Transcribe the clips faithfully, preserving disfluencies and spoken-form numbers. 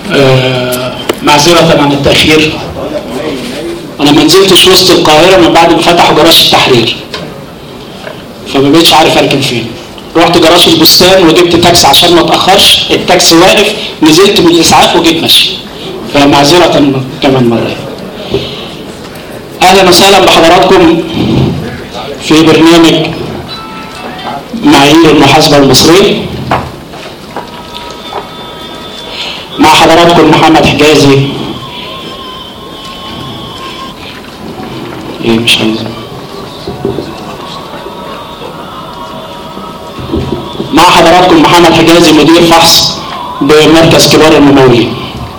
آه معذرة عن التأخير. أنا ما نزلتش وسط القاهرة من بعد ما فتحوا جراج التحرير، فما بقتش عارف أركن فين. رحت جراج البستان وجبت تاكسي عشان ما اتأخرش، التاكسي واقف، نزلت من الإسعاف وجيت ماشي، فمعذرة كمان مرة. أهلا وسهلا بحضراتكم في برنامج معايير المحاسبة المصرية. مع حضراتكم محمد حجازي. ايه مش عايز مع حضراتكم محمد حجازي مدير فحص بمركز كبار الممولين.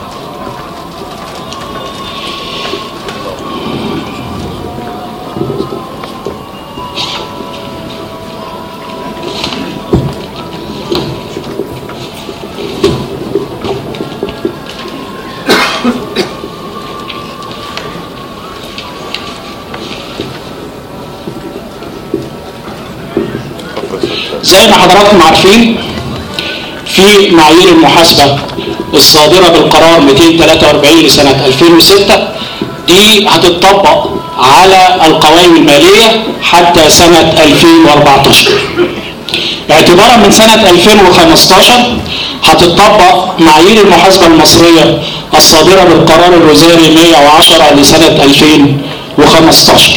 زي ما حضراتكم عارفين، في معايير المحاسبة الصادرة بالقرار مئتين وثلاثة وأربعين لسنة ألفين وستة، دي هتطبق على القوائم المالية حتى سنة ألفين وأربعتاشر. اعتبارا من سنة ألفين وخمستاشر هتطبق معايير المحاسبة المصرية الصادرة بالقرار الوزاري مئة وعشرة لسنة ألفين وخمستاشر.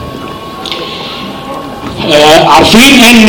آه عارفين ان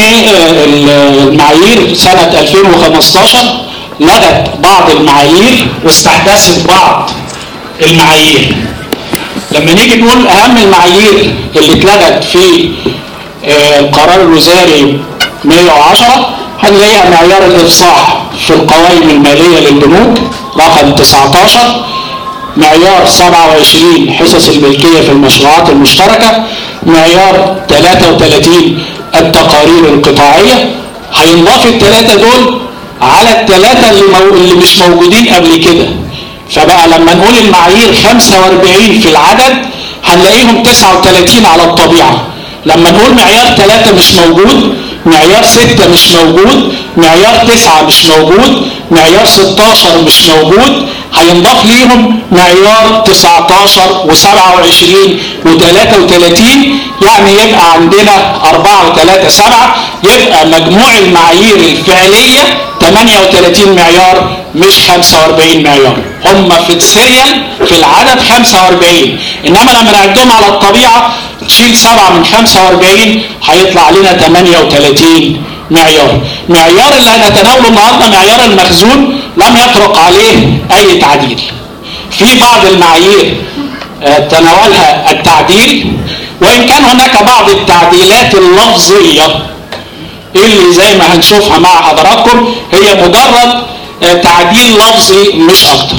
المعايير سنة ألفين وخمستاشر لغت بعض المعايير واستحدثت بعض المعايير. لما نيجي نقول اهم المعايير اللي اتلغت في آه القرار الوزاري مئة وعشرة، هنلاقيها معيار الافصاح في القوائم المالية للبنوك رقم تسعتاشر، معيار سبعة وعشرين حصص الملكية في المشروعات المشتركة، معيار ثلاثة وثلاثين التقارير القطاعية. هينضاف الثلاثة دول على الثلاثة اللي, مو... اللي مش موجودين قبل كده، فبقى لما نقول المعايير خمسة وأربعين في العدد هنلاقيهم تسعة وثلاثين على الطبيعة. لما نقول معيار ثلاثة مش موجود، معيار ستة مش موجود، معيار تسعة مش موجود، معيار ستاشر مش موجود، هينضاف ليهم معيار تسعتاشر وسبعة وعشرين وثلاثة وثلاثين، يعني يبقى عندنا أربعة وثلاثة سبعة، يبقى مجموع المعايير الفعلية ثمانية وثلاثين معيار مش خمسة وأربعين معيار. هم في السيريال في العدد خمسة وأربعين، انما لما نعدهم على الطبيعة تشيل سبعة من خمسة وأربعين هيطلع لنا ثمانية وثلاثين معيار. معيار اللي هنتناوله النهارده معيار المخزون لم يطرق عليه اي تعديل. في بعض المعايير تناولها التعديل، وان كان هناك بعض التعديلات اللفظيه اللي زي ما هنشوفها مع حضراتكم هي مجرد تعديل لفظي مش اكتر.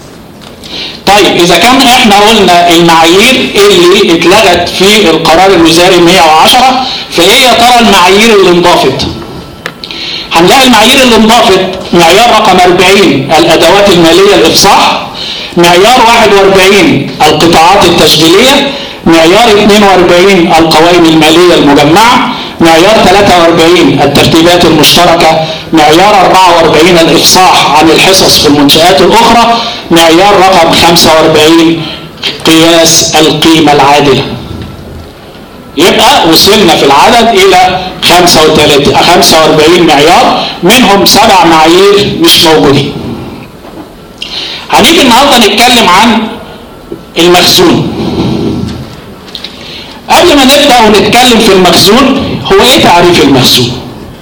طيب اذا كان احنا قلنا المعايير اللي اتلغت في القرار الوزاري مئة وعشرة، فايه يا ترى المعايير اللي انضافت؟ هنلاقي المعايير اللي انضافت معيار رقم أربعين الادوات الماليه الافصاح، معيار واحد وأربعين القطاعات التشغيليه، معيار اثنين وأربعين القوائم الماليه المجمعه، معيار ثلاثة وأربعين الترتيبات المشتركه، معيار أربعة وأربعين الافصاح عن الحصص في المنشآت الاخرى، معيار رقم خمسة وأربعين قياس القيمه العادله. يبقى وصلنا في العدد الى خمسة وأربعين معيار، منهم سبع معايير مش موجودين. هنيجي النهارده نتكلم عن المخزون. قبل ما نبدا ونتكلم في المخزون، هو ايه تعريف المخزون؟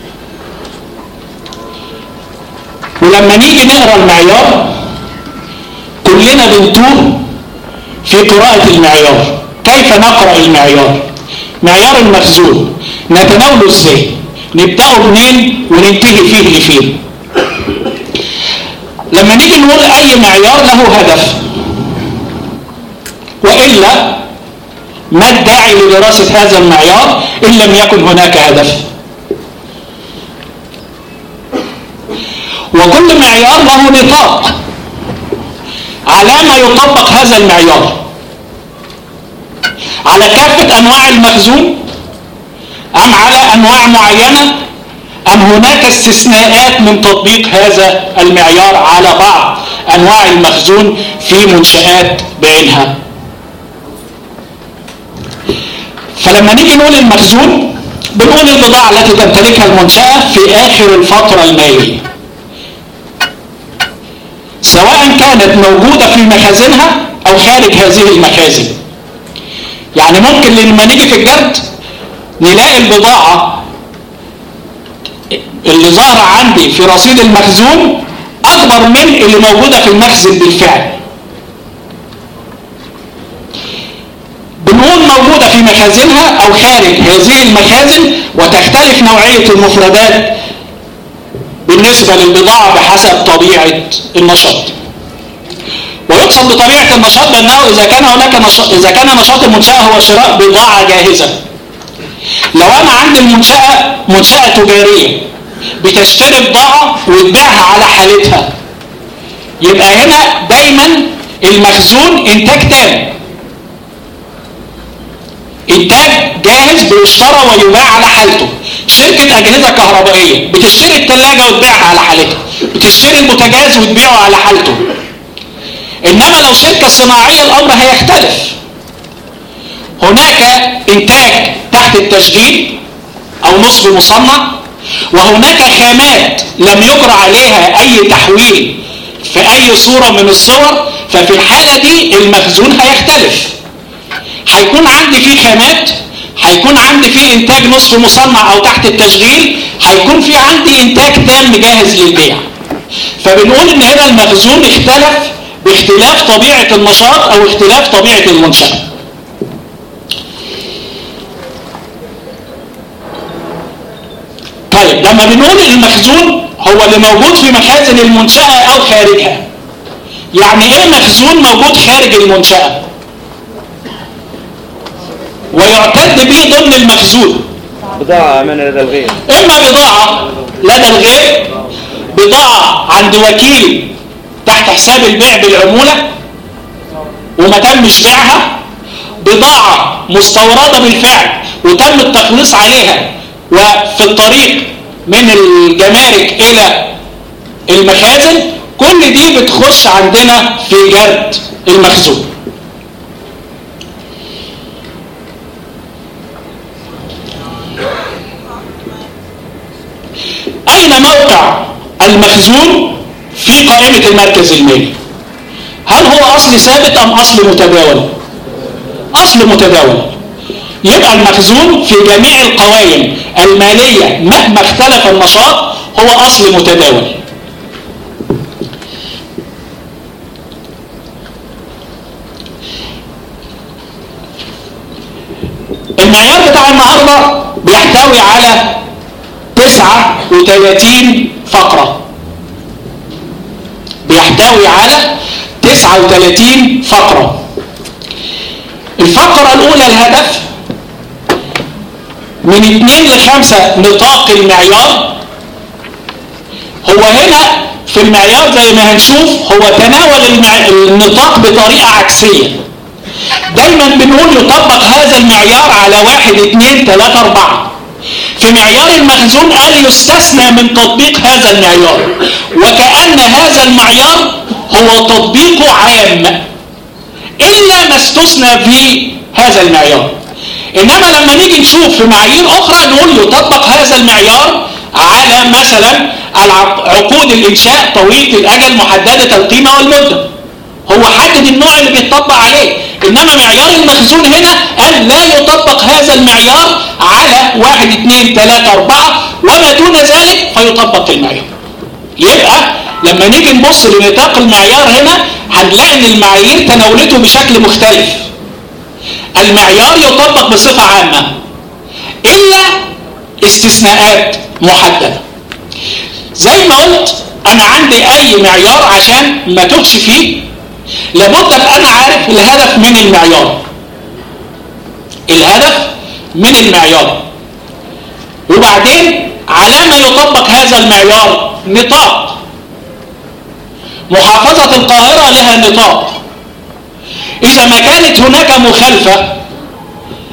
ولما نيجي نقرا المعيار كلنا بنتوه في قراءه المعيار. كيف نقرا المعيار؟ معيار المخزون نتناوله ازاي؟ نبداه منين وننتهي فيه لفين؟ لما نيجي نقول اي معيار له هدف، والا ما الداعي لدراسه هذا المعيار ان لم يكن هناك هدف؟ وكل معيار له نطاق على ما يطبق هذا المعيار، على كافة أنواع المخزون أم على أنواع معينة، أم هناك استثناءات من تطبيق هذا المعيار على بعض انواع المخزون في منشآت بعينها. فلما نيجي نقول المخزون بنقول البضاعة التي تمتلكها المنشأة في آخر الفترة المالية، سواء كانت موجودة في مخازنها أو خارج هذه المخازن. يعني ممكن لما نيجي في الجرد نلاقي البضاعة اللي ظاهرة عندي في رصيد المخزون أكبر من اللي موجودة في المخزن بالفعل. بنقول موجودة في مخازنها أو خارج هذه المخازن، وتختلف نوعية المفردات بالنسبة للبضاعة بحسب طبيعة النشاط. ويقصد بطبيعة النشاط بأنه إذا كان هناك نشاط، إذا كان نشاط المنشأة هو شراء بضاعة جاهزة. لو أنا عندي المنشأة منشأة تجارية بتشتري بضاعة وتبيعها على حالتها، يبقى هنا دايما المخزون إنتاج تام، إنتاج جاهز بيشترى ويباع على حالته. شركة أجهزة كهربائية بتشتري الثلاجة وتبيعها على حالتها، بتشتري البوتاجاز وتبيعه على حالته. إنما لو شركة صناعية الأمر هيختلف. هناك إنتاج تحت التشغيل أو نصف مصنع، وهناك خامات لم يجرى عليها أي تحويل في أي صورة من الصور. ففي الحالة دي المخزون هيختلف. هيكون عندي فيه خامات، هيكون عندي فيه إنتاج نصف مصنع أو تحت التشغيل، هيكون فيه عندي إنتاج تام جاهز للبيع. فبنقول إن هنا المخزون اختلف باختلاف طبيعة النشاط أو اختلاف طبيعة المنشأة. طيب لما بنقول المخزون هو اللي موجود في مخازن المنشأة أو خارجها، يعني إيه مخزون موجود خارج المنشأة؟ ويعتد به ضمن المخزون بضاعة من لدى الغير، إما بضاعة لدى الغير، بضاعة عند وكيل تحت حساب البيع بالعمولة وما تمش بيعها، بضاعة مستوردة بالفعل وتم التخليص عليها وفي الطريق من الجمارك إلى المخازن. كل دي بتخش عندنا في جرد المخزون. أين موقع المخزون في قائمة المركز المالي؟ هل هو أصل ثابت أم أصل متداول؟ أصل متداول. يبقى المخزون في جميع القوائم المالية مهما اختلف النشاط هو أصل متداول. المعيار بتاع النهاردة بيحتوي على تسعة وثلاثين فقرة، بيحتوي على تسعة وثلاثين فقرة. الفقرة الأولى الهدف، من اثنين لخمسة نطاق المعيار. هو هنا في المعيار زي ما هنشوف هو تناول النطاق بطريقة عكسية. دايما بنقول يطبق هذا المعيار على واحد اثنين ثلاثة أربعة. في معيار المخزون قال يستثنى من تطبيق هذا المعيار، وكأن هذا المعيار هو تطبيقه عام إلا ما استثنى في هذا المعيار. إنما لما نيجي نشوف في معايير أخرى نقول يطبق هذا المعيار على مثلا عقود الإنشاء طويلة الأجل محددة القيمة والمدة، هو حدد النوع اللي بيتطبق عليه. إنما معيار المخزون هنا قال لا يطبق هذا المعيار على واحد اثنين ثلاثة أربعة وما دون ذلك فيطبق المعيار. يبقى لما نيجي نبص لنطاق المعيار هنا هنلاقي ان المعايير تناولته بشكل مختلف. المعيار يطبق بصفة عامة إلا استثناءات محددة. زي ما قلت أنا عندي أي معيار عشان ما توهش فيه لابد أن أنا عارف الهدف من المعيار، الهدف من المعيار، وبعدين على ما يطبق هذا المعيار نطاق. محافظة القاهرة لها نطاق. إذا ما كانت هناك مخالفة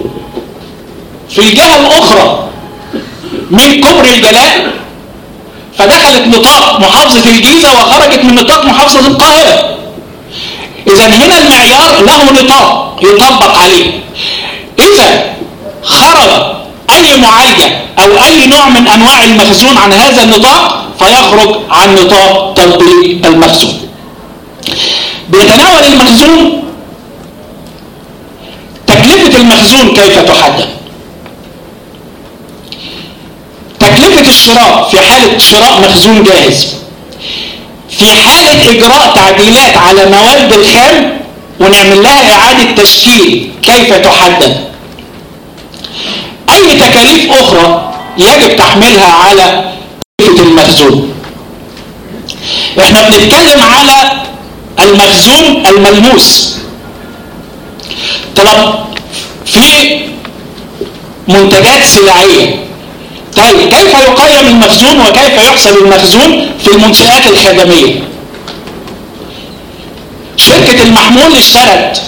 في الجهة الأخرى من كبر الجلاء فدخلت نطاق محافظة الجيزة وخرجت من نطاق محافظة القاهرة. إذا هنا المعيار له نطاق يطبق عليه. إذا خرج أي معين أو أي نوع من أنواع المخزون عن هذا النطاق فيخرج عن نطاق تطبيق المخزون. بيتناول المخزون تكلفة المخزون كيف تحدد؟ تكلفة الشراء في حالة شراء مخزون جاهز، في حالة إجراء تعديلات على مواد الخام ونعمل لها إعادة تشكيل كيف تحدد؟ أي تكاليف أخرى يجب تحملها على تكلفة المخزون. إحنا بنتكلم على المخزون الملموس. طب في منتجات سلعية، طيب كيف يقيم المخزون وكيف يحسب المخزون في المنشآت الخدمية؟ شركة المحمول اشترت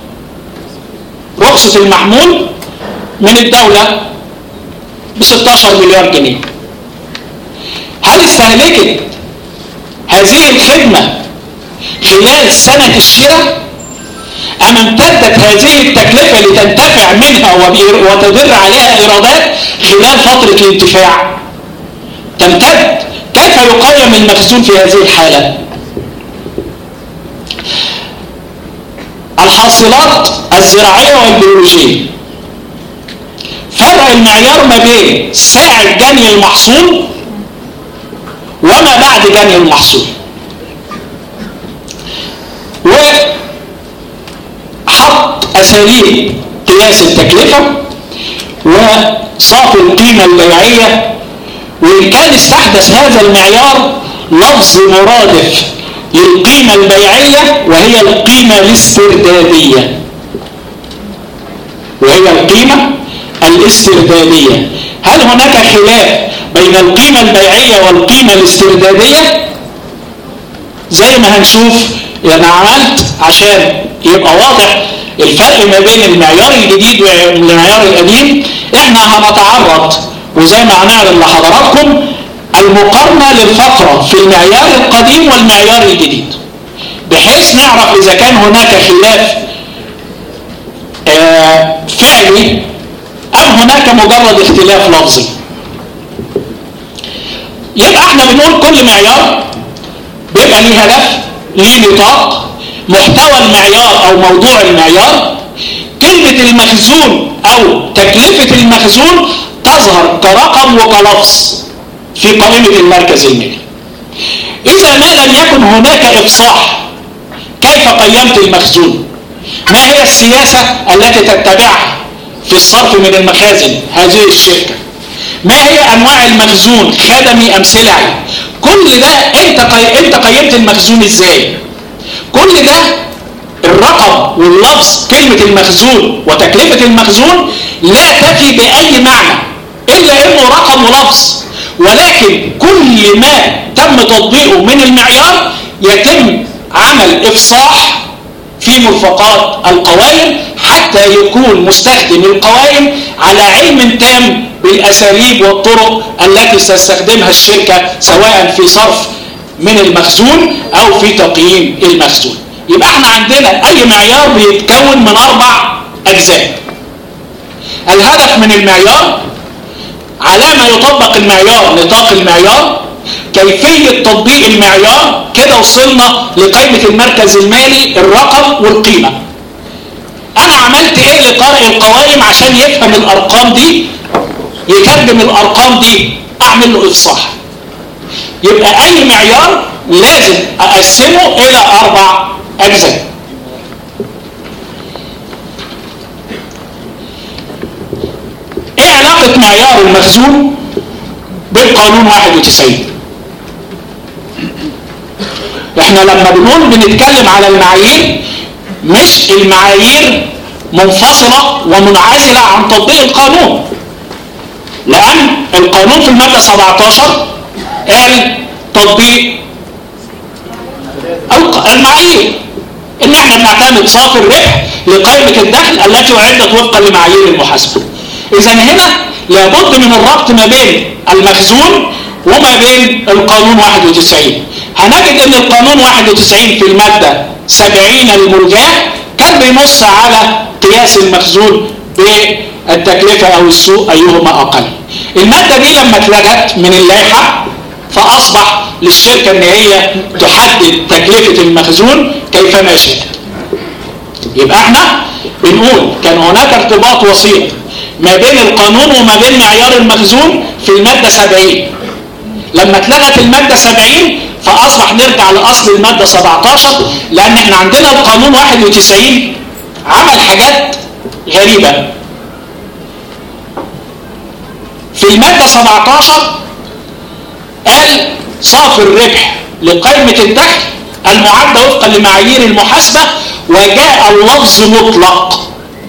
رخصة المحمول من الدولة ب ستاشر مليار جنيه. هل استهلكت هذه الخدمة خلال سنة الشراء أم امتدت هذه التكلفة لتنتفع منها وتدر عليها إيرادات خلال فترة الانتفاع؟ تمتد. كيف يقيم المخزون في هذه الحالة؟ الحاصلات الزراعية والبيولوجية، فرق المعيار ما بين ساعة جني المحصول وما بعد جني المحصول، وحط أساليب قياس التكلفة وصافي القيمة البيعية. وإن كان استحدث هذا المعيار لفظ مرادف للقيمة البيعية وهي القيمة الاستردادية، وهي القيمة الاستردادية. هل هناك خلاف بين القيمة البيعية والقيمة الاستردادية؟ زي ما هنشوف يعني عملت عشان يبقى واضح الفرق ما بين المعيار الجديد والمعيار القديم. احنا هنتعرض وزي ما هنعرض لحضراتكم المقارنة للفقرة في المعيار القديم والمعيار الجديد بحيث نعرف إذا كان هناك خلاف آه فعلي أم هناك مجرد اختلاف لفظي. يبقى احنا بنقول كل معيار بيبقى ليه هدف، ليه نطاق، محتوى المعيار أو موضوع المعيار. كلمة المخزون أو تكلفة المخزون تظهر كرقم وكلفظ في قائمة المركز المالي. إذا ما لم يكن هناك إفصاح كيف قيمت المخزون؟ ما هي السياسة التي تتبعها في الصرف من المخازن هذه الشركة؟ ما هي أنواع المخزون، خدمي أم سلعي؟ كل ده أنت قي... أنت قيمت المخزون إزاي؟ كل ده الرقم واللفظ كلمة المخزون وتكلفة المخزون لا تفي بأي معنى إلا إنه رقم ولفظ، ولكن كل ما تم تطبيقه من المعيار يتم عمل إفصاح في مرفقات القوائم حتى يكون مستخدم القوائم على علم تام بالأساليب والطرق التي ستستخدمها الشركة سواء في صرف من المخزون أو في تقييم المخزون. يبقى احنا عندنا أي معيار بيتكون من أربع أجزاء. الهدف من المعيار، على ما يطبق المعيار، نطاق المعيار، كيفية تطبيق المعيار. كده وصلنا لقائمة المركز المالي، الرقم والقيمة. أنا عملت إيه لقارئ القوائم عشان يفهم الأرقام دي، يترجم الأرقام دي، أعمل له إفصاح. يبقى أي معيار لازم أقسمه إلى أربع أجزاء. إيه علاقة معيار المخزون بالقانون واحد وتسعين؟ احنا لما بنقول بنتكلم على المعايير، مش المعايير منفصلة ومنعزلة عن تطبيق القانون، لأن القانون في المادة سبعتاشر قال تطبيق المعايير، ان احنا بنعتمد صافي الربح لقائمة الدخل التي اعدت وفقا لمعايير المحاسبة. اذا هنا لابد من الربط ما بين المخزون وما بين القانون واحد وتسعين. هنجد ان القانون واحد وتسعين في المادة سبعين الملغاة كان بينص على قياس المخزون بالتكلفة او السوق ايهما اقل. المادة دي لما اتلغت من اللائحة فاصبح للشركة ان هي تحدد تكلفة المخزون كيفما شاءت. يبقى احنا بنقول كان هناك ارتباط وسيط ما بين القانون وما بين معيار المخزون في المادة سبعين. لما اتلغت المادة سبعين فاصبح نرجع لاصل المادة سبعتاشر، لان احنا عندنا القانون واحد وتسعين عمل حاجات غريبة. في المادة سبعتاشر قال صافي الربح لقائمة الدخل المعدة وفقا لمعايير المحاسبة، وجاء اللفظ مطلق،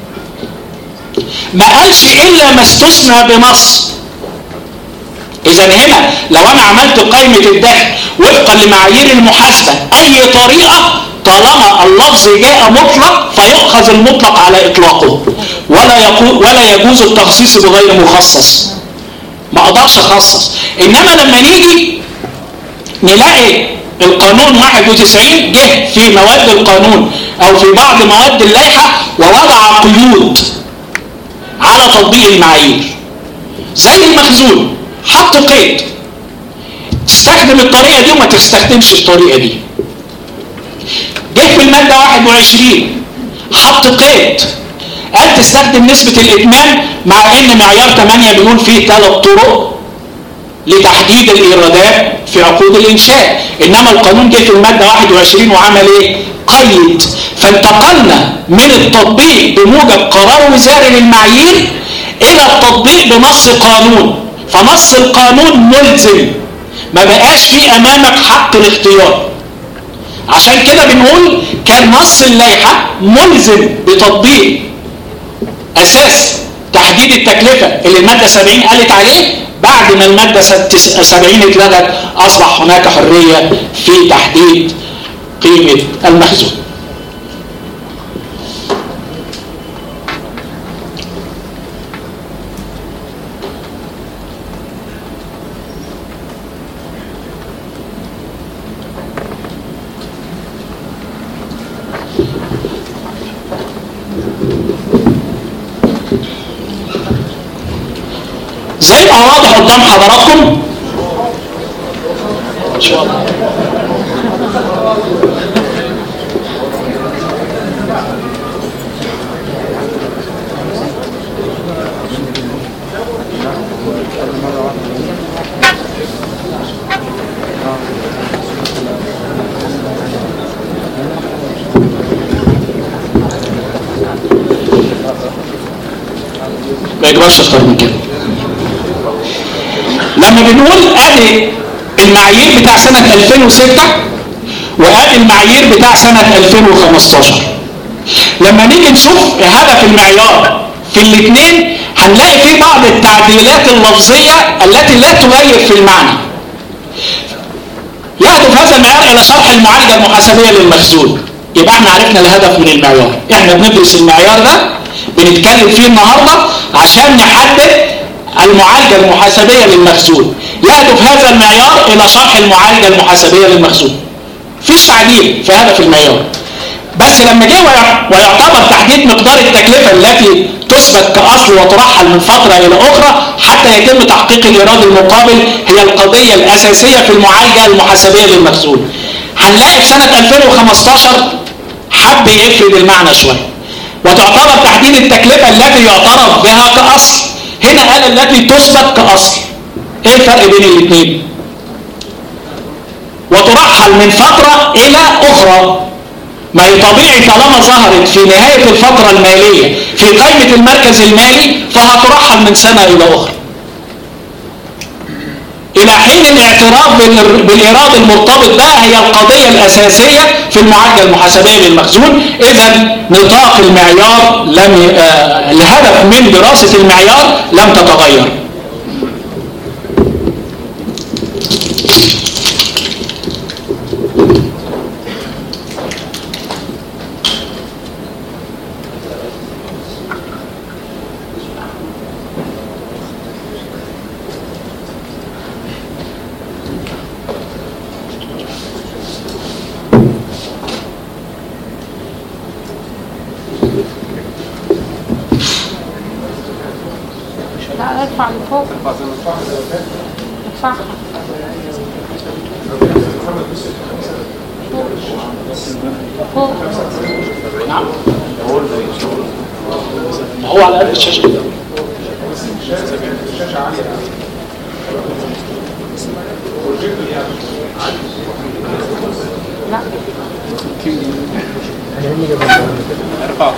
ما قالش إلا ما استثنى بنص. إذا هنا لو أنا عملت قائمة الدخل وفقا لمعايير المحاسبة أي طريقة، طالما اللفظ جاء مطلق فيؤخذ المطلق على إطلاقه، ولا يقول ولا يجوز التخصيص بغير مخصص. ما أقدرش أخصص. إنما لما نيجي نلاقي القانون واحد وتسعين جه في مواد القانون أو في بعض مواد اللائحة ووضع قيود على تطبيق المعايير، زي المخزون حط قيد، تستخدم الطريقة دي وما تستخدمش الطريقة دي. جه في المادة واحد وعشرين حط قيد، قال تستخدم نسبة الإتمام، مع إن معيار ثمانية بيقول فيه ثلاث طرق لتحديد الإيرادات في عقود الإنشاء، إنما القانون جه في المادة واحد وعشرين وعمل إيه؟ قيد. فانتقلنا من التطبيق بموجب قرار وزاري للمعايير إلى التطبيق بنص قانون، فنص القانون ملزم، ما بقاش فيه أمامك حق الاختيار. عشان كده بنقول كان نص اللائحة ملزم بتطبيق أساس تحديد التكلفة اللي المادة سبعين قالت عليه. بعد ما المادة سبعين اتلغت أصبح هناك حرية في تحديد قيمة المخزون. زي ما واضح قدام حضراتكم ان شاء الله، ما يجراش اكتر من كده. لما بنقول ادي المعايير بتاع سنة ألفين وستة وادي المعايير بتاع سنة ألفين وخمستاشر، لما نيجي نشوف هدف المعيار في الاثنين هنلاقي في بعض التعديلات اللفظية التي لا تغير في المعنى. يهدف هذا المعيار الى شرح المعالجة المحاسبية للمخزون. يبقى احنا عرفنا الهدف من المعيار. احنا بندرس المعيار ده بنتكلم فيه النهاردة عشان نحدد المعالجة المحاسبية للمخزون. يهدف هذا المعيار إلى شرح المعالجة المحاسبية للمخزون. فيش تعديل في هدف المعيار، بس لما جه ويعتبر تحديد مقدار التكلفة التي تثبت كأصل وترحل من فترة إلى أخرى حتى يتم تحقيق الإيراد المقابل هي القضية الأساسية في المعالجة المحاسبية للمخزون. هنلاقي في سنة ألفين وخمستاشر حب يفرد المعنى شوية، وتعتبر تحديد التكلفة التي يعترف بها كأصل. هنا قال التي تثبت كأصل. ايه الفرق بين الاثنين؟ وترحل من فترة الى اخرى. ما هي طبيعي طالما ظهرت في نهاية الفترة المالية في قائمة المركز المالي فهترحل من سنة الى اخرى الى حين الاعتراف بالايراد المرتبط بها. هي القضية الاساسية في المعالجة المحاسبية للمخزون. اذا نطاق المعيار لم آه الهدف من دراسة المعيار لم تتغير. ارفع لفوق ارفعها فوق. نعم هو على قد الشاشه كده. الشاشه عاليه ارفع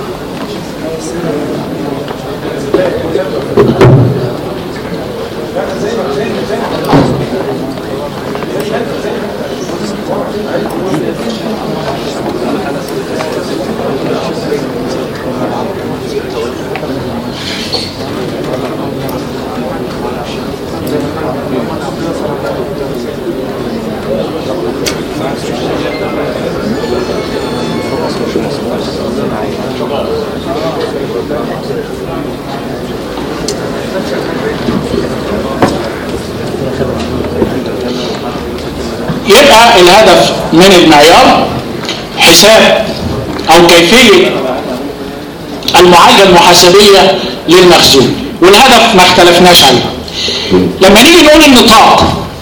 يبقى الهدف من المعيار حساب او كيفية المعالجة المحاسبية للمخزون، والهدف ما اختلفناش عليه. لما نيجي نقول النطاق،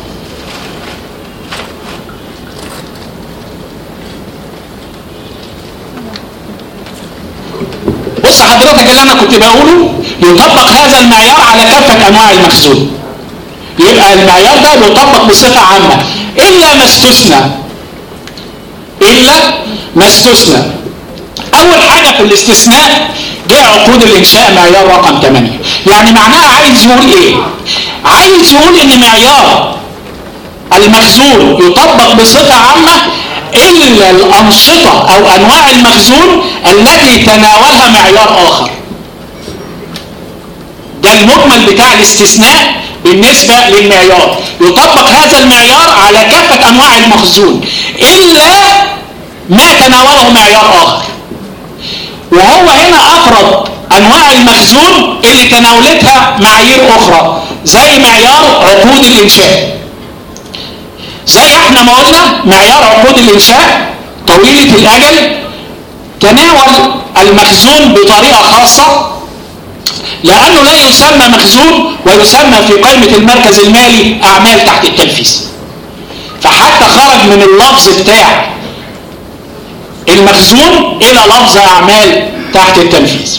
بص حضرتك اللي انا كنت بقوله يطبق هذا المعيار على كافة انواع المخزون. يبقى المعيار ده يطبق بصفة عامة إلا ما استثنى إلا ما استثنى أول حاجة في الاستثناء جاء عقود الإنشاء معيار رقم ثمانية. يعني معناها عايز يقول إيه؟ عايز يقول إن معيار المخزون يطبق بصفة عامة إلا الأنشطة أو أنواع المخزون التي تناولها معيار آخر. ده المجمل بتاع الاستثناء بالنسبة للمعيار. يطبق هذا المعيار على كافة أنواع المخزون إلا ما تناوله معيار آخر. وهو هنا أفرض أنواع المخزون اللي تناولتها معايير أخرى زي معيار عقود الإنشاء. زي احنا ما قلنا معيار عقود الإنشاء طويلة الأجل تناول المخزون بطريقة خاصة، لأنه لا يسمى مخزون ويسمى في قائمة المركز المالي أعمال تحت التنفيذ. فحتى خرج من اللفظ بتاع المخزون إلى لفظ أعمال تحت التنفيذ.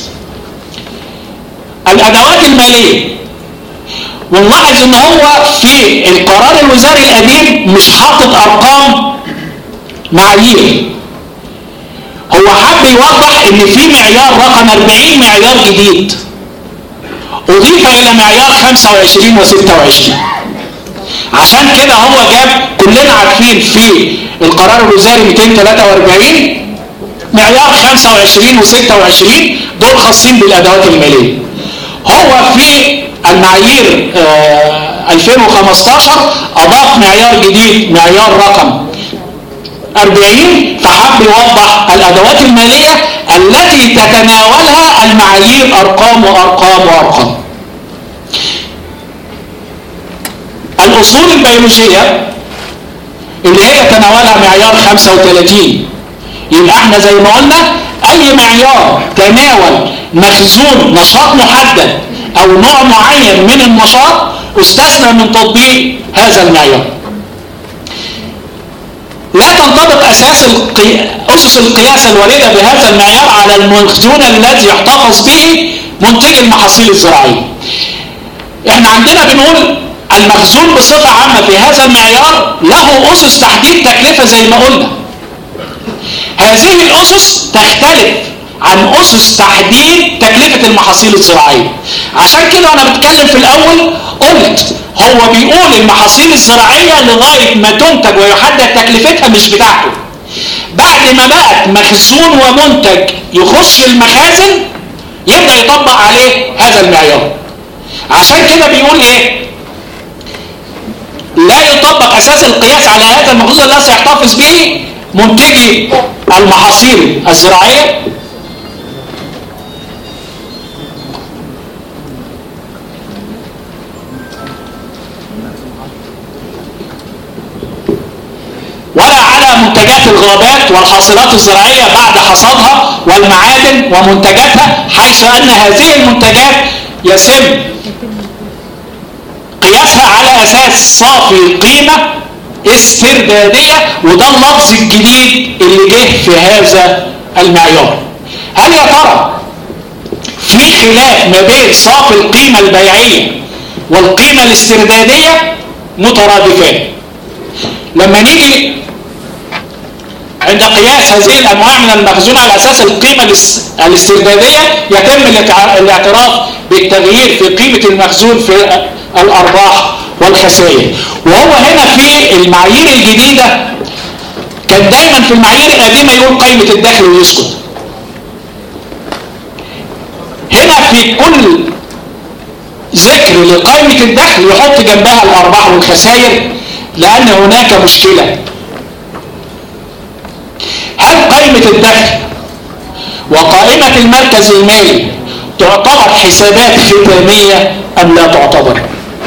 الأدوات المالية، ونلاحظ ان هو في القرار الوزاري القديم مش حاطط أرقام معايير. هو حب يوضح ان في معيار رقم أربعين معيار جديد أضيف إلى معيار خمسة وعشرين وستة وعشرين. عشان كده هو جاب، كلنا عارفين في القرار الوزاري مئتين وثلاثة وأربعين معيار خمسة وعشرين وستة وعشرين دول خاصين بالأدوات المالية. هو في المعايير ألفين وخمستاشر أضاف معيار جديد معيار رقم أربعين، فحب يوضح الأدوات المالية التي تتناولها المعايير أرقام وأرقام وأرقام. الأصول البيولوجية اللي هي تناولها معيار خمسة وثلاثين. يبقى احنا زي ما قلنا أي معيار تناول مخزون نشاط محدد أو نوع معين من النشاط استثنى من تطبيق هذا المعيار. لا تنطبق أساس القي... أسس القياس الواردة بهذا المعيار على المخزون الذي يحتفظ به منتج المحاصيل الزراعية. احنا عندنا بنقول المخزون بصفة عامة في هذا المعيار له أسس تحديد تكلفة زي ما قلنا. هذه الأسس تختلف عن أسس تحديد تكلفة المحاصيل الزراعية. عشان كده أنا بتكلم في الأول قلت هو بيقول المحاصيل الزراعية لغاية ما تنتج ويحدد تكلفتها مش بتاعته. بعد ما بقت مخزون ومنتج يخش المخازن يبدأ يطبق عليه هذا المعيار. عشان كده بيقول ايه؟ لا يطبق أساس القياس على هذا المخزون الذي يحتفظ به منتجي المحاصيل الزراعية ولا على منتجات الغابات والحاصلات الزراعية بعد حصادها والمعادن ومنتجاتها، حيث أن هذه المنتجات يتم قياسها على اساس صافي قيمة استردادية، وده اللفظ الجديد اللي جه في هذا المعيار. هل يا ترى في خلاف ما بين صافي القيمة البيعية والقيمة الاستردادية؟ مترادفان. لما نيجي عند قياس هذه الأنواع من المخزون على أساس القيمة الاستردادية يتم الاعتراف بالتغيير في قيمة المخزون في الأرباح والخسائر. وهو هنا في المعايير الجديدة كان دايما في المعايير القديمة يقول قيمة الدخل ويسكت. هنا في كل ذكر لقيمة الدخل يحط جنبها الأرباح والخسائر، لأن هناك مشكلة. هل قيمة الدخل وقائمة المركز المالي تعتبر حسابات ختامية أم لا تعتبر؟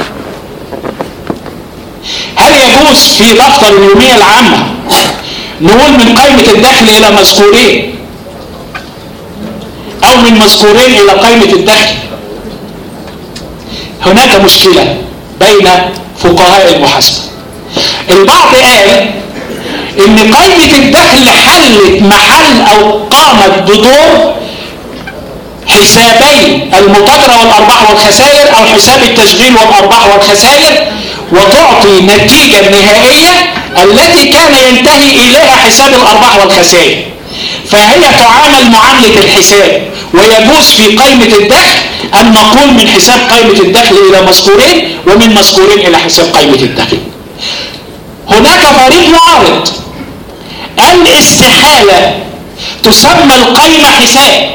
هل يجوز في دفتر اليومية العامة نقول من قيمة الدخل إلى مذكورين أو من مذكورين إلى قيمة الدخل؟ هناك مشكلة بين فقهاء المحاسبة. البعض قال إن قيمة الدخل حلت محل أو قامت بدور حسابي المتاجرة والأرباح والخسائر أو حساب التشغيل والأرباح والخسائر، وتعطي النتيجة النهائية التي كان ينتهي إليها حساب الأرباح والخسائر. فهي تعامل معاملة الحساب، ويجوز في قيمة الدخل أن نقول من حساب قيمة الدخل إلى مذكورين ومن مذكورين إلى حساب قيمة الدخل. هناك فريق معارض قال استحالة تسمى القيمة حساب،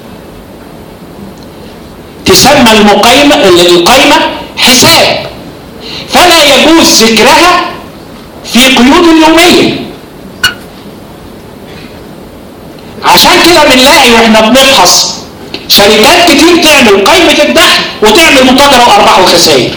تسمى المقيمة القيمة حساب، فلا يجوز ذكرها في قيود اليومية. عشان كده بنلاقي واحنا بنفحص شركات كتير تعمل قيمة الدخل وتعمل متاجرة وأرباح وخسائر.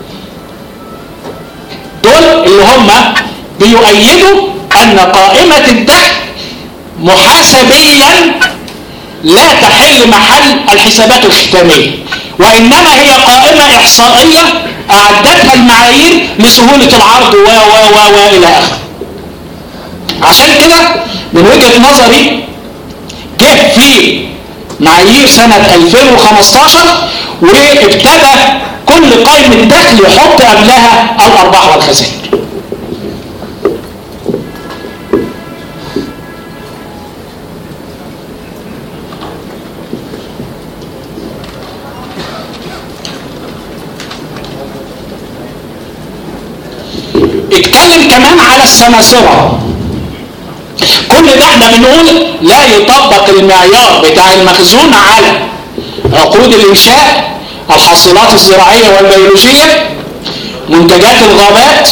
دول اللي هم بيؤيدوا أن قائمة الدخل محاسبيا لا تحل محل الحسابات الختامية، وإنما هي قائمة إحصائية أعدتها المعايير لسهولة العرض و و و و إلى آخره. عشان كده من وجهة نظري جه في معايير سنة ألفين وخمستاشر وابتدى كل قائمة دخل يحط قبلها الأرباح والخسائر. اتكلم كمان على السماسرة. كل ده احنا بنقول لا يطبق المعيار بتاع المخزون على عقود الإنشاء، الحاصلات الزراعية والبيولوجية، منتجات الغابات،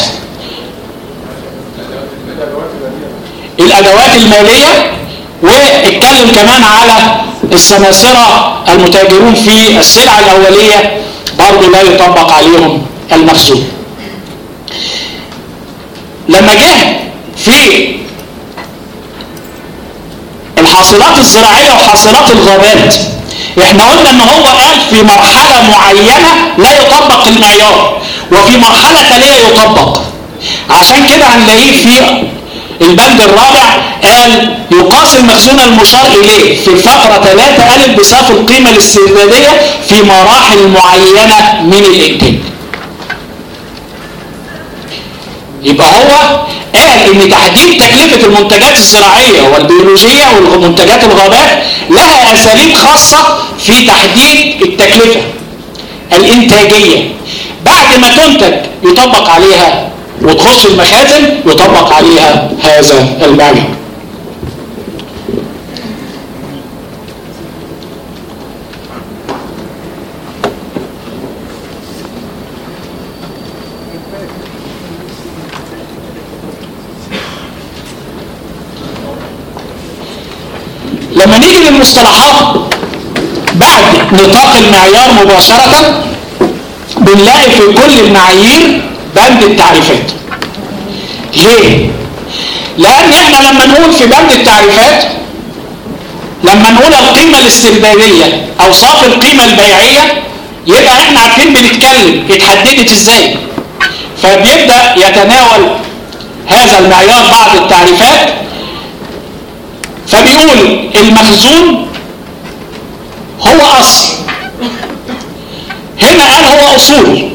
الأدوات المالية، واتكلم كمان على السماسرة المتاجرون في السلع الأولية برضو لا يطبق عليهم المخزون. لما جه في الحاصلات الزراعية وحاصلات الغابات احنا قلنا ان هو قال في مرحلة معينة لا يطبق المعيار وفي مرحلة تالية يطبق. عشان كده هنلاقيه في البند الرابع قال يقاس المخزون المشار اليه في الفقرة ثلاثة قال بصافي القيمة الاستردادية في مراحل معينة من الانتاج. يبقى هو قال ان تحديد تكلفة المنتجات الزراعية والبيولوجية ومنتجات الغابات لها اساليب خاصة في تحديد التكلفة الانتاجية. بعد ما تنتج يطبق عليها وتخش المخازن يطبق عليها هذا المعيار. لما نيجي للمصطلحات بعد نطاق المعيار مباشرة بنلاقي في كل المعايير بند التعريفات. ليه؟ لأن احنا لما نقول في بند التعريفات لما نقول القيمة الاستردادية أو صافي القيمة البيعية يبقى احنا عارفين بنتكلم اتحددت ازاي. فبيبدأ يتناول هذا المعيار بعض التعريفات، فبيقول المخزون هو أصل. هنا قال هو أصول،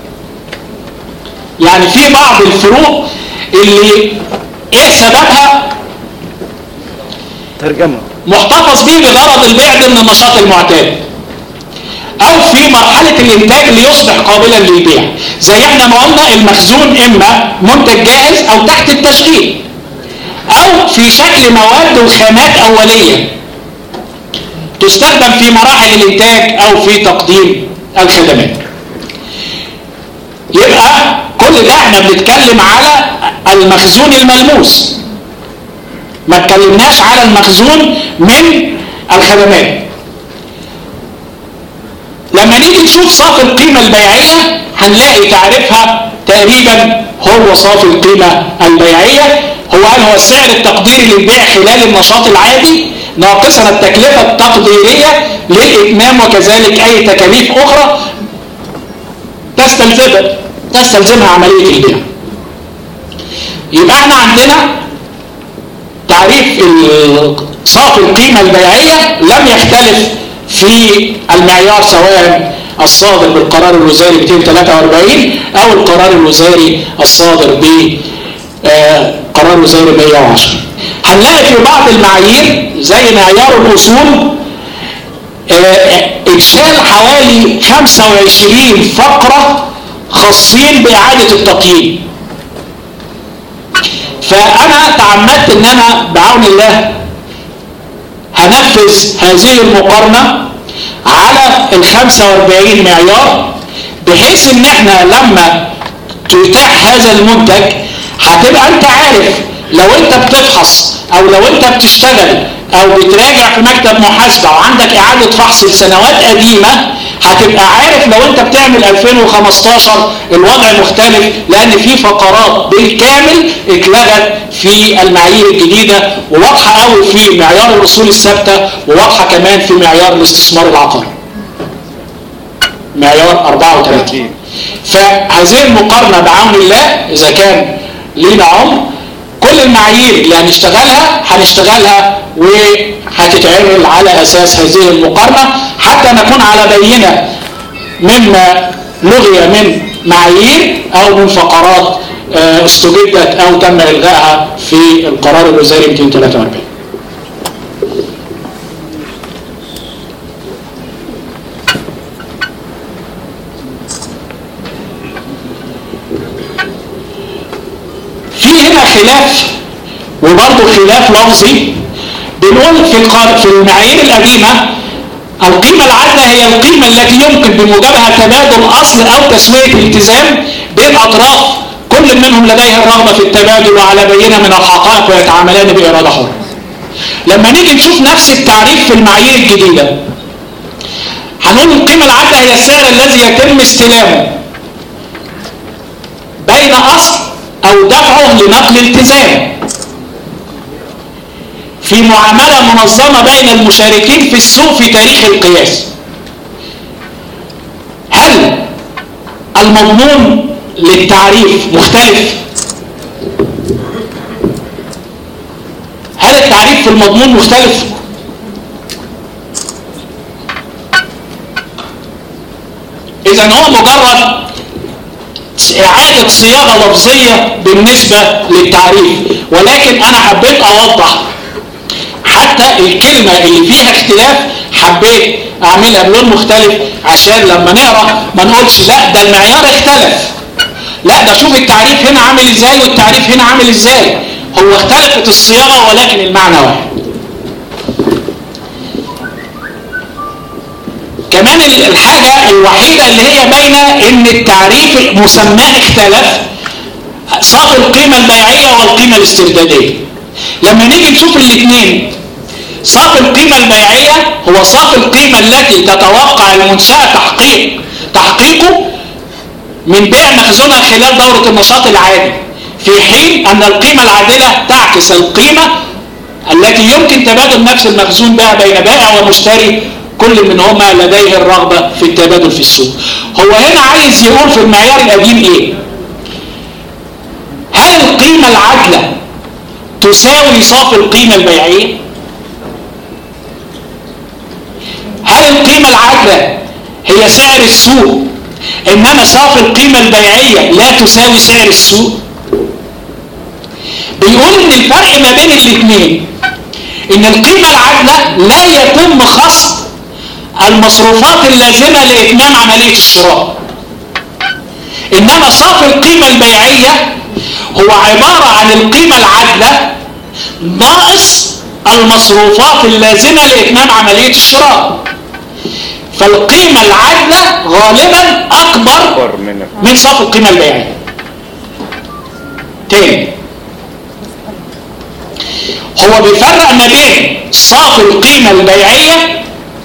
يعني في بعض الفروق اللي ايه سببها ترجمة محتفظ بيه بغرض البيع ضمن النشاط المعتاد، او في مرحلة الانتاج ليصبح قابلا للبيع. زي احنا ما قلنا المخزون اما منتج جاهز او تحت التشغيل، او في شكل مواد وخامات اولية تستخدم في مراحل الانتاج او في تقديم الخدمات. يبقى كل ده احنا بنتكلم على المخزون الملموس، ما اتكلمناش على المخزون من الخدمات. لما نيجي نشوف صافي القيمة البيعية هنلاقي تعريفها تقريبا هو صافي القيمة البيعية هو قال هو السعر التقديري للبيع خلال النشاط العادي ناقصا التكلفة التقديرية للإتمام وكذلك أي تكاليف أخرى تستلزم تستلزمها عملية البيع. يبقى احنا عندنا تعريف صافي القيمة البيعية لم يختلف في المعيار سواء الصادر بالقرار الوزاري مئتين وثلاثة وأربعين او القرار الوزاري الصادر بقرار وزاري مئة وعشرة. هنلاقي في بعض المعايير زي معيار الأصول اتشال حوالي خمسة وعشرين فقرة خاصين بإعادة التقييم. فأنا تعمدت ان انا بعون الله هنفذ هذه المقارنة على ال خمسة وأربعين معيار، بحيث ان احنا لما تتاح هذا المنتج هتبقى انت عارف لو انت بتفحص او لو انت بتشتغل او بتراجع في مكتب محاسبة وعندك اعادة فحص لسنوات قديمة هتبقى عارف لو انت بتعمل ألفين وخمستاشر الوضع مختلف، لان في فقرات بالكامل اتلغت في المعايير الجديدة وواضحة قوي في معيار الاصول الثابتة وواضحة كمان في معيار الاستثمار العقاري معيار أربعة وثلاثين. فهذه المقارنة بعون الله اذا كان لينا عمر كل المعايير اللي هنشتغلها هنشتغلها وهتتعمل على أساس هذه المقارنة حتى نكون على بينة مما لغي من معايير أو من فقرات استجدت أو تم إلغائها في القرار الوزاري مئتين وثلاثة وأربعين. في هنا خلاف وبرضه خلاف لفظي. بنقول في في المعايير القديمة القيمة العادلة هي القيمة التي يمكن بموجبها تبادل أصل أو تسوية الالتزام بين أطراف كل منهم لديه الرغبة في التبادل وعلى بينة من الحقائق ويتعاملان بإرادة حرة. لما نيجي نشوف نفس التعريف في المعايير الجديدة هنقول القيمة العادلة هي السعر الذي يتم استلامه بين أصل أو دفعه لنقل التزام في معاملة منظمة بين المشاركين في السوق في تاريخ القياس. هل المضمون للتعريف مختلف؟ هل التعريف في المضمون مختلف؟ إذا هو مجرد إعادة صياغة لفظية بالنسبة للتعريف، ولكن أنا حبيت أوضح حتى الكلمة اللي فيها اختلاف حبيت أعملها بلون مختلف عشان لما نقرأ ما نقولش لا ده المعيار اختلف، لا ده شوف التعريف هنا عامل ازاي والتعريف هنا عامل ازاي. هو اختلفت الصياغة ولكن المعنى واحد. كمان الحاجة الوحيدة اللي هي باينة ان التعريف مسماه اختلف صافي القيمة البيعية والقيمة الاستردادية. لما نيجي نشوف الاثنين صافي القيمة البيعية هو صافي القيمة التي تتوقع المنشأة تحقيق تحقيقه من بيع مخزونها خلال دورة النشاط العادي، في حين أن القيمة العادلة تعكس القيمة التي يمكن تبادل نفس المخزون بها بين بائع ومشتري كل منهما لديه الرغبة في التبادل في السوق. هو هنا عايز يقول في المعيار القديم ايه؟ هل القيمة العادلة تساوي صافي القيمة البيعية؟ هل القيمة العادلة هي سعر السوق انما صافي القيمة البيعية لا تساوي سعر السوق؟ بيقول ان الفرق ما بين الاثنين ان القيمة العادلة لا يتم خصم المصروفات اللازمة لإتمام عملية الشراء، انما صافي القيمة البيعية هو عبارة عن القيمة العادلة ناقص المصروفات اللازمة لإتمام عملية الشراء. فالقيمة العادلة غالبا أكبر من صافي القيمة البيعية. تاني، هو بيفرق ما بين صافي القيمة البيعية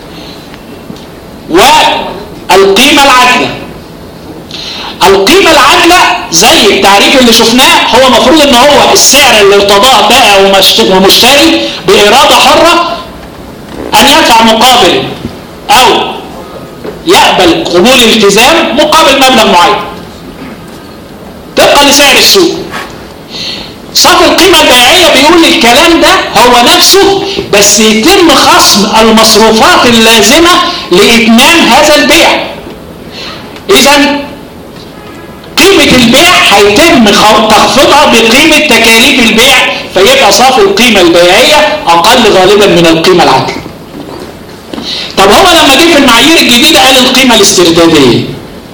والقيمة العادلة. القيمة العادلة زي التعريف اللي شفناه هو مفروض ان هو السعر اللي ارتضاه بائع ومشتري بإرادة حرة ان يدفع مقابل او يقبل قبول التزام مقابل مبلغ معين طبقا لسعر السوق. صافي القيمة البيعية بيقول الكلام ده هو نفسه بس يتم خصم المصروفات اللازمة لإتمام هذا البيع. إذن قيمة البيع هيتم تخفيضها بقيمة تكاليف البيع، فيبقى صافي القيمة البيعية أقل غالبا من القيمة العادلة. طب هو لما جه في المعايير الجديدة قال القيمة الاستردادية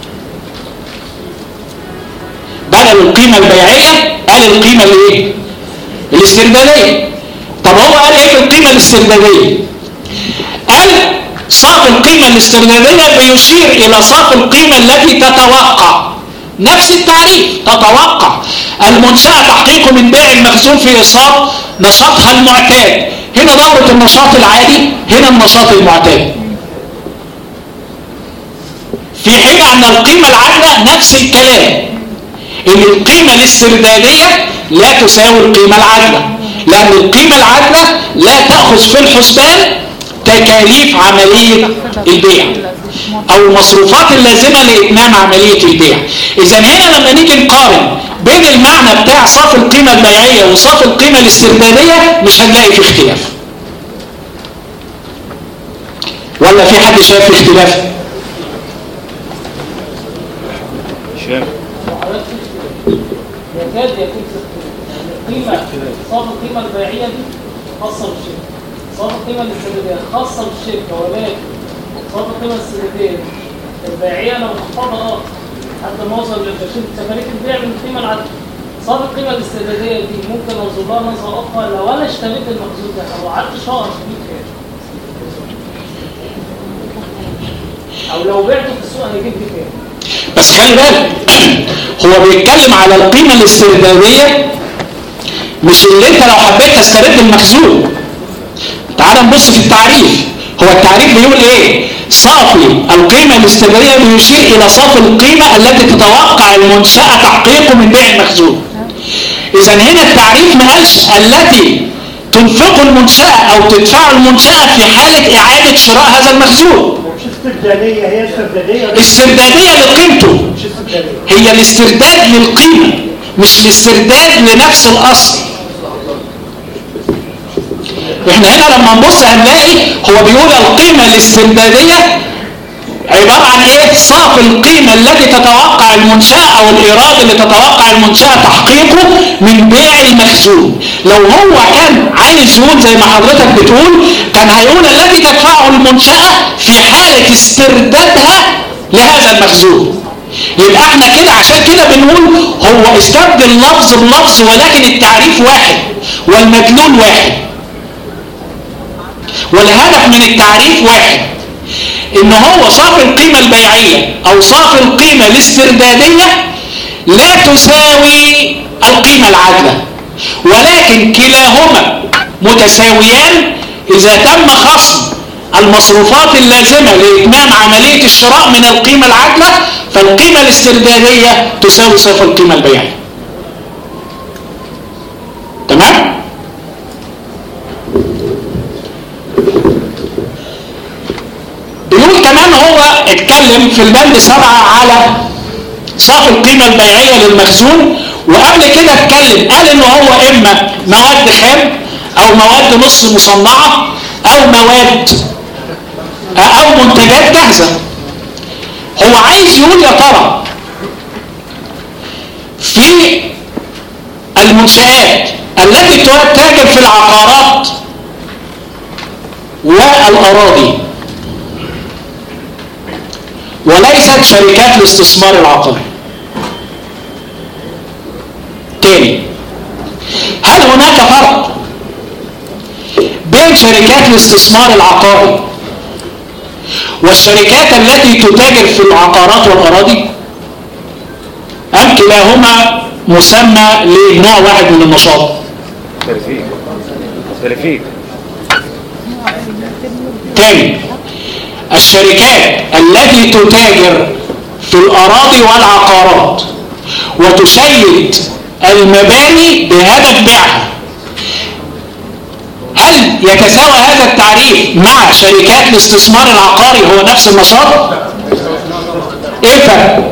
بدل القيمة البيعية، قال القيمة الايه؟ الاستردادية. طب هو قال ايه في القيمة الاستردادية؟ قال صافي القيمة الاستردادية بيشير الى صافي القيمة التي تتوقع، نفس التعريف، تتوقع المنشأة تحقيقه من بيع المخزون في إصاب نشاطها المعتاد. هنا دورة النشاط العادي، هنا النشاط المعتاد. في حين أن القيمة العادلة نفس الكلام، ان القيمة الاستردادية لا تساوي القيمة العادلة، لأن القيمة العادلة لا تأخذ في الحسبان تكاليف عملية البيع أو المصروفات اللازمة لإتمام عملية البيع. إذا هنا لما نيجي نقارن بين المعنى بتاع صافي القيمة البيعية وصافي القيمة الاستردادية مش هنلاقي في اختلاف. ولا في حد شايف في اختلاف؟ شايف يكاد يكون القيمة صافي القيمة البيعية دي خاصة بالشركة، صافي القيمة الاستردادية خاصة بالشركة، ولكن صافي القيمة الاستردادية البيعية أنا مخفضة اه حتى ما أوصل للبشر تكاليف البيع من القيمة العادلة. صافي القيمة الاستردادية دي ممكن أوصل لها نظرة أخرى لو أنا اشتريت المخزون ده أو قعدت شهر اشتريت كام، أو لو بعته في السوق هيجيب لي كام. بس خلي بالك هو بيتكلم على القيمة الاستردادية مش اللي انت لو حبيت تسترد المخزون. تعال نبص في التعريف. هو التعريف بيقول ايه؟ صافي القيمة الاستردادية بيشير الى صافي القيمة التي تتوقع المنشأة تحقيقه من بيع المخزون. اذا هنا التعريف ما قالش التي تنفق المنشأة او تدفع المنشأة في حالة اعادة شراء هذا المخزون. استردادية هي استردادية استردادية لقيمته، هي الاسترداد للقيمة مش الاسترداد لنفس الأصل. احنا هنا لما نبص هنلاقي هو بيقول القيمة الاستردادية عبارة عن ايه؟ صافي القيمة التي تتوقع المنشأة او الإيراد اللي تتوقع المنشأة تحقيقه من بيع المخزون. لو هو كان عايز يقول زي ما حضرتك بتقول كان هيقول التي تدفعه المنشأة في حالة استردادها لهذا المخزون. يبقى احنا كده عشان كده بنقول هو استبدل لفظ بلفظ ولكن التعريف واحد والمدلول واحد والهدف من التعريف واحد، ان هو صافي القيمة البيعية او صافي القيمة الاستردادية لا تساوي القيمة العادلة، ولكن كلاهما متساويان اذا تم خصم المصروفات اللازمة لإتمام عملية الشراء من القيمة العادلة، فالقيمة الاستردادية تساوي صافي القيمة البيعية. تمام؟ هو اتكلم في البند سبعة على صافي القيمة البيعية للمخزون، وقبل كده اتكلم قال ان هو اما مواد خام او مواد نص مصنعة او مواد او منتجات جاهزة. هو عايز يقول يا ترى في المنشآت التي تتاجر في العقارات والأراضي وليست شركات الاستثمار العقاري، تاني، هل هناك فرق بين شركات الاستثمار العقاري والشركات التي تتاجر في العقارات والأراضي؟ أم كلاهما مسمى لنوع واحد من النشاط؟ تلفيق تلفيق تاني، الشركات التي تتاجر في الأراضي والعقارات وتشيد المباني بهدف بيعها، هل يتساوى هذا التعريف مع شركات الاستثمار العقاري هو نفس النشاط؟ ايه الفرق؟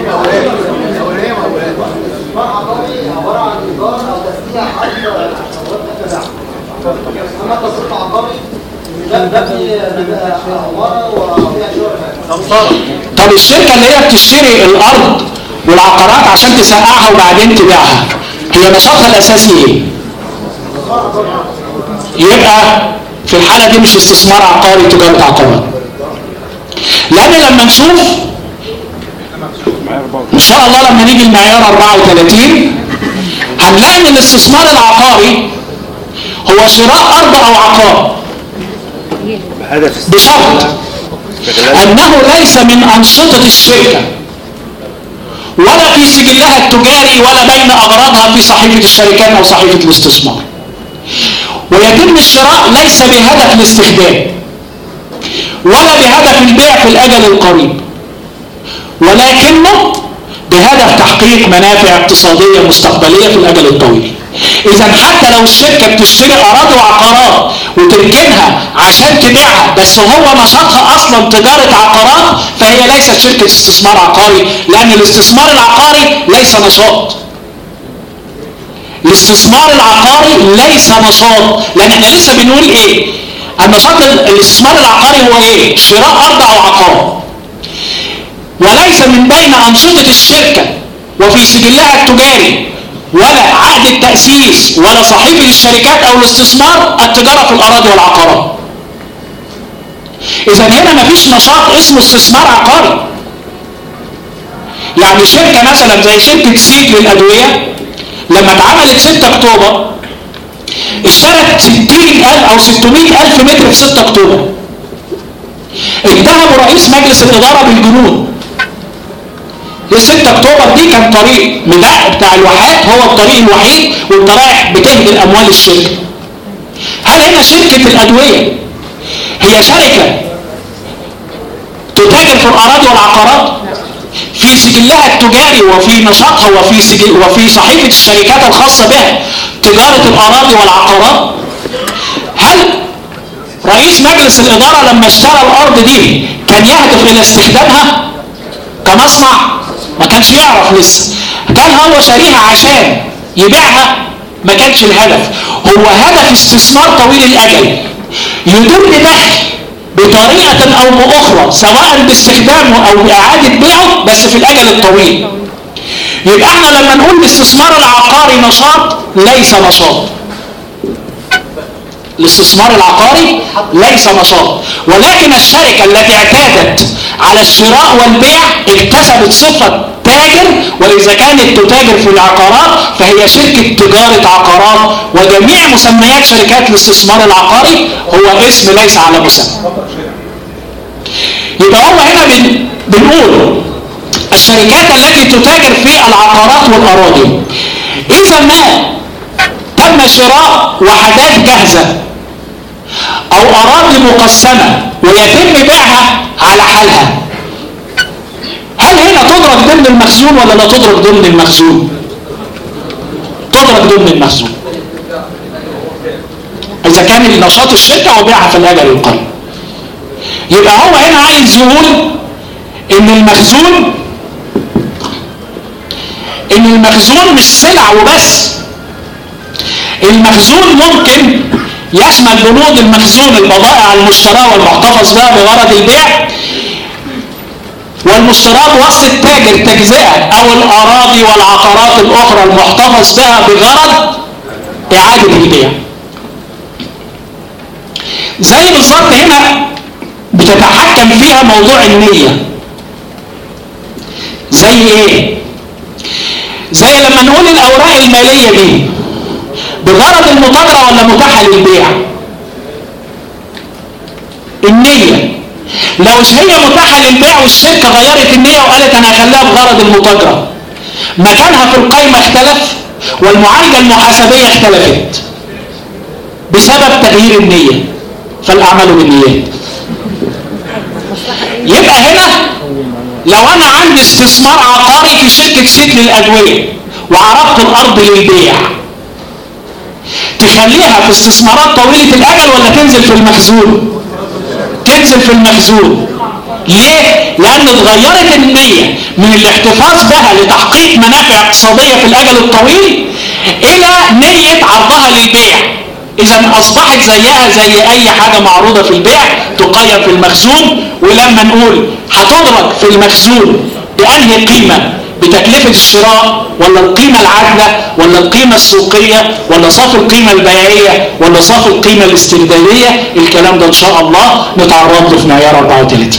طب الشركة اللي هي بتشتري الأرض والعقارات عشان تسقعها وبعدين تبيعها، هي نشاطها الأساسي ايه؟ يبقى في الحالة دي مش استثمار عقاري، تجارة عقارات. لأن لما نشوف إن شاء الله لما نيجي المعيار أربعة وثلاثين هنلاقي ان الاستثمار العقاري هو شراء أرض أو عقار بشرط أنه ليس من أنشطة الشركة ولا في سجلها التجاري ولا بين أغراضها في صحيفة الشركات أو صحيفة الاستثمار، ويتم الشراء ليس بهدف الاستخدام ولا بهدف البيع في الأجل القريب، ولكنه بهدف تحقيق منافع اقتصادية مستقبلية في الأجل الطويل. إذا حتى لو الشركة بتشتري أراضي وعقارات وتركنها عشان تبيعها بس هو نشاطها أصلا تجارة عقارات، فهي ليست شركة استثمار عقاري، لأن الاستثمار العقاري ليس نشاط. الاستثمار العقاري ليس نشاط، لأن احنا لسه بنقول إيه؟ النشاط الاستثمار العقاري هو إيه؟ شراء أرض أو عقار، وليس من بين أنشطة الشركة وفي سجلها التجاري ولا عقد التأسيس ولا صحيفة الشركات أو الاستثمار التجارة في الأراضي والعقارات. إذا هنا مفيش نشاط اسمه استثمار عقاري. يعني شركة مثلا زي شركة سيد للأدوية لما اتعملت ستة أكتوبر اشترت ستين ألف أو ستمائة ألف متر في ستة أكتوبر، اتهموا رئيس مجلس الإدارة بالجنون. ستة أكتوبر دي كان طريق بتاع الواحات هو الطريق الوحيد وانت رايح بتهدر اموال الشركه. هل هنا شركه الادويه هي شركه تتاجر في الاراضي والعقارات؟ في سجلها التجاري وفي نشاطها وفي سجل وفي صحيفه الشركات الخاصه بها تجاره الاراضي والعقارات؟ هل رئيس مجلس الاداره لما اشترى الارض دي كان يهدف الى استخدامها كمصنع؟ ما كانش يعرف لسه. كان هو شاريها عشان يبيعها؟ ما كانش الهدف. هو هدف استثمار طويل الأجل يدر دخل بطريقة أو بأخرى سواء باستخدامه أو بإعادة بيعه بس في الأجل الطويل. يبقى احنا لما نقول الاستثمار العقاري نشاط ليس نشاط. الاستثمار العقاري ليس نشاط، ولكن الشركة التي اعتادت على الشراء والبيع اكتسبت صفة تاجر، وإذا كانت تتاجر في العقارات فهي شركة تجارة عقارات، وجميع مسميات شركات الاستثمار العقاري هو اسم ليس على مسمى. يبقى هو هنا بن... بنقول الشركات التي تتاجر في العقارات والأراضي إذا ما تم شراء وحدات جاهزة أو أراضي مقسمة ويتم بيعها على حالها، هل هنا تدرك ضمن المخزون ولا لا تدرك ضمن المخزون؟ تدرك ضمن المخزون إذا كان نشاط الشركة وبيعها في الأجل القريب. يبقى هو هنا عايز يقول ان المخزون ان المخزون مش سلع وبس. المخزون ممكن يشمل بنود المخزون البضائع المشتراه والمحتفظ بها بغرض البيع، والمشتراه بواسطة التاجر تجزئة، او الاراضي والعقارات الاخرى المحتفظ بها بغرض اعادة البيع. زي بالظبط هنا بتتحكم فيها موضوع النية. زي ايه؟ زي لما نقول الاوراق المالية دي بغرض المتاجرة ولا متاحة للبيع؟ النية. لو هي متاحة للبيع والشركة غيرت النية وقالت انا هخليها بغرض المتاجرة، مكانها في القائمة اختلف والمعالجة المحاسبية اختلفت بسبب تغيير النية. فالاعمال بالنيات. يبقى هنا لو انا عندي استثمار عقاري في شركة سيد للادوية وعرضت الارض للبيع، تخليها في استثمارات طويلة الاجل ولا تنزل في المخزون؟ تنزل في المخزون. ليه؟ لان اتغيرت النية من الاحتفاظ بها لتحقيق منافع اقتصادية في الاجل الطويل الى نية عرضها للبيع. اذا اصبحت زيها زي اي حاجة معروضة في البيع تقيم في المخزون. ولما نقول هتدرج في المخزون بانهي قيمة؟ بتكلفة الشراء ولا القيمة العادلة ولا القيمة السوقية ولا صافي القيمة البيعية ولا صافي القيمة الاستردادية؟ الكلام ده ان شاء الله نتعرض له في معيار أربعة وثلاثين.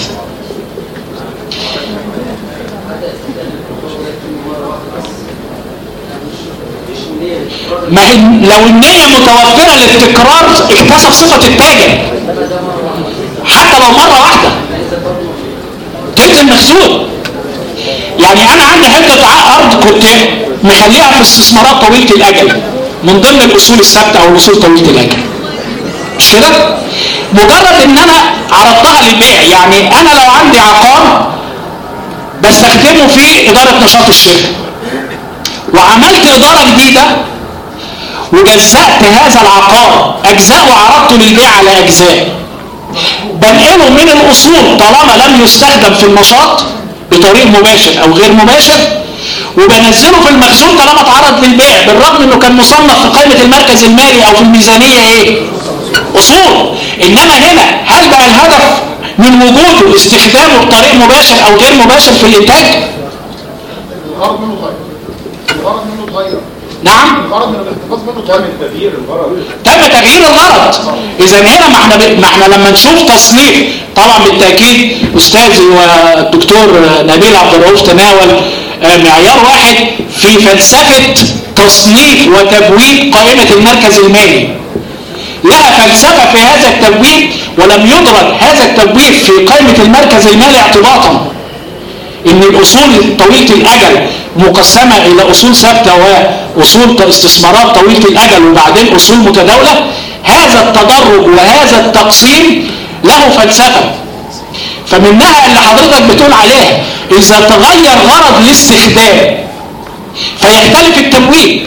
ما هي لو النية متوفرة للتكرار اكتسب صفة التاجر حتى لو مرة واحدة تنزل مخزون. يعني انا عندي حته ارض كنت مخليها في استثمارات طويله الاجل من ضمن الاصول الثابته او الاصول طويله الاجل، مش كده؟ مجرد ان انا عرضتها للبيع، يعني انا لو عندي عقار بستخدمه في اداره نشاط الشركه وعملت اداره جديده وجزأت هذا العقار اجزاء وعرضته للبيع على اجزاء، بنقله من الاصول طالما لم يستخدم في النشاط بطريق مباشر او غير مباشر، وبنزله في المخزون طالما اتعرض للبيع، بالرغم انه كان مصنف في قائمة المركز المالي او في الميزانية ايه؟ اصول. انما هنا هل بقى الهدف من وجوده استخدامه بطريق مباشر او غير مباشر في الانتاج؟ الغرض منه اتغير. الغرض منه اتغير. نعم؟ الغرض من الاحتفاظ منه اتغير. تم تغيير الغرض. تم تغيير الغرض. اذا هنا ما احنا ب... ما احنا لما نشوف تصنيف، طبعا بالتاكيد استاذي والدكتور نبيل عبد الرؤوف تناول معيار واحد في فلسفه تصنيف وتبويب قائمه المركز المالي. لها فلسفه في هذا التبويب، ولم يدرج هذا التبويب في قائمه المركز المالي اعتباطا ان الاصول طويله الاجل مقسمه الى اصول ثابته واصول استثمارات طويله الاجل وبعدين اصول متداوله. هذا التدرج وهذا التقسيم له فلسفه، فمنها اللي حضرتك بتقول عليها اذا تغير غرض الاستخدام فيختلف التبويب،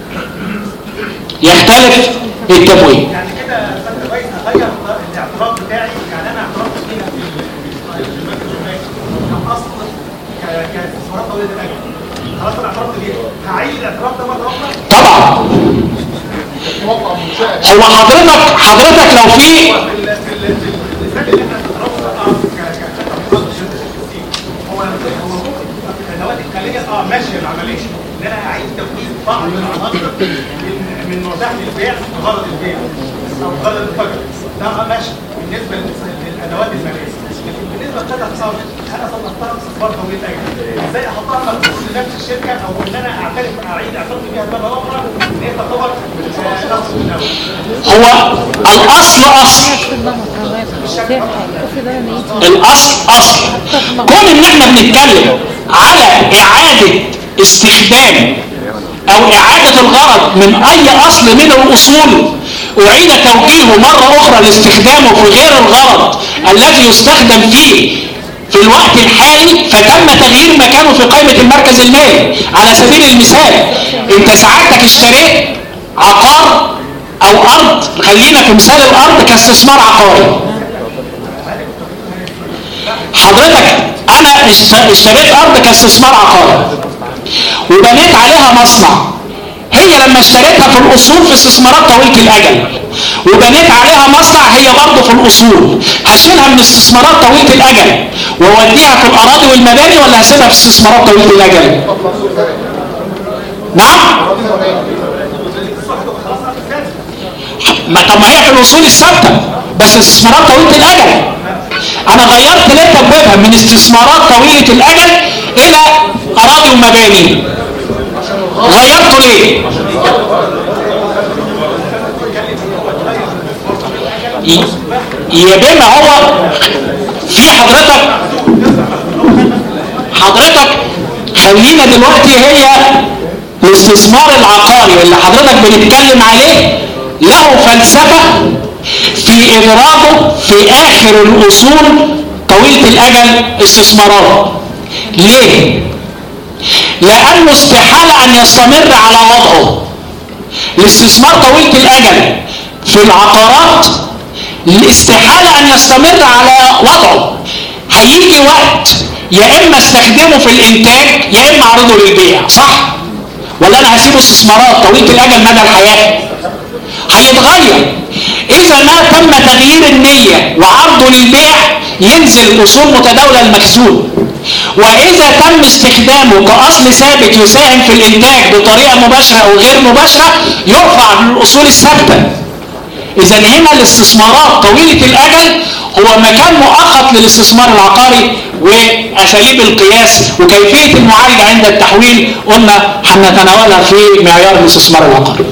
يختلف التبويب. يعني كده فانت كويس اغير الاعتراف بتاعي. يعني انا اعترفت فيها في المركز المالي كاصل كاستثمارات طويله الاجل، خلاص انا اعترفت بيها، هعيد الاعتراف ده مره اخرى؟ طبعا. هو حضرتك حضرتك لو في الادوات الخارجيه اه ماشيه العمليه ان انا اعيد تفويض بعض العناصر من متاح للبيع بغرض البيع او بغرض الفجر، ده ماشي بالنسبه للادوات الماليه. لكن بالنسبه لقطع صرف انا صنفتها باستثمار طويل الاجل، ازاي احطها مخصوص لنفس الشركه او ان انا اعترف اعيد اعترف بيها مره اخرى ان هي تعتبر نقص من الاول؟ هو الاصل اصل الاصل اصل كون ان احنا بنتكلم على اعادة استخدام او اعادة الغرض من اي اصل من الاصول اعيد توجيهه مرة اخرى لاستخدامه في غير الغرض الذي يستخدم فيه في الوقت الحالي، فتم تغيير مكانه في قائمة المركز المالي. على سبيل المثال انت سعادتك اشتريت عقار او ارض، خلينا في مثال الارض كاستثمار عقاري، حضرتك انا اشتريت ارض كاستثمار عقاري وبنيت عليها مصنع، هي لما اشتريتها في الاصول في استثمارات طويله الاجل وبنيت عليها مصنع، هي برضه في الاصول هشيلها من استثمارات طويله الاجل واوديها في الاراضي والمباني، ولا هسيبها في استثمارات طويله الاجل؟ نعم؟ ما طب ما هي في الاصول الثابته بس استثمارات طويله الاجل. انا غيرت ليه تبويبها من استثمارات طويله الاجل الى اراضي ومباني؟ غيرته ليه؟ يبقى ما هو في حضرتك حضرتك خلينا دلوقتي هي الاستثمار العقاري اللي حضرتك بنتكلم عليه له فلسفة في إدراجه في آخر الأصول طويلة الأجل استثمارات. ليه؟ لأنه استحالة أن يستمر على وضعه. الاستثمار طويلة الأجل في العقارات استحالة أن يستمر على وضعه، هيجي وقت يا إما استخدمه في الإنتاج يا إما أعرضه للبيع، صح؟ ولا أنا هسيبه استثمارات طويلة الأجل مدى الحياة؟ هيتغير. إذا ما تم تغيير النية وعرضه للبيع ينزل أصول متداولة المخزون، وإذا تم استخدامه كأصل ثابت يساهم في الإنتاج بطريقة مباشرة أو غير مباشرة يرفع من الأصول الثابتة. إذا هنا الاستثمارات طويلة الأجل هو مكان مؤقت للاستثمار العقاري، وأساليب القياس وكيفية المعالجة عند التحويل قلنا هنتناولها في معيار الاستثمار العقاري.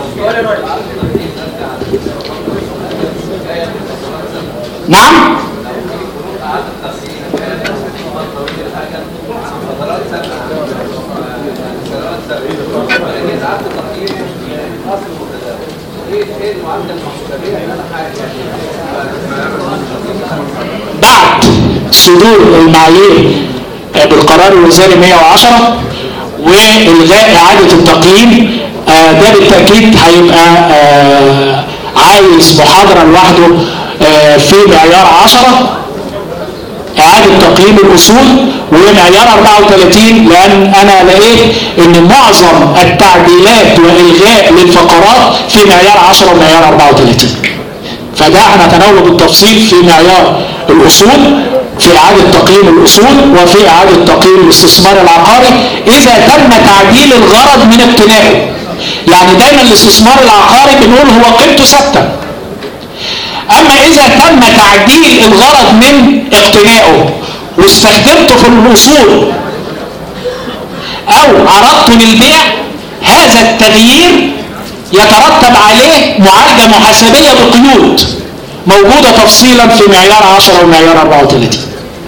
نعم؟ بعد صدور المعايير بالقرار الوزاري مئة وعشرة والغاء اعاده التقييم، ده بالتاكيد هيبقى عايز محاضره لوحده في معيار عشرة اعاده تقييم الاصول ومعيار أربعة وثلاثين، لان انا لقيت ان معظم التعديلات والغاء للفقرات في معيار عشرة ومعيار أربعة وثلاثين، فده هنتناوله بالتفصيل في معيار الاصول، في اعاده تقييم الاصول وفي اعاده تقييم الاستثمار العقاري اذا تم تعديل الغرض من اقتنائه. يعني دايما الاستثمار العقاري بنقول هو قيمته ثابته، اما اذا تم تعديل الغرض من اقتنائه واستخدمته في الاصول او عرضته للبيع، هذا التغيير يترتب عليه معالجة محاسبية بقيود موجودة تفصيلا في معيار عشرة ومعيار أربعة وثلاثين.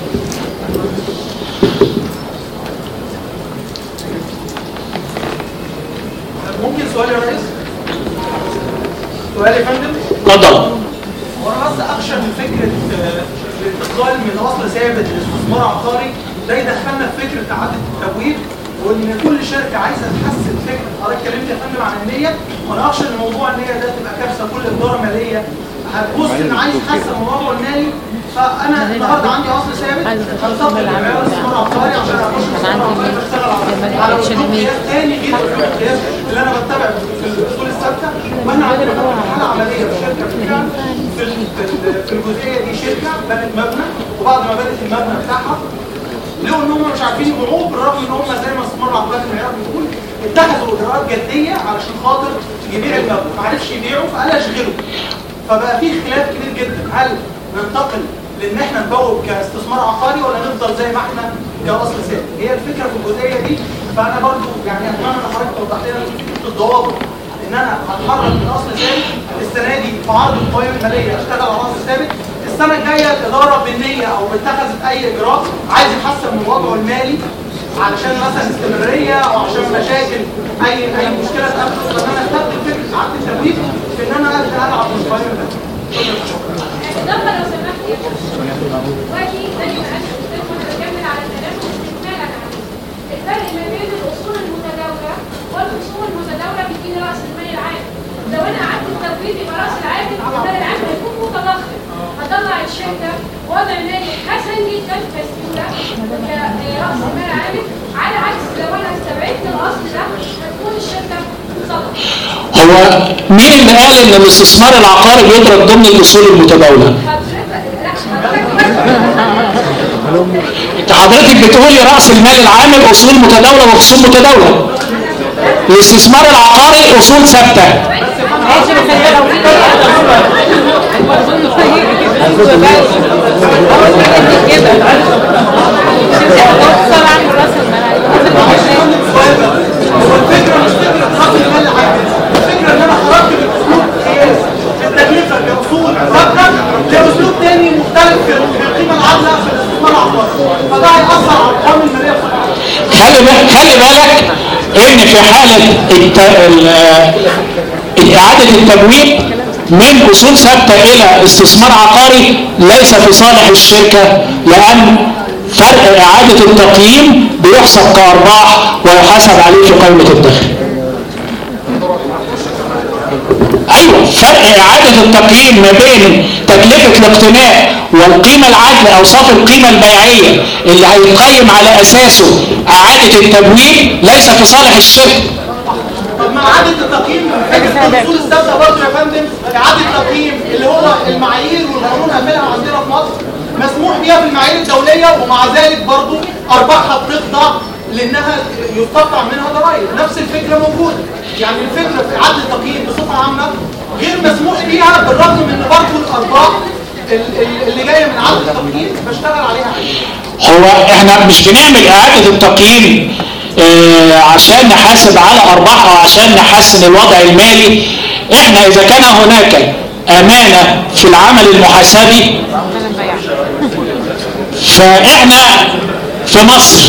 ممكن سؤال يا ريس؟ سؤال يا فندم؟ اتفضل. وانا بس اخشى من فكره الانتقال من اصل ثابت لاستثمار عقاري، ده يدخلنا في فكره اعاده التمويل، وان كل شركه عايزه تحسن فكره. حضرتك اتكلمت يا فندم عن النيه، وانا اخشى ان موضوع النيه ده تبقى كارثه. كل اداره ماليه هتبص ان عايز تحسن الموضوع المالي، فانا النهارده عندي اصل ثابت هنطبق معيار الاستثمار العقاري عشان اخش الاستثمار العقاري بشتغل على قياس ثاني غير القياس اللي انا بتبعه في الاصول الثابته. وانا عندي حاله عمليه في شركه بالفعل في في الجزئيه دي، شركه بنت مبنى، وبعد ما بنت المبنى بتاعها لقوا ان هم مش عارفين يبيعوه، بالرغم ان هم زي ما استثمار العقاري المعيار بيقول اتخذوا اجراءات جديه علشان خاطر يبيع المبنى، ما عرفش يبيعه فقال اشغله. فبقى في خلاف كبير جدا، هل ننتقل لان احنا نبوب كاستثمار عقاري ولا نفضل زي ما احنا كاصل ثابت؟ هي الفكره في الجزئيه دي. فانا برضو يعني اتمنى ان حضرتك توضح لنا فكره الضوابط، ان انا هتحرك من اصل ثابت السنه دي في عرض القوائم الماليه اشتغل على اصل ثابت، السنه الجايه الاداره بالنيه او اتخذت اي اجراء عايز يحسن من وضعه المالي علشان مثلا استمراريه او عشان مشاكل اي اي مشكله تحصل، فان انا استخدم فكره اعاده التمويل في ان انا ابدا العب في القوائم الماليه. اضافه لو سمحت يا فندم، دلوقتي زي ما قال الاستاذ متكمل على الكلام واستكمالا عليه، الفرق ما بين الاصول المتداوله والاصول المتداوله بتجيني راس المال العام. لو انا قعدت التمويل يبقى راس العام المال العام هيكون متداول متاخر هطلع الشركه وضع مالي حسن جدا كسيوله كراس مال عامل، على عكس لو انا استبعدت الاصل ده هتكون الشركه صدقه. هو مين اللي قال ان الاستثمار العقاري بيضرب ضمن الاصول المتداوله؟ انت حضرتك بتقولي راس المال العامل اصول متداوله واصول متداوله. الاستثمار العقاري اصول ثابته. التكلفه كاصول ثابته لاسلوب تاني مختلف في القيمه العادله في الاستثمار العقاري، فده هيأثر على القوائم الماليه بصراحه. خلي بالك خلي بالك ان في حاله الت... اعاده التمويل من اصول ثابته الى استثمار عقاري ليس في صالح الشركه، لان فرق اعاده التقييم بيحسب كارباح ويحاسب عليه في قائمه الدخل. ايوه، فرق اعاده التقييم ما بين تكلفه الاقتناء والقيمه العادله او صافي القيمه البيعيه اللي هيقيم على اساسه اعاده التمويل ليس في صالح الشركه. طب ما اعاده التقييم فكره الاصول الثابته برضه يا فندم، اعاده التقييم اللي هو المعايير والقانون عاملها عندنا في مصر مسموح بيها في المعايير الدوليه، ومع ذلك برضه ارباحها بتخضع لانها يستقطع منها ضرائب. نفس الفكره موجوده، يعني الفكره في اعاده التقييم بصفه عامه غير مسموح بيها، بالرغم من ان برضه الارباح اللي جايه من اعاده التقييم بشتغل عليها. هو احنا مش بنعمل اعاده التقييم اه عشان نحاسب على ارباحها وعشان نحسن الوضع المالي. احنا اذا كان هناك امانه في العمل المحاسبي فاحنا في مصر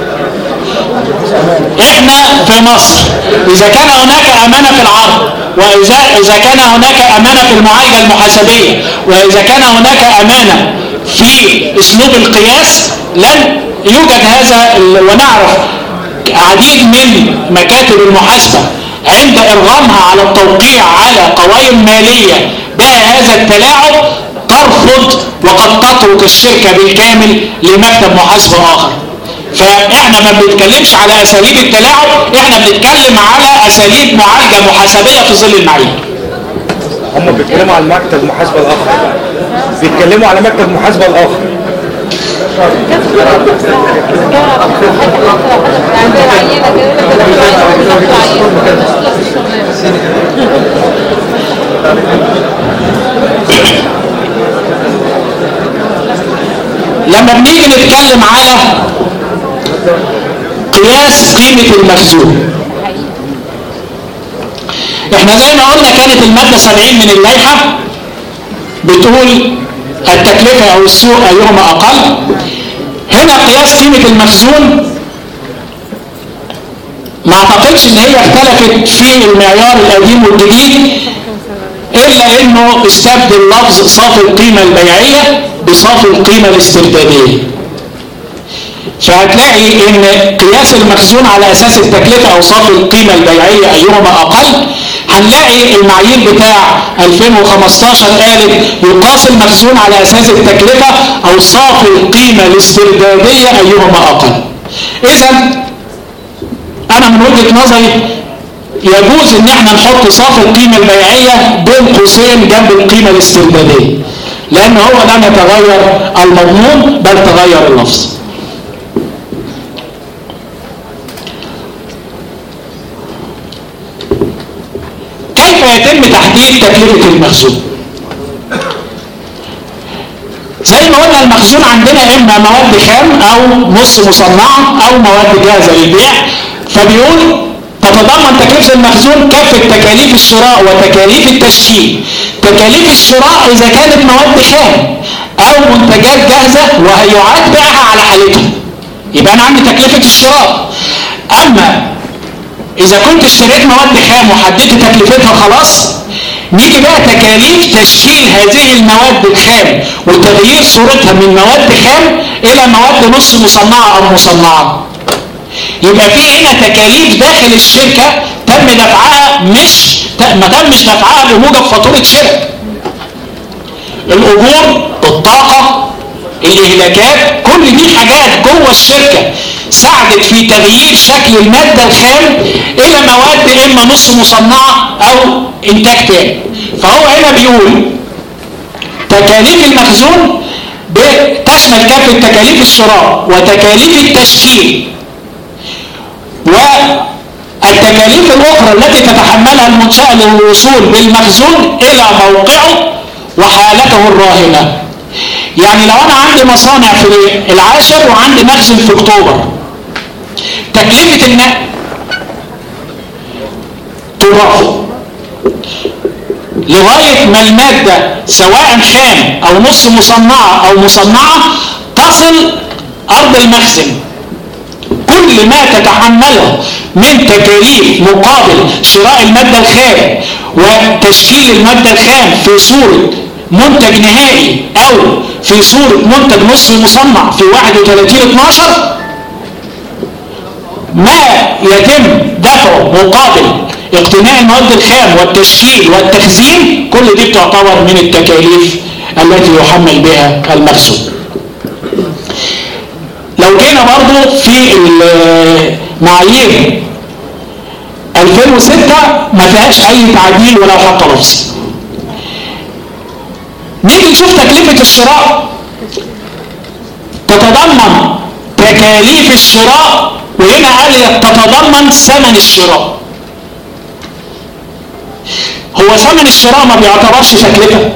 احنا في مصر اذا كان هناك امانه في العرض، واذا اذا كان هناك امانه في المعالجه المحاسبيه، واذا كان هناك امانه في اسلوب القياس، لن يوجد هذا. ونعرف عديد من مكاتب المحاسبه عند ارغامها على التوقيع على قوائم ماليه بها هذا التلاعب ترفض وقد تترك الشركه بالكامل لمكتب محاسبه اخر. فاحنا ما بنتكلمش على اساليب التلاعب، احنا بنتكلم على اساليب معالجه محاسبيه في ظل المعايير. هم بيتكلموا على المكتب المحاسبه الاخر، بيتكلموا على مكتب المحاسبه الاخر. لما بنيجي نتكلم على قياس قيمة المخزون، احنا زي ما قلنا كانت المادة سبعين من اللائحة بتقول التكلفة او السوق ايهما اقل. هنا قياس قيمة المخزون ما اعتقدش ان هي اختلفت في المعيار القديم والجديد، الا انه استبدل لفظ صافي القيمة البيعية بصافي القيمة الاستردادية. فهتلاقي ان قياس المخزون على اساس التكلفة او صافي القيمة البيعية ايهما اقل. هنلاقي المعايير بتاع ألفين وخمستاشر قالت يقاس المخزون على اساس التكلفة او صافي القيمة الاستردادية ايهما اقل. اذا انا من وجهة نظري يجوز ان احنا نحط صافي القيمة البيعية بين قوسين جنب القيمة الاستردادية، لان هو لم يتغير المضمون بل تغير اللفظ. كيف يتم تحديد تكلفة المخزون؟ زي ما قلنا المخزون عندنا اما مواد خام او نص مصنعة او مواد جاهزة للبيع. فبيقول تتضمن تكلفة المخزون كافة تكاليف الشراء وتكاليف التشغيل. تكاليف الشراء اذا كانت مواد خام او منتجات جاهزة وهيعاد بيعها على حالتها، يبقى انا عندي تكلفة الشراء. اما اذا كنت اشتريت مواد خام وحددت تكلفتها خلاص، نيجي بقى تكاليف تشغيل هذه المواد الخام وتغيير صورتها من مواد خام الى مواد نص مصنعة او مصنعة. يبقى في هنا تكاليف داخل الشركة تم دفعها، مش ما تمش دفعها بموجب فاتورة شركة. الاجور، الطاقه، الاهلاكات، كل دي حاجات جوه الشركه ساعدت في تغيير شكل الماده الخام الى مواد اما نص مصنعه او انتاج تاني. فهو هنا بيقول تكاليف المخزون بتشمل كافه تكاليف الشراء وتكاليف التشكيل والتكاليف الاخرى التي تتحملها المنشاه للوصول بالمخزون الى موقعه وحالته الراهنه. يعني لو انا عندي مصانع في العاشر وعندي مخزن في اكتوبر، تكلفه النقل تضاف لغايه ما الماده سواء خام او نص مصنعه او مصنعه تصل ارض المخزن. كل ما تتحمله من تكاليف مقابل شراء الماده الخام وتشكيل الماده الخام في صوره منتج نهائي او في صورة منتج نصف مصنع في واحد وثلاثين اتناشر، ما يتم دفعه مقابل اقتناء المواد الخام والتشكيل والتخزين، كل دي بتعتبر من التكاليف التي يحمل بها المخزون. لو جينا برضو في المعايير ألفين وستة ما فيهاش اي تعديل ولو حتى لفظي. نيجي نشوف تكلفة الشراء، تتضمن تكاليف الشراء، وهنا قال تتضمن ثمن الشراء. هو ثمن الشراء ما بيعتبرش تكلفة؟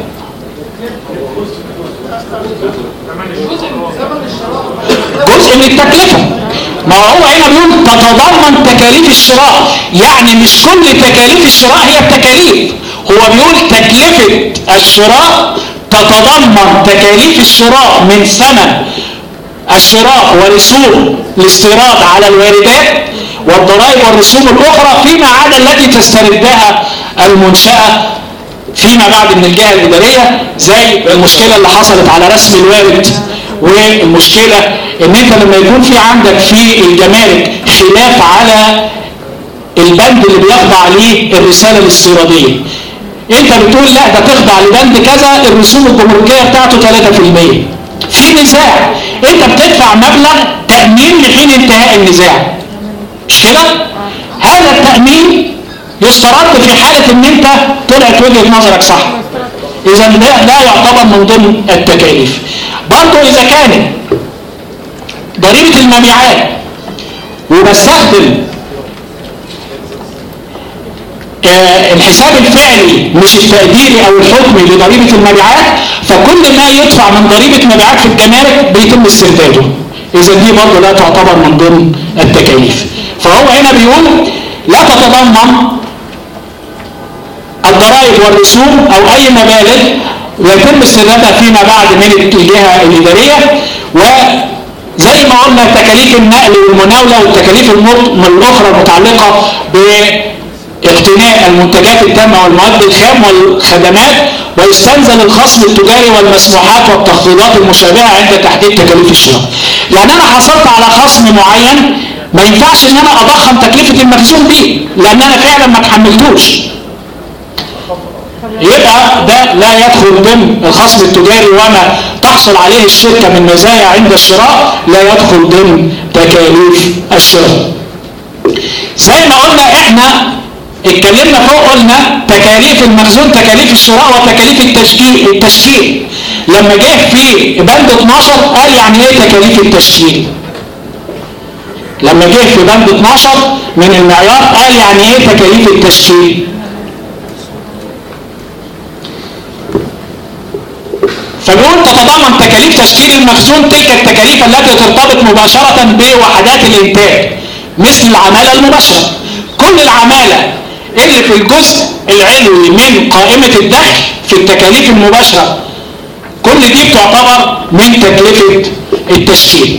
جزء من التكلفة. ما هو هنا بيقول تتضمن تكاليف الشراء، يعني مش كل تكاليف الشراء هي التكاليف. هو بيقول تكلفة الشراء تتضمن تكاليف الشراء من ثمن الشراء ورسوم الاستيراد على الواردات والضرائب والرسوم الأخرى فيما عدا التي تستردها المنشأة فيما بعد من الجهة الإدارية، زي المشكلة اللي حصلت على رسم الوارد، والمشكلة ان انت لما يكون في عندك في الجمارك خلاف على البند اللي بيخضع ليه الرسالة الاستيرادية، انت بتقول لا ده تخضع لبند كذا الرسوم الجمركية بتاعته ثلاثة في المية، في نزاع انت بتدفع مبلغ تأمين لحين انتهاء النزاع، مش كده؟ هذا التأمين يسترد في حالة ان انت طلعت وجهة نظرك صح، اذا ده لا يعتبر من ضمن التكاليف. برضه اذا كانت ضريبة المبيعات وبستخدم آه الحساب الفعلي مش التقديري او الحكمي لضريبة المبيعات، فكل ما يدفع من ضريبة مبيعات في الجمارك بيتم استرداده، اذا دي برضه لا تعتبر من ضمن التكاليف. فهو هنا بيقول لا تتضمن الضرائب والرسوم او اي مبالغ ويتم استردادها فيما بعد من الجهة الإدارية، وزي ما قلنا تكاليف النقل والمناولة والتكاليف الأخرى المتعلقة باقتناء المنتجات التامة والمواد الخام والخدمات، ويستنزل الخصم التجاري والمسموحات والتخفيضات المشابهة عند تحديد تكاليف الشراء. يعني أنا حصلت على خصم معين ما ينفعش إن أنا أضخم تكلفة المخزون دي لأن أنا فعلا ما تحملتوش، يبقى ده لا يدخل ضمن الخصم التجاري وما تحصل عليه الشركة من مزايا عند الشراء، لا يدخل ضمن تكاليف الشراء. زي ما قلنا احنا اتكلمنا فوق، قلنا تكاليف المخزون تكاليف الشراء وتكاليف التشكيل التشكيل لما جه في بند اتناشر قال يعني ايه تكاليف التشكيل؟ لما جه في بند اتناشر من المعيار قال يعني ايه تكاليف التشكيل؟ فبيقول تتضمن تكاليف تشكيل المخزون تلك التكاليف التي ترتبط مباشرة بوحدات الانتاج مثل العمالة المباشرة. كل العمالة اللي في الجزء العلوي من قائمة الدخل في التكاليف المباشرة كل دي بتعتبر من تكلفة التشكيل.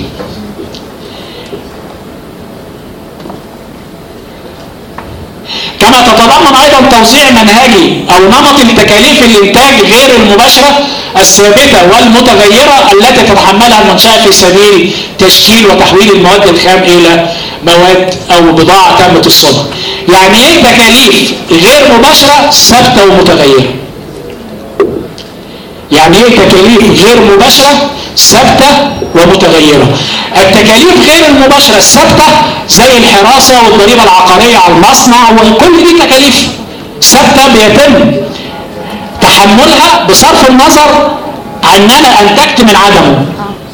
كما تتضمن ايضا توزيع منهجي او نمط التكاليف الانتاج غير المباشرة الثابتة والمتغيرة التي تتحملها المنشأة في سبيل تشكيل وتحويل المواد الخام الى مواد او بضاعة تامة الصنع. يعني ايه تكاليف غير مباشرة ثابتة ومتغيرة؟ يعني ايه عليه تكاليف غير مباشرة ثابتة ومتغيرة. التكاليف غير المباشرة الثابتة زي الحراسة والضريبة العقارية على المصنع وكل دي تكاليف ثابتة بيتم تحملها بصرف النظر عن ان انا انتجت من عدمه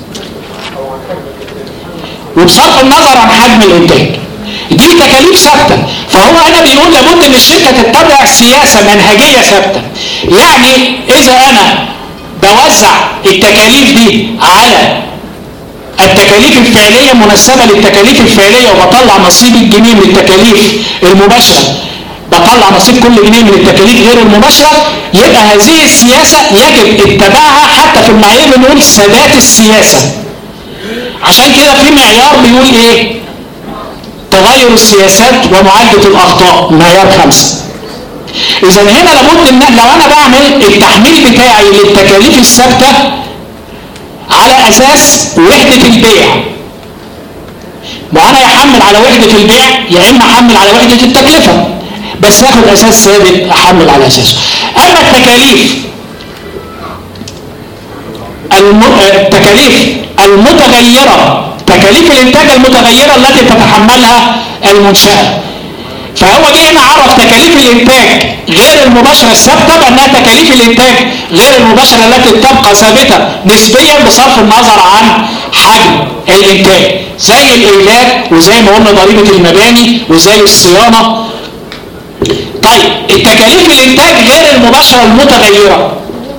وبصرف النظر عن حجم الانتاج. دي تكاليف ثابته. فهو هنا بيقول لابد ان الشركه تتبع سياسه منهجيه ثابته. يعني اذا انا بوزع التكاليف دي على التكاليف الفعليه مناسبه للتكاليف الفعليه وبطلع نصيب الجنيه من التكاليف المباشره، بطلع نصيب كل جنيه من التكاليف غير المباشره، يبقى هذه السياسه يجب اتباعها حتى في المعايير بنقول ثبات السياسه. عشان كده في معيار بيقول ايه؟ تغير السياسات ومعالجه الاخطاء، معيار خمسه. اذا هنا لابد ان لو انا بعمل التحميل بتاعي للتكاليف الثابته على اساس وحده البيع، ما انا يحمل على وحده البيع يا اما احمل على وحده التكلفه، بس اخد اساس ثابت احمل على اساسه. اما التكاليف الم... التكاليف المتغيره، تكاليف الانتاج المتغيره التي تتحملها المنشاه، فهو جه هنا عرف تكاليف الانتاج غير المباشره الثابته بانها تكاليف الانتاج غير المباشره التي تبقى ثابته نسبيا بصرف النظر عن حجم الانتاج، زي الايلات وزي ما قلنا ضريبه المباني وزي الصيانه. طيب التكاليف الانتاج غير المباشره المتغيره،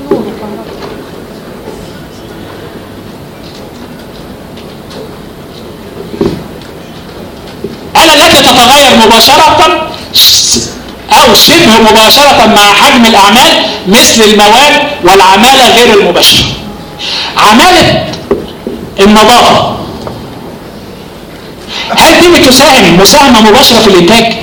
انا التي تتغير مباشره او شبه مباشره مع حجم الاعمال مثل المواد والعماله غير المباشره. عماله النظافه هل دي بتساهم مساهمه مباشره في الانتاج؟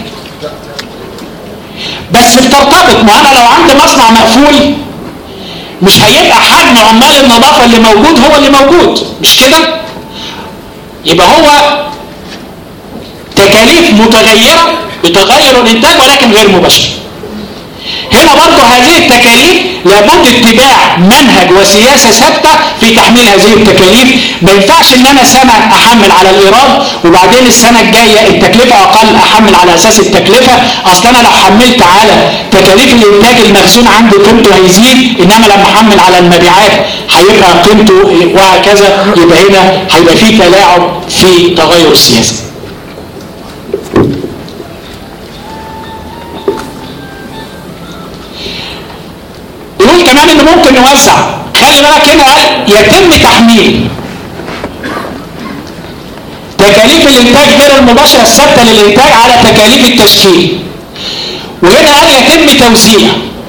بس بترتبط. ما انا لو عندي مصنع مقفول مش هيبقى حجم عمال النظافه اللي موجود هو اللي موجود، مش كده؟ يبقى هو تكاليف متغيره بتغير الانتاج ولكن غير مباشر. هنا برضه هذه التكاليف لابد اتباع منهج وسياسه ثابته في تحميل هذه التكاليف. ما ينفعش ان انا سنه احمل على الايراد وبعدين السنه الجايه التكلفه اقل احمل على اساس التكلفه، اصل انا لو حملت على تكاليف الانتاج المخزون عندي قيمته هيزيد، انما لما احمل على المبيعات هيبقى قيمته وهكذا. يبقى هنا هيبقى في تلاعب في تغير السياسه. يقول كمان انه ممكن نوزع، خلي بالك هنا قال يتم تحميل تكاليف الانتاج غير المباشره الثابته للانتاج على تكاليف التشكيل، وهنا قال يتم توزيع.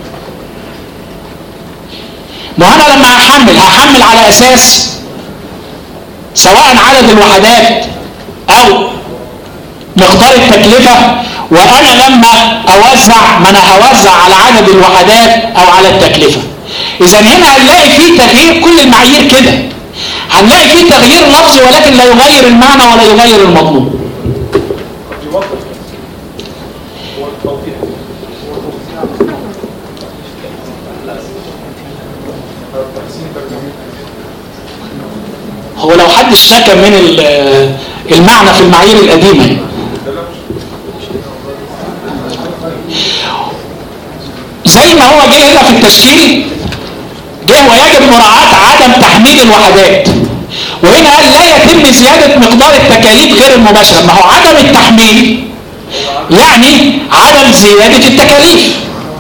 ما انا لما هحمل هحمل على اساس سواء عدد الوحدات او مقدار التكلفه، وانا لما اوزع ما انا هوزع على عدد الوحدات او على التكلفه. اذا هنا هنلاقي فيه تغيير، كل المعايير كده هنلاقي فيه تغيير لفظي ولكن لا يغير المعنى ولا يغير المضمون. هو لو حد اشتكى من المعنى في المعايير القديمه زي ما هو جه هنا في التشكيل جه ويجب مراعاة عدم تحميل الوحدات، وهنا قال لا يتم زيادة مقدار التكاليف غير المباشرة. ما هو عدم التحميل يعني عدم زيادة التكاليف.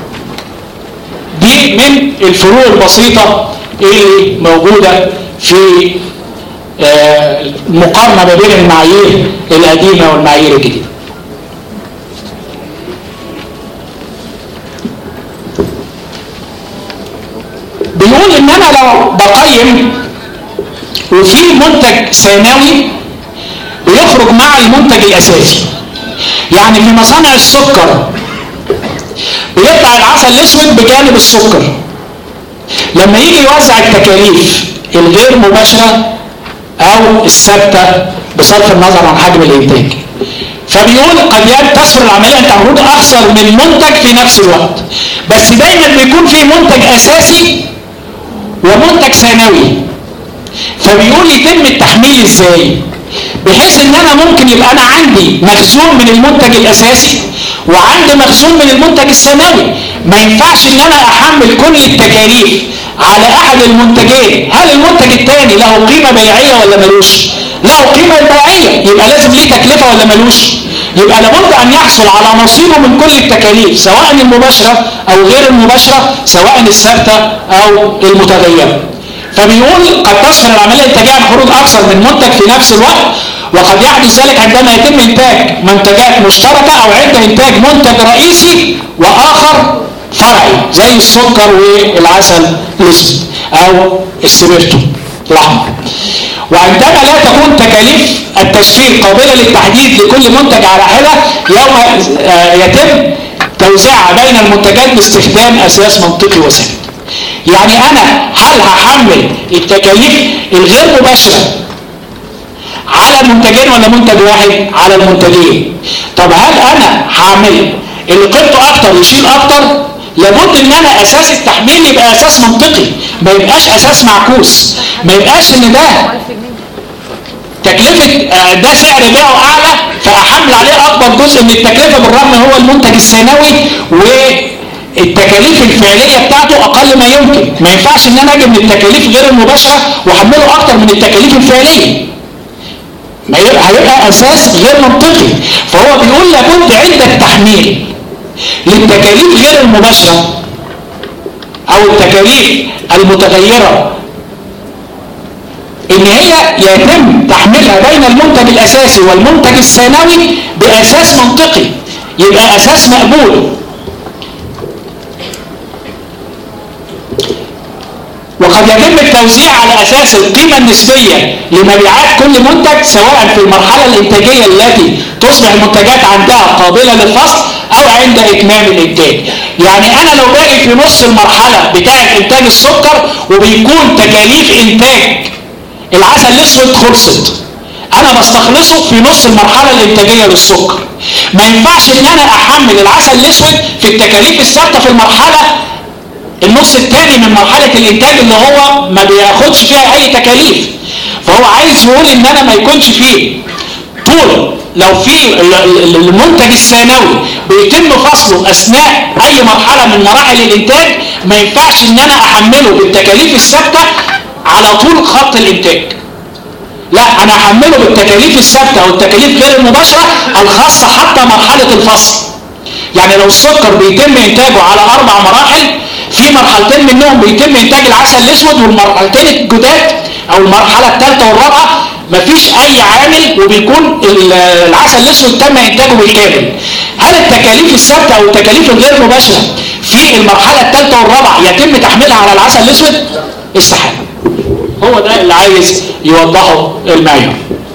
دي من الفروق البسيطة اللي موجودة في المقارنة ما بين المعايير القديمة والمعايير الجديدة. بيقول ان انا لو بقيم وفي منتج ثانوي بيخرج مع المنتج الاساسي، يعني في مصانع السكر بيطلع العسل الاسود بجانب السكر، لما يجي يوزع التكاليف الغير مباشره او الثابته بصرف النظر عن حجم الانتاج، فبيقول قد تصل العمليه انت المفروض اخسر من منتج في نفس الوقت، بس دايما بيكون في منتج اساسي ومنتج ثانوي. فبيقول يتم التحميل ازاي؟ بحيث ان انا ممكن يبقى انا عندي مخزون من المنتج الاساسي وعندي مخزون من المنتج الثانوي. ما ينفعش ان انا احمل كل التكاليف على احد المنتجين. هل المنتج الثاني له قيمة بيعية ولا ملوش؟ له قيمة بيعية، يبقى لازم ليه تكلفة ولا ملوش؟ يبقى لابد ان يحصل على نصيبه من كل التكاليف سواء المباشرة او غير المباشرة، سواء الثابتة او المتغيرة. فبيقول قد تسهل العملية الانتاجية عن خروج اكثر من منتج في نفس الوقت، وقد يحدث ذلك عندما يتم انتاج منتجات مشتركة او عند انتاج منتج رئيسي واخر فرعي زي السكر والعسل الاسود او السبيرتو الاحمر. وعندما لا تكون تكاليف التشفير قابلة للتحديد لكل منتج على حدة، يوم يتم توزيعها بين المنتجات باستخدام اساس منطقي وسهل. يعني انا هل هحمل التكاليف الغير مباشرة على منتجين ولا منتج واحد؟ على المنتجين. طب هل انا هعمل اللي قيمته اكتر يشيل اكتر؟ لابد ان انا اساس التحميل يبقى اساس منطقي، ما يبقاش اساس معكوس. ما يبقاش ان ده تكلفة ده سعر بيعه اعلى فاحمل عليه اكبر جزء من التكلفة بالرغم هو المنتج الثانوي والتكاليف الفعلية بتاعته اقل ما يمكن. ما ينفعش ان انا اجي من التكاليف غير المباشرة واحمله اكتر من التكاليف الفعلية، ما يبقى هيبقى اساس غير منطقي. فهو بيقول لابد عند التحميل للتكاليف غير المباشرة او التكاليف المتغيرة ان هي يتم تحميلها بين المنتج الاساسي والمنتج الثانوي باساس منطقي، يبقى اساس مقبول. وقد يتم التوزيع على اساس القيمة النسبية لمبيعات كل منتج سواء في المرحلة الانتاجية التي تصبح المنتجات عندها قابلة للفصل او عند اتمام الانتاج. يعني انا لو باجي في نص المرحلة بتاعة انتاج السكر وبيكون تكاليف انتاج العسل الاسود خلصت، انا بستخلصه في نص المرحلة الانتاجية للسكر. ما ينفعش ان انا احمل العسل الاسود في التكاليف الثابتة في المرحلة النص الثاني من مرحلة الانتاج اللي هو ما بياخدش فيها اي تكاليف. فهو عايز يقول ان انا ما يكونش فيه طول، لو في المنتج الثانوي بيتم فصله اثناء اي مرحلة من مراحل الانتاج، ما ينفعش ان انا احمله بالتكاليف الثابتة على طول خط الانتاج. لا، انا احمله بالتكاليف الثابتة والتكاليف غير المباشرة الخاصة حتى مرحلة الفصل. يعني لو السكر بيتم انتاجه على اربع مراحل، في مرحلتين منهم بيتم انتاج العسل الاسود والمرحلتين الجداد او المرحلة الثالثة والرابعة مفيش اي عامل وبيكون العسل الاسود تم انتاجه بالكامل. هل التكاليف الثابتة او التكاليف الغير مباشرة في المرحلة الثالثة والرابعة يتم تحميلها على العسل الاسود؟ استحالة. هو ده اللي عايز يوضحه المعيار.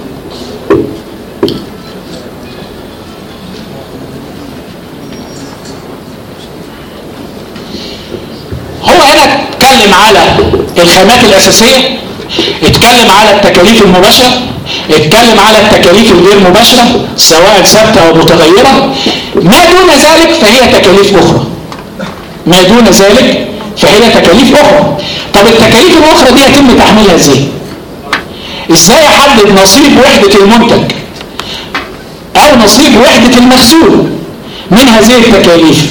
هو هنا اتكلم على الخامات الأساسية، اتكلم على التكاليف المباشرة، اتكلم على التكاليف الغير مباشرة سواء ثابتة أو متغيرة. ما دون ذلك فهي تكاليف أخرى. ما دون ذلك فهي تكاليف أخرى. طب التكاليف الأخرى دي يتم تحميلها ازاي؟ ازاي احدد نصيب وحدة المنتج أو نصيب وحدة المخزون من هذه التكاليف؟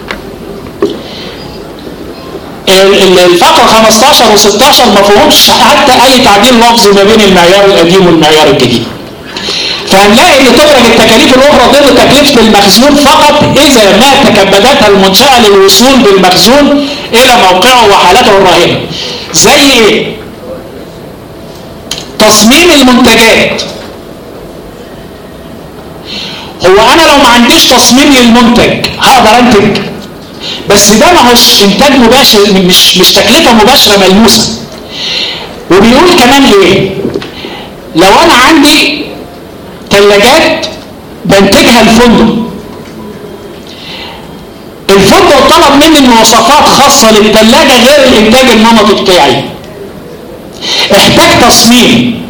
الفقرة خمستاشر وستاشر ما فيهمش حتى اي تعديل لفظي ما بين المعيار القديم والمعيار الجديد. فهنلاقي ان تخرج التكاليف الاخرى ضمن تكلفة المخزون فقط اذا ما تكبدتها المنشأة للوصول بالمخزون الى موقعه وحالته الراهنة. زي ايه؟ تصميم المنتجات. هو انا لو ما عنديش تصميم للمنتج هقدر انتج، بس ده ما هوش انتاج مباشر، مش مش تكلفة مباشرة ملموسة. وبيقول كمان ايه؟ لو انا عندي ثلاجات بنتجها الفندق، الفندق طلب مني مواصفات خاصة للثلاجة غير الانتاج النمطي بتاعي، احتاج تصميم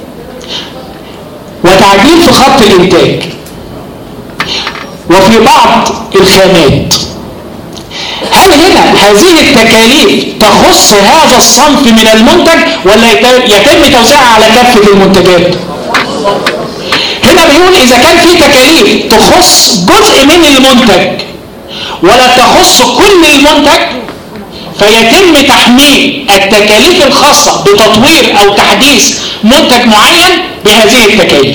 وتعديل في خط الانتاج وفي بعض الخامات. هل هنا هذه التكاليف تخص هذا الصنف من المنتج ولا يتم توزيعها على كافة المنتجات؟ هنا بيقول إذا كان في تكاليف تخص جزء من المنتج ولا تخص كل المنتج فيتم تحميل التكاليف الخاصة بتطوير أو تحديث منتج معين بهذه التكاليف.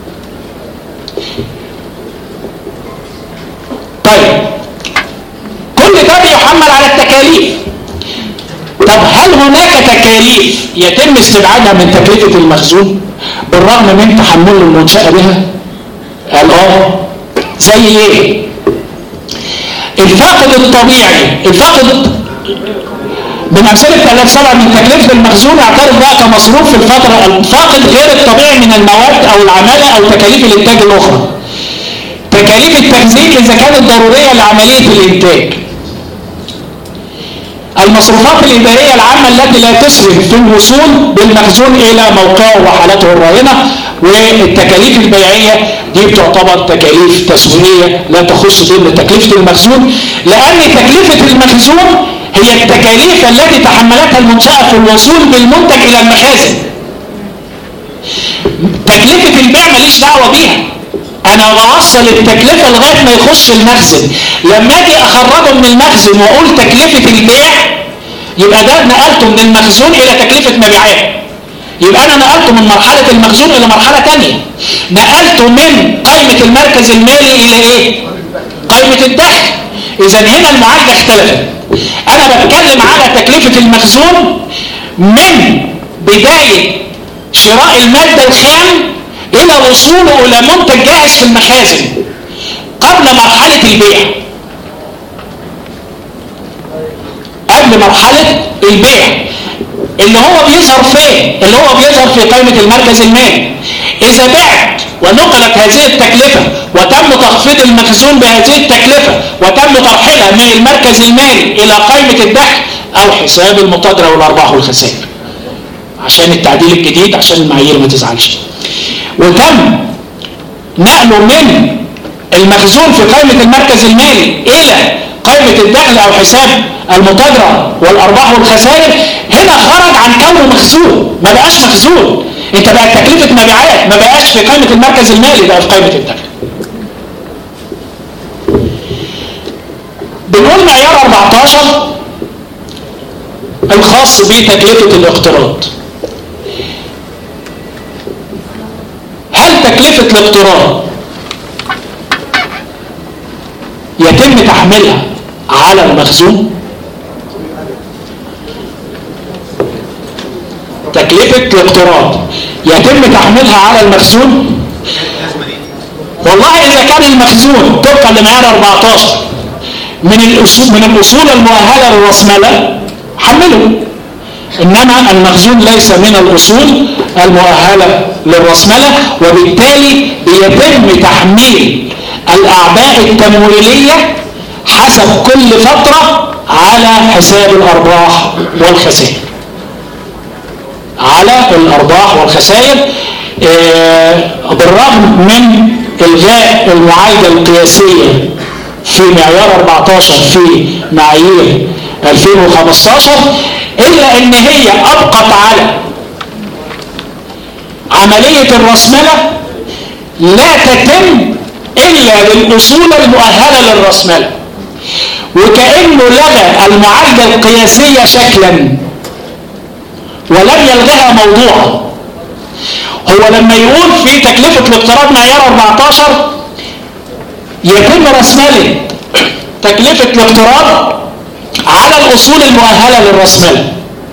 طيب كل ده بيحمل على التكاليف. طب هل هناك تكاليف يتم استبعادها من تكلفة المخزون بالرغم من تحمل المنشأة بها؟ قال اه. زي ايه؟ الفاقد الطبيعي، الفاقد من أمثلة ثلاث سبعة من تكلفة المخزون يعترف بقى كمصروف في الفترة. الفاقد غير الطبيعي من المواد أو العمالة أو تكاليف الإنتاج الأخرى. تكاليف التخزين إذا كانت ضرورية لعملية الإنتاج. المصروفات الإدارية العامة التي لا تسرف في الوصول بالمخزون إلى موقعه وحالته الراهنة. والتكاليف البيعية دي بتعتبر تكاليف تسويقية لا تخص ضمن تكلفة المخزون، لأن تكلفة المخزون هي التكاليف التي تحملتها المنشأة في الوصول بالمنتج إلى المخازن. تكلفة البيع ماليش دعوة بيها، أنا بوصل التكلفة لغاية ما يخش المخزن. لما أجي أخرجه من المخزن وأقول تكلفة البيع يبقى ده نقلته من المخزون إلى تكلفة مبيعات. يبقى أنا نقلته من مرحلة المخزون إلى مرحلة تانية. نقلته من قائمة المركز المالي إلى إيه؟ قائمة الدخل. إذا هنا المعالجة اختلفت. أنا بتكلم على تكلفة المخزون من بداية شراء المادة الخام إلى وصوله إلى منتج جاهز في المخازن قبل مرحلة البيع. قبل مرحلة البيع اللي هو بيظهر فين؟ اللي هو بيظهر في قائمة المركز المالي. إذا بعت ونقلت هذه التكلفة وتم تخفيض المخزون بهذه التكلفة وتم ترحيلها من المركز المالي إلى قائمة الدخل أو حساب المتاجرة والأرباح والخسائر عشان التعديل الجديد عشان المعايير ما تزعلش، وتم نقله من المخزون في قائمة المركز المالي إلى قائمة الدخل أو حساب المتاجرة والأرباح والخسائر، هنا خرج عن كونه مخزون، ما بقاش مخزون. انت بقى تكلفة مبيعات، ما بقاش في قائمة المركز المالي، بقى في قائمة الدخل. بنقول معيار أربعتاشر الخاص بتكلفة الاقتراض. هل تكلفة الاقتراض يتم تحميلها على المخزون؟ تكلفة الاقتراض يتم تحميلها على المخزون؟ والله إذا كان المخزون طبقا لمعيار أربعتاشر من الأصول من الأصول المؤهلة للرأسمالة حمله، إنما المخزون ليس من الأصول المؤهلة للرأسمالة، وبالتالي بيتم تحميل الأعباء التمويلية حسب كل فترة على حساب الأرباح والخسائر. على الأرباح والخسائر آه بالرغم من إلغاء المعالجة القياسية في معيار أربعتاشر في معايير ألفين وخمستاشر، إلا إن هي أبقت على عملية الرأسمالة لا تتم إلا للأصول المؤهلة للرأسمالة، وكأنه لغى المعالجة القياسية شكلا ولم يلغها موضوعا. هو لما يقول في تكلفة الاقتراض معيار أربعتاشر يتم رأسمالة تكلفة الاقتراض على الأصول المؤهلة للرأسمالة.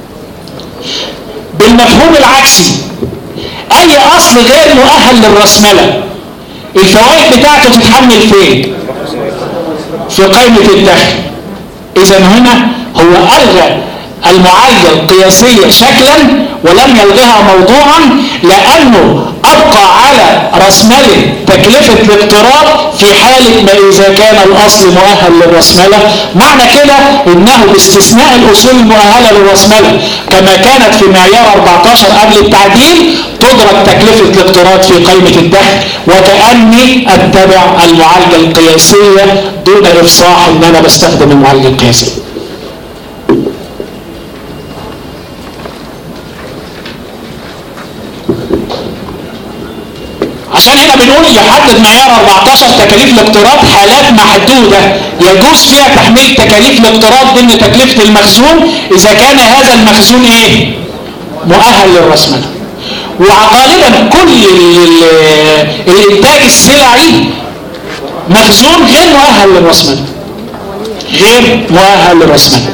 بالمفهوم العكسي أي أصل غير مؤهل للرأسمالة الفوائد بتاعته تتحمل فين؟ في قائمة الدخل. إذا هنا هو ألغى المعالجة القياسية شكلا ولم يلغها موضوعا، لأنه أبقى على رأسمالة تكلفة الاقتراض في حالة ما إذا كان الأصل مؤهل للرأسمالة. معنى كده إنه باستثناء الأصول المؤهلة للرأسمالة كما كانت في معيار أربعتاشر قبل التعديل تدرك تكلفة الاقتراض في قائمة الدخل، وكأني أتبع المعالجة القياسية دون إفصاح إن أنا بستخدم المعالجة القياسية. عشان هنا بنقول يحدد معيار أربعتاشر تكاليف الاقتراض حالات محدودة يجوز فيها تحميل تكاليف الاقتراض ضمن تكلفة المخزون إذا كان هذا المخزون إيه؟ مؤهل للرأسمالة. وغالبا كل الإنتاج السلعي مخزون غير مؤهل للرأسمالة، غير مؤهل للرأسمالة.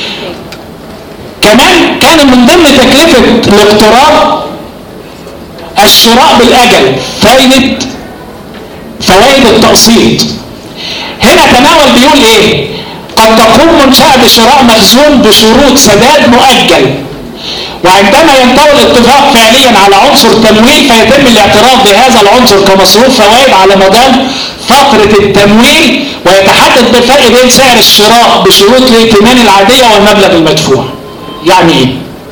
كمان كان من ضمن تكلفة الاقتراض الشراء بالأجل، فايدة فوائد التقسيط. هنا تناول بيقول ايه؟ قد تقوم منشأة بشراء مخزون بشروط سداد مؤجل، وعندما ينتهي الاتفاق فعليا على عنصر تمويل فيتم الاعتراف بهذا العنصر كمصروف فوائد على مدار فترة التمويل، ويتحدد بالفرق بين سعر الشراء بشروط الائتمان العادية والمبلغ المدفوع. يعني ايه؟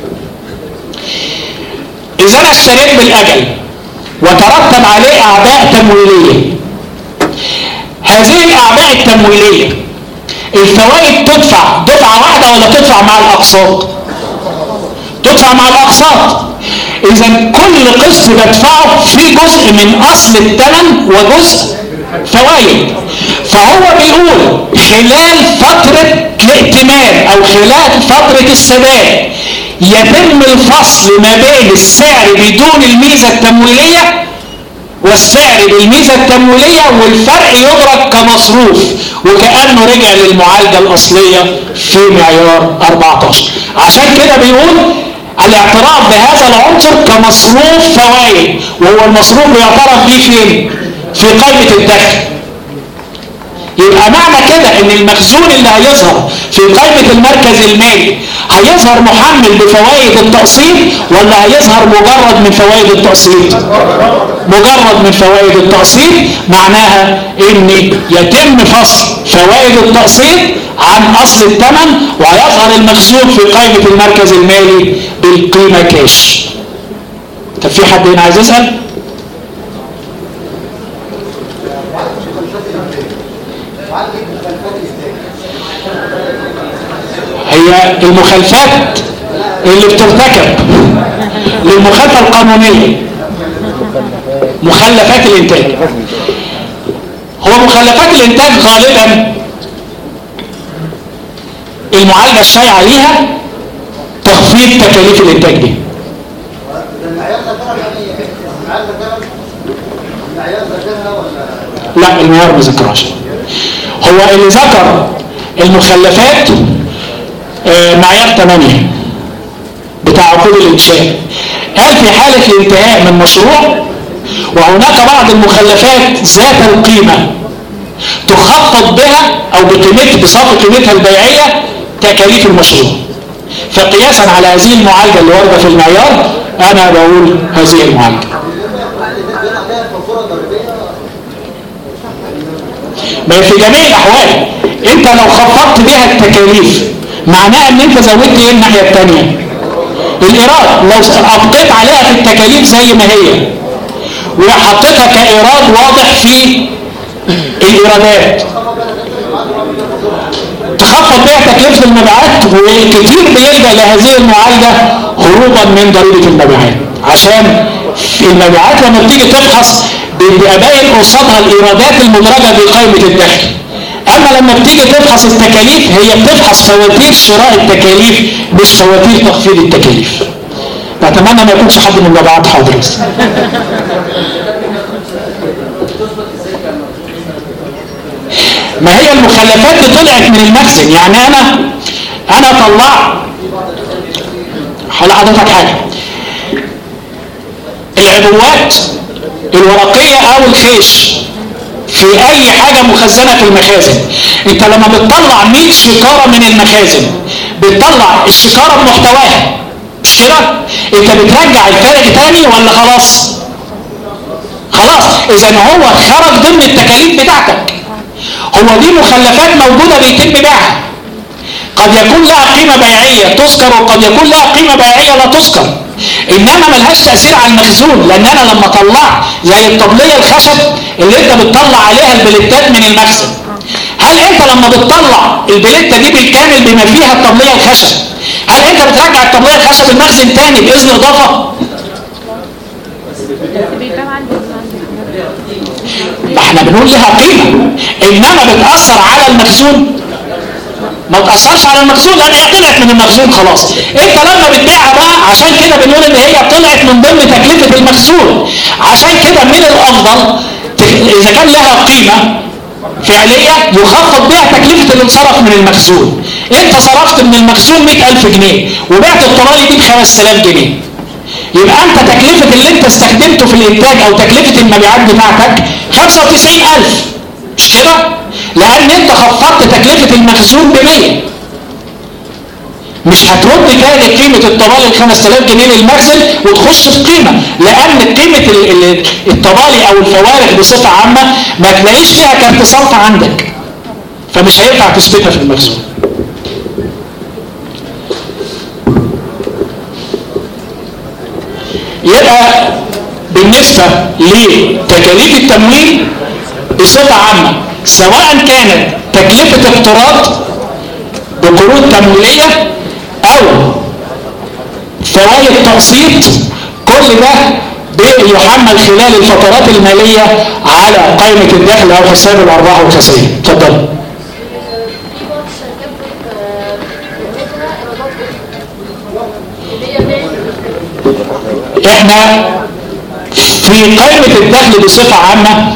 إذا أنا اشتريت بالأجل وترتب عليه أعباء تمويلية، هذه الأعباء التمويلية الفوائد تدفع دفعة واحدة ولا تدفع مع الأقساط؟ تدفع مع الأقساط. إذا كل قسط بدفعه في جزء من أصل الثمن وجزء فوائد. فهو بيقول خلال فترة الائتمان أو خلال فترة السداد يتم الفصل ما بين السعر بدون الميزة التمويلية والسعر بالميزة التمويلية، والفرق يدرك كمصروف، وكأنه رجع للمعالجة الأصلية في معيار أربعتاشر. عشان كده بيقول الاعتراف بهذا العنصر كمصروف فوائد، وهو المصروف بيعترف به فين؟ في قائمة الدخل. يبقى معنى كده ان المخزون اللي هيظهر في قائمة المركز المالي هيظهر محمل بفوائد التقسيط ولا هيظهر مجرد من فوائد التقسيط؟ مجرد من فوائد التقسيط. معناها ان يتم فصل فوائد التقسيط عن اصل الثمن، وهيظهر المخزون في قائمة المركز المالي بالقيمة كاش. طب في حد هنا عايز يسأل؟ هي المخالفات اللي بترتكب للمخالفة القانونية مخلفات الانتاج. هو مخلفات الانتاج غالبا المعالجة الشائعة ليها تخفيض تكاليف الانتاج دي. لا، المعيار ما ذكرهاش. هو اللي ذكر المخلفات معيار ثمانية بتاع عقود الانشاء، قال في حالة الانتهاء من مشروع وهناك بعض المخلفات ذات القيمة تخفض بها او بقيمتها بصافي قيمتها البيعية تكاليف المشروع. فقياسا على هذه المعالجة اللي واردة في المعيار انا بقول هذه المعالجة. ما في جميع الاحوال انت لو خفضت بها التكاليف معناه ان انت زودت ايه الناحية الثانية؟ الايراد. لو ابقيت عليها في التكاليف زي ما هي وحطيتها كايراد واضح في الايرادات تخفض بها تكلفة المبيعات، وكثير بيلجأ لهذه المعالجة هروبا من ضريبة المبيعات، عشان المبيعات لما بتيجي تفحص بيبقى باين قصادها الايرادات المدرجة في قائمة الدخل. اما لما بتيجي تفحص التكاليف هي بتفحص فواتير شراء التكاليف مش فواتير تخفيض التكاليف. اتمنى ما يكونش حد من المبيعات حاضر. ما هي المخلفات دي طلعت من المخزن. يعني انا انا طلعت هقول لحضرتك حاجه، العبوات الورقيه او الخيش في اي حاجة مخزنة في المخازن. انت لما بتطلع مية شكارة من المخازن بتطلع الشكارة بمحتواها، مش كده؟ انت بترجع الفارغ تاني ولا خلاص؟ خلاص. اذا هو خرج ضمن التكاليف بتاعتك. هو دي مخلفات موجودة بيتم بيعها، قد يكون لها قيمة بيعية تذكر وقد يكون لها قيمة بيعية لا تذكر، انما ملهاش تأثير على المخزون. لان انا لما طلعت زي الطبلية الخشب اللي انت بتطلع عليها البليتات من المخزن، هل انت لما بتطلع البليتة دي بالكامل بما فيها الطبلية الخشب، هل انت بترجع الطبلية الخشب المخزن تاني بإذن اضافة؟ ما احنا بنقول لها قيمة، انما بتأثر على المخزون؟ ما تأثرش على المخزون لان هي طلعت من المخزون خلاص. انت لما بتبيعها بقى، عشان كده بنقول ان هي طلعت من ضمن تكلفة المخزون. عشان كده من الافضل اذا كان لها قيمة فعلية يخفض بها تكلفة اللي انصرف من المخزون. انت صرفت من المخزون مئة ألف جنيه وبعت الطرالي دي بخمس آلاف جنيه، يبقى انت تكلفة اللي انت استخدمته في الانتاج او تكلفة المبيعات بتاعتك خمسة وتسعين ألف، مش كده؟ لان انت خفضت تكلفة المخزون بمية. مش هترد تاني قيمة الطبالي ال خمس آلاف جنيه للمخزن وتخش في قيمة، لان قيمة الطبالي او الفوارغ بصفة عامة ما تلاقيش فيها كارت صرف عندك، فمش هينفع تثبتها في المخزون. يبقى بالنسبة لتكاليف التمويل بصفة عامة، سواء كانت تكلفة اقتراض بقروض تمويلية او فوائد تقسيط، كل ده بيحمل خلال الفترات المالية على قائمة الدخل او حساب الارباح والخسائر. اتفضل. احنا في قائمة الدخل بصفة عامة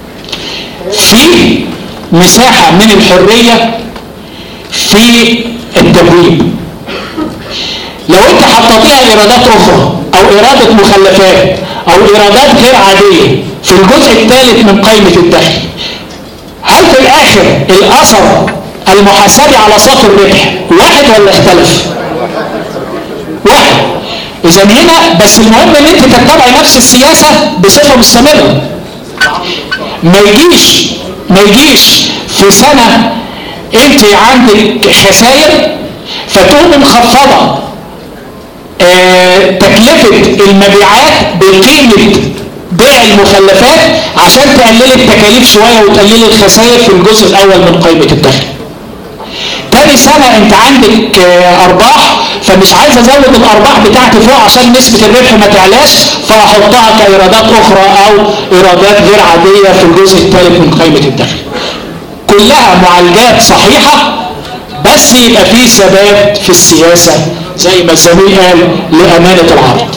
في مساحة من الحرية في التبويب. لو انت حطيتها ايرادات اخرى او ايرادة مخلفات او ايرادات غير عادية في الجزء الثالث من قائمة الدخل، هل في الاخر الاثر المحاسبي على صافي الربح واحد ولا اختلف؟ واحد. اذا هنا بس المهم ان انت تتبعي نفس السياسة بصفة مستمرة. ما يجيش ما يجيش في سنة انت عندك خسائر فتقوم مخفضة اه تكلفة المبيعات بقيمة بيع المخلفات عشان تقلل التكاليف شوية وتقلل الخسائر في الجزء الاول من قائمة الدخل. تاني سنة انت عندك اه ارباح، فمش عايز ازود الارباح بتاعتي فوق عشان نسبة الربح ما تعلاش، فاحطها كايرادات اخرى او ايرادات غير عادية في الجزء الثالث من قائمة الدخل. كلها معالجات صحيحة، بس يبقى فيه ثبات في السياسة زي ما سميه قال لأمانة العرض.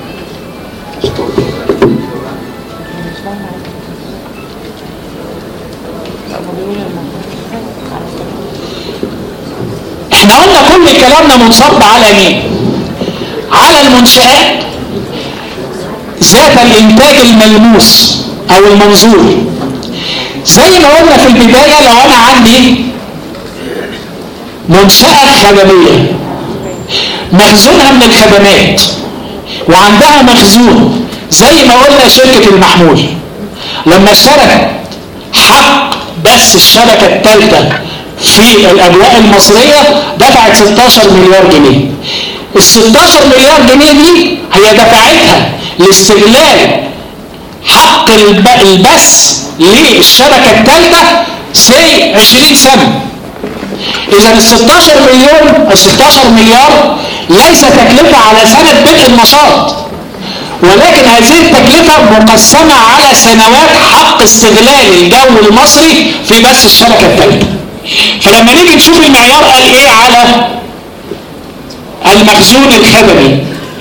احنا قلنا كل كلامنا منصب على مين؟ على المنشآت ذات الانتاج الملموس او المنظور. زي ما قلنا في البداية، لو انا عندي منشأة خدمية مخزونها من الخدمات وعندها مخزون زي ما قلنا شركة المحمول، لما اشترت حق بس الشبكة الثالثة في الأبواق المصرية دفعت ستاشر مليار جنيه. ال ستاشر مليار جنيه دي هي دفعتها لاستغلال حق البث للشبكة الثالثة سي عشرين سنة. إذا ال ستاشر مليون ال ستاشر مليار ليس تكلفة على سنة بدء النشاط، ولكن هذه التكلفة مقسمة على سنوات حق استغلال الجو المصري في بث الشبكة الثالثة. فلما نيجي نشوف المعيار قال ايه على المخزون الخدمي،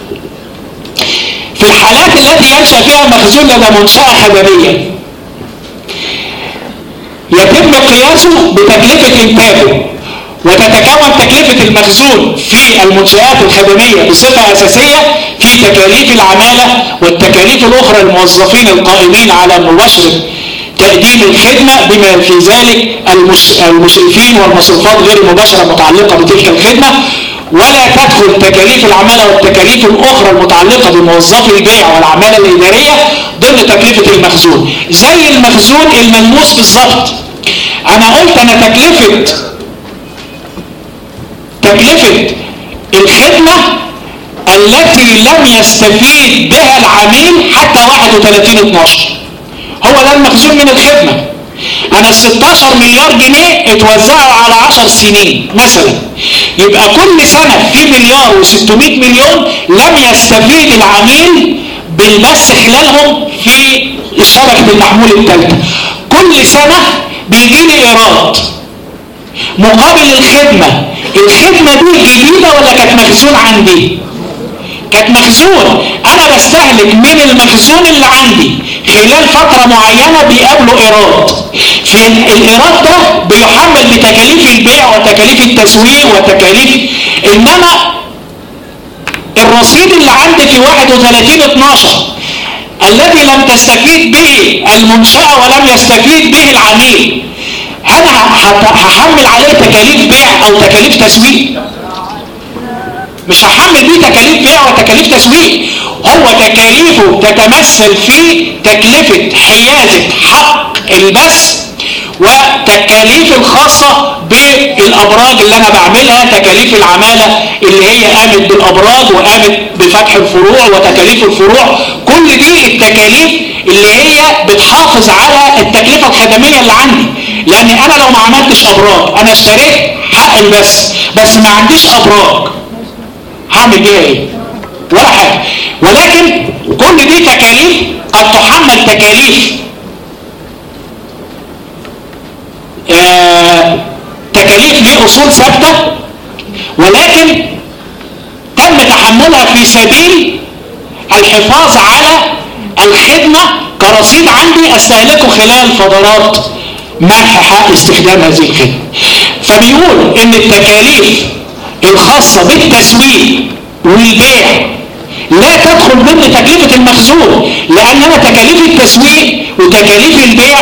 في الحالات التي ينشأ فيها مخزون لدى منشأة خدمية يتم قياسه بتكلفة إنتاجه، وتتكون تكلفة المخزون في المنشآت الخدمية بصفة أساسية في تكاليف العمالة والتكاليف الأخرى للموظفين القائمين على مباشرة تقديم الخدمة بما في ذلك المشرفين والمصروفات غير المباشرة المتعلقة بتلك الخدمة، ولا تدخل تكاليف العمالة والتكاليف الأخرى المتعلقة بموظفي البيع والعمالة الإدارية ضمن تكلفة المخزون. زي المخزون الملموس بالظبط. أنا قلت أنا تكلفة تكلفة الخدمة التي لم يستفيد بها العميل حتى واحد وثلاثين اتناشر، هو ده المخزون من الخدمة. أنا ستاشر مليار جنيه اتوزعوا على عشر سنين مثلا، يبقى كل سنة في مليار وستمائة مليون لم يستفيد العميل بالبث خلالهم في شبكة المحمول الثالثة. كل سنة بيجي لي إيراد مقابل الخدمة. الخدمة دي جديدة ولا كانت مخزون عندي؟ كانت مخزون. أنا بستهلك من المخزون اللي عندي خلال فترة معينة بيقابله إيراد. في الإيراد ده بيحمل بتكاليف البيع وتكاليف التسويق وتكاليف، إنما الرصيد اللي عندي في واحد وثلاثين اتناشر الذي لم تستفيد به المنشأة ولم يستفيد به العميل، أنا هحمل عليه تكاليف بيع أو تكاليف تسويق؟ مش هحمل بيه تكاليف بيع وتكاليف تسويق. هو تكاليفه تتمثل في تكلفة حيازة حق البث والتكاليف الخاصة بالأبراج اللي أنا بعملها، تكاليف العمالة اللي هي قامت بالأبراج وقامت بفتح الفروع وتكاليف الفروع. كل دي التكاليف اللي هي بتحافظ على التكلفة الخدمية اللي عندي. لأن أنا لو ما عملتش أبراج، أنا اشتريت حق البث بس ما عنديش أبراج، هعمل بيها ايه؟ ولا حاجة. ولكن كل دي تكاليف قد تحمل تكاليف آه تكاليف ليه اصول ثابتة، ولكن تم تحملها في سبيل الحفاظ على الخدمة كرصيد عندي استهلكه خلال فترات منح حق استخدام هذه الخدمة. فبيقول ان التكاليف الخاصة بالتسويق والبيع لا تدخل ضمن تكلفة المخزون، لأن أنا تكاليف التسويق وتكاليف البيع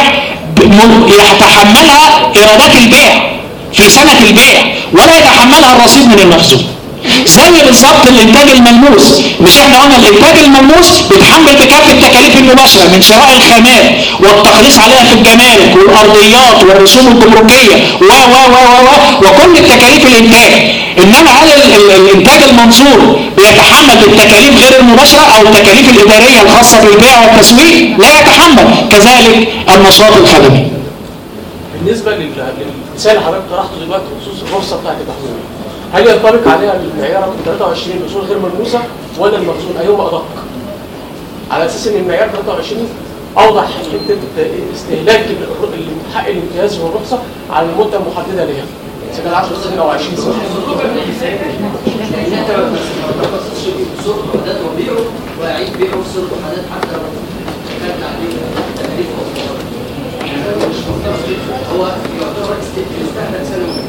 يتحملها إيرادات البيع في سنة البيع ولا يتحملها الرصيد من المخزون. زي بالظبط الانتاج الملموس. مش احنا قلنا الانتاج الملموس بيتحمل بكافة التكاليف المباشرة من شراء الخامات والتخليص عليها في الجمارك والارضيات والرسوم الجمركية و و و و وكل التكاليف الانتاج. انما هل الانتاج المنصور بيتحمل بالتكاليف غير المباشرة او التكاليف الادارية الخاصة بالبيع والتسويق؟ لا يتحمل. كذلك النشاط الخدمي. بالنسبة للمثال اللي حضرتك طرحته دلوقتي بخصوص الرخصة بتاعت المخزون، هل ينطبق عليها المعيار رقم ثلاثة وعشرين الاصول غير ملموسه ولا المخزون ايهما ادق؟ على اساس ان المعيار ثلاثة وعشرين اوضح حته استهلاك حق الامتياز والرخصه على المده المحدده ليها، اذا كان عشر سنين او عشرين سنه. انت ما تخصصش اصول وحدات وبيعه واعيد بيعه اصول وحدات حتى لو كانت عليه تكاليف هو يعتبر استهلاك سنوي.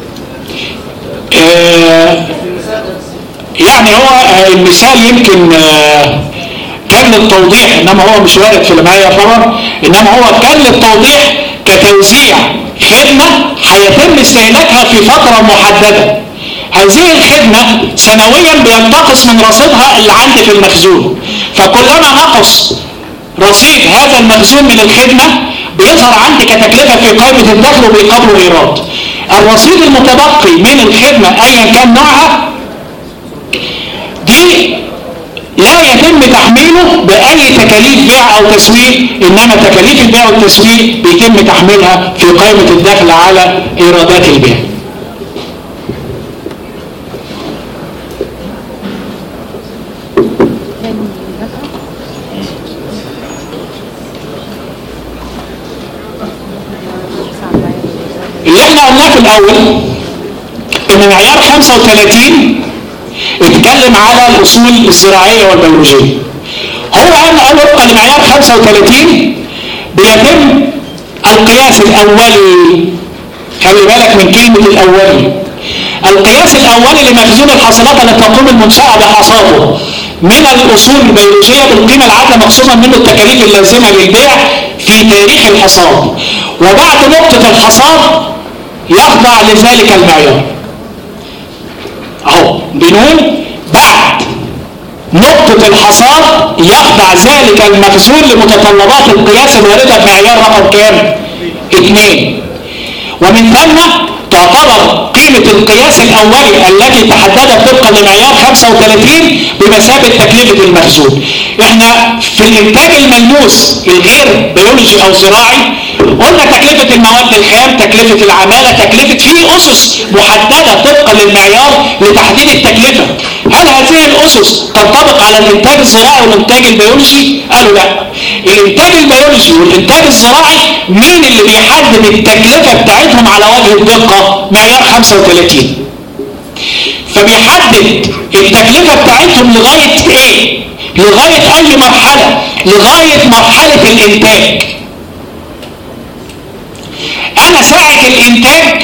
آه يعني هو المثال يمكن آه كان للتوضيح، انما هو مش وارد في المعايير طبعا، انما هو كان للتوضيح كتوزيع خدمة هيتم استهلاكها في فترة محددة. هذه الخدمة سنويا بينتقص من رصيدها اللي عندي في المخزون، فكلما نقص رصيد هذا المخزون من الخدمة بيظهر عندي كتكلفة في قائمة الدخل وبيقابله ايراد. الرصيد المتبقي من الخدمة ايا كان نوعها دي لا يتم تحميله بأي تكاليف بيع أو تسويق، إنما تكاليف البيع والتسويق بيتم تحميلها في قائمة الدخل على إيرادات البيع. اللي احنا قلناه في الأول إن معيار خمسة وثلاثين اتكلم على الأصول الزراعية والبيولوجية. هو أن وفقا لمعيار خمسة وثلاثين بيتم القياس الأولي، خلي بالك من كلمة الأولي، القياس الأولي لمخزون الحاصلات التي تقوم المنشأة بحصاده من الأصول البيولوجية بالقيمة العادلة مقسوما منه التكاليف اللازمة للبيع في تاريخ الحصاد، وبعد نقطة الحصاد يخضع لذلك المعيار. اهو بنقول بعد نقطة الحصاد يخضع ذلك المخزون لمتطلبات القياس الواردة في معيار رقم كام؟ اثنين. ومن ثم تعتبر قيمة القياس الأولي التي تحددت طبقا لمعيار خمسة وثلاثين بمثابة تكلفة المخزون. احنا في الإنتاج الملموس الغير بيولوجي أو زراعي قلنا تكلفة المواد الخام، تكلفة العمالة، تكلفة في أسس محددة طبقا للمعيار لتحديد التكلفة. هل هذه الأسس تنطبق على الإنتاج الزراعي والإنتاج البيولوجي؟ قالوا لا. الإنتاج البيولوجي والإنتاج الزراعي مين اللي بيحدد التكلفة بتاعتهم على وجه الدقة؟ معيار خمسة وثلاثين. فبيحدد التكلفة بتاعتهم لغاية ايه؟ لغاية أي مرحلة؟ لغاية مرحلة الإنتاج. أنا ساعة الإنتاج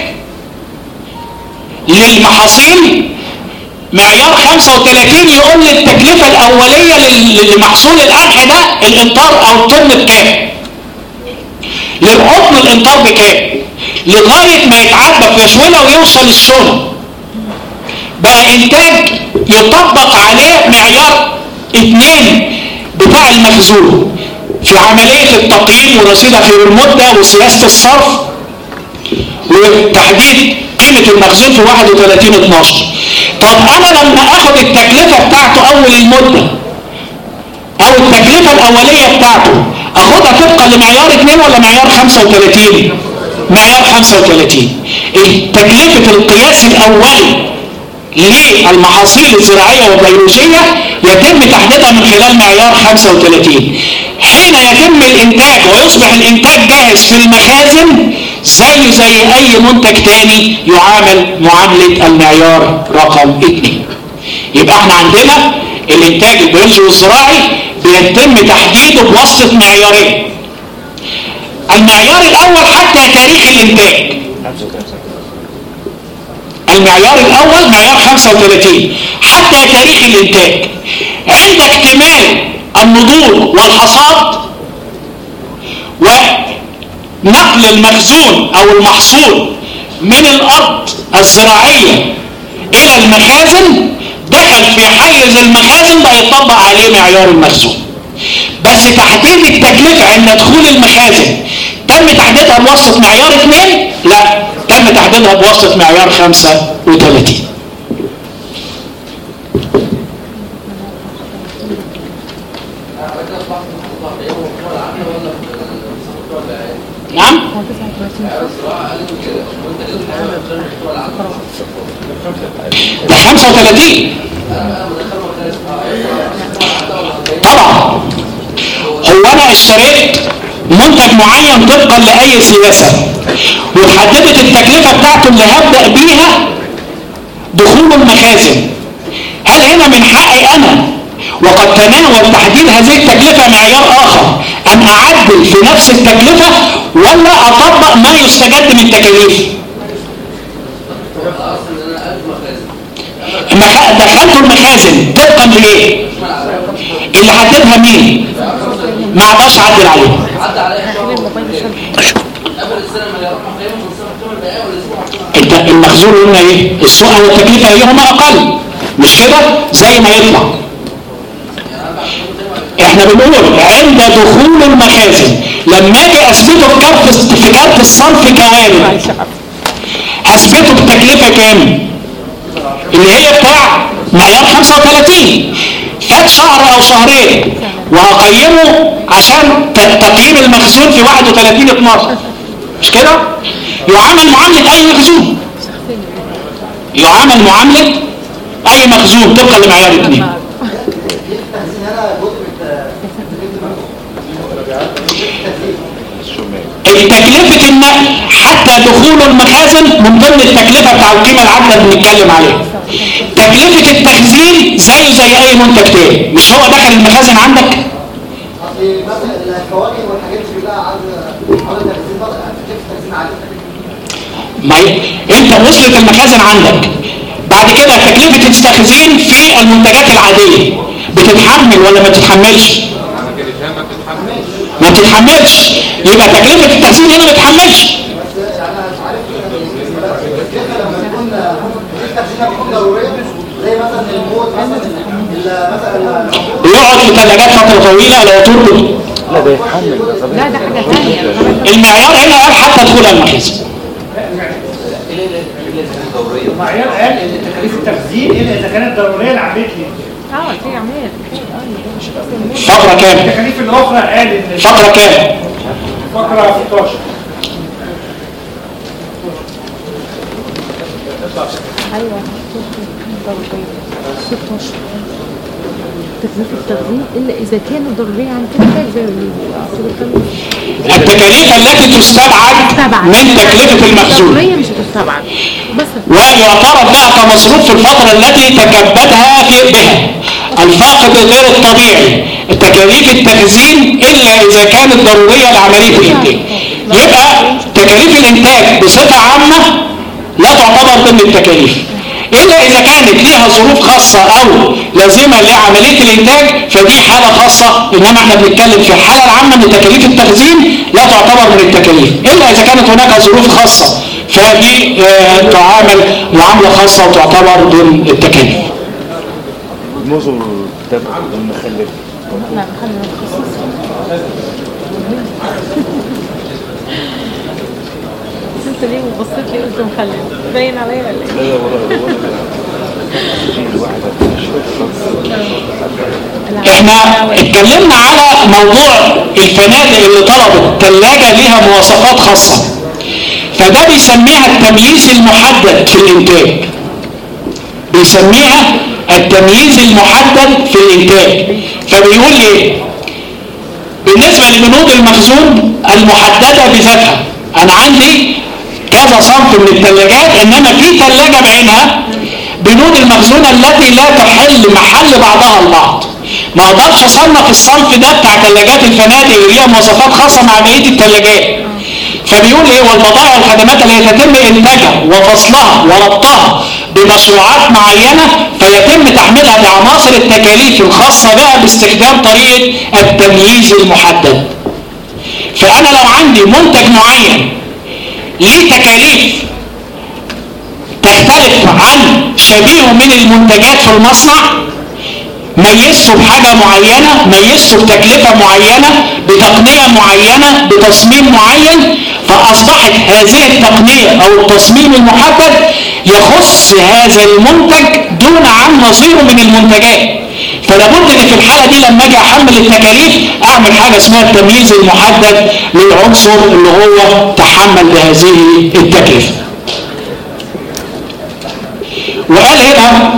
للمحاصيل معيار خمسة وثلاثين يقول لي التكلفة الأولية لمحصول القمح ده الإنطار أو الطن بكام؟ للقطن الإنطار بكام؟ لغاية ما يتعبى في شوية ويوصل الشونة بقى إنتاج يطبق عليه معيار اثنين بتاع المخزون في عملية التقييم ورصيدها في المدة وسياسة الصرف وتحديد قيمة المخزون في واحد وثلاثين اتناشر. طب أنا لما أخد التكلفة بتاعته أول المدة أو التكلفة الأولية بتاعته أخدها طبقا لمعيار اثنين ولا معيار خمسة وثلاثين؟ معيار خمسة وثلاثين. تكلفة القياس الأولي للمحاصيل الزراعية والبيولوجية يتم تحديدها من خلال معيار خمسة وثلاثين. حين يتم الإنتاج ويصبح الإنتاج جاهز في المخازن زي زي أي منتج تاني يعامل معاملة المعيار رقم اثنين. يبقى احنا عندنا الإنتاج البيولوجي والزراعي بيتم تحديده بواسطة معيارين. المعيار الأول حتى تاريخ الإنتاج. المعيار الأول معيار خمسة وثلاثين حتى تاريخ الإنتاج. عند اكتمال النضوج والحصاد ونقل المخزون أو المحصول من الأرض الزراعية إلى المخازن دخل في حيز المخازن بقى يطبق عليه معيار المخزون. بس تحديد التكلفة عند دخول المخازن تم تحديدها بواسطة معيار اثنين؟ لا، تم تحديدها بواسطة معيار خمسة وثلاثين. نعم؟ ده خمسة وثلاثين طبعا. هو انا اشتريت منتج معين طبقا لاي سياسة وحددت التكلفة بتاعته اللي هبدأ بيها دخول المخازن. هل هنا من حقي انا وقد تناول تحديد هذه التكلفة معيار اخر ان اعدل في نفس التكلفة ولا اطبق ما يستجد من تكاليف؟ دخلت المخازن طبقا لايه؟ اللي حددها مين؟ ما اقدرش اعدل عليه. انت المخزون قلنا ايه؟ السوق والتكلفه ايهما اقل، مش كده؟ زي ما يطلع. احنا بنقول عند دخول المخازن لما اجي اثبته في كارت في كارت الصرف كوارد اثبته بتكلفه كام؟ اللي هي بتاع معيار خمسة وثلاثين. فات شهر او شهرين وهقيمه عشان تقييم المخزون في واحد وثلاثين اتناشر، مش كده؟ يعامل معاملة اي مخزون، يعامل معاملة اي مخزون طبقا لمعيار اثنين. التكلفة النقل حتى دخول المخازن من ضمن التكلفة بتاع القيمة العادلة اللي بنتكلم عليها. تكلفة التخزين زيه زي اي منتج تاني، مش هو دخل المخازن عندك؟ اصل مثلا الفواكه والحاجات دي كلها عايزه عايزه تخزين بقى تخزين عالي. ما انت وصلت المخازن عندك، بعد كده تكلفة التخزين في المنتجات العادية بتتحمل ولا ما بتتحملش؟ ما بتتحملش. يبقى تكلفة التخزين هنا ما بتتحملش. بيقعد في ثلاجات فترة طويلة لو تربط. لا ده يتحمل. لا ده حاجة ثانية. المعيار هنا قال حتى دخول المخازن. المعيار قال ان تكاليف التخزين الا اذا كانت ضروريه لعمليه اه في عمال. فقرة كام؟ التكاليف الاخرى قال ان فقرة كام؟ فقره ستاشر. ايوه ستاشر تكلفة التخزين الا اذا كانت ضرورية عن كده زي التكاليف التي تستبعد من تكلفة المخزون ضرورية مش هتستبعد بس ويعترف لها كمصروف في الفترة التي تكبدها في بها الفاقد غير الطبيعي التكاليف التخزين إلا إذا كانت ضرورية لعملية الإنتاج. يبقى تكاليف الإنتاج بصفة عامة لا تعتبر ضمن التكاليف إلا إذا كانت ليها ظروف خاصة أو لازمة لعملية الإنتاج فدي حالة خاصة. إنما إحنا بنتكلم في الحالة العامة من تكاليف التخزين لا تعتبر من التكاليف إلا إذا كانت هناك ظروف خاصة فدي آه تعامل معاملة خاصة وتعتبر ضمن التكاليف. النظر تبع المخلف. لا مخلف خصوصي. انت ليه بصيت لي قلت مخلف باين عليا ولا ايه؟ لا لا والله احنا اتكلمنا على موضوع الفنادق اللي طلبت ثلاجة ليها مواصفات خاصة فده بيسميها التمييز المحدد في الانتاج. بيسميها التمييز المحدد في الانتاج. فبيقول ايه؟ بالنسبة لبنود المخزون المحددة بذاتها انا عندي كذا صنف من الثلاجات انما في ثلاجة بعينها بنود المخزون التي لا تحل محل بعضها البعض. ما اقدرش اصنف الصنف ده بتاع ثلاجات الفنادق اللي ليها مواصفات خاصة مع بقية الثلاجات. فبيقول ايه؟ والبضائع والخدمات التي تتم انتاجها وفصلها وربطها بمشروعات معينة فيتم تحميلها بعناصر التكاليف الخاصة بها باستخدام طريقة التمييز المحدد. فانا لو عندي منتج معين ليه تكاليف تختلف عن شبيهه من المنتجات في المصنع ميزته بحاجة معينة ميزته بتكلفة معينة بتقنية معينة بتصميم معين فأصبحت هذه التقنية أو التصميم المحدد يخص هذا المنتج دون عن نظيره من المنتجات. فلابد ان في الحالة دي لما اجي احمل التكاليف اعمل حاجة اسمها التمييز المحدد للعنصر اللي هو تحمل بهذه التكلفة. وقال هنا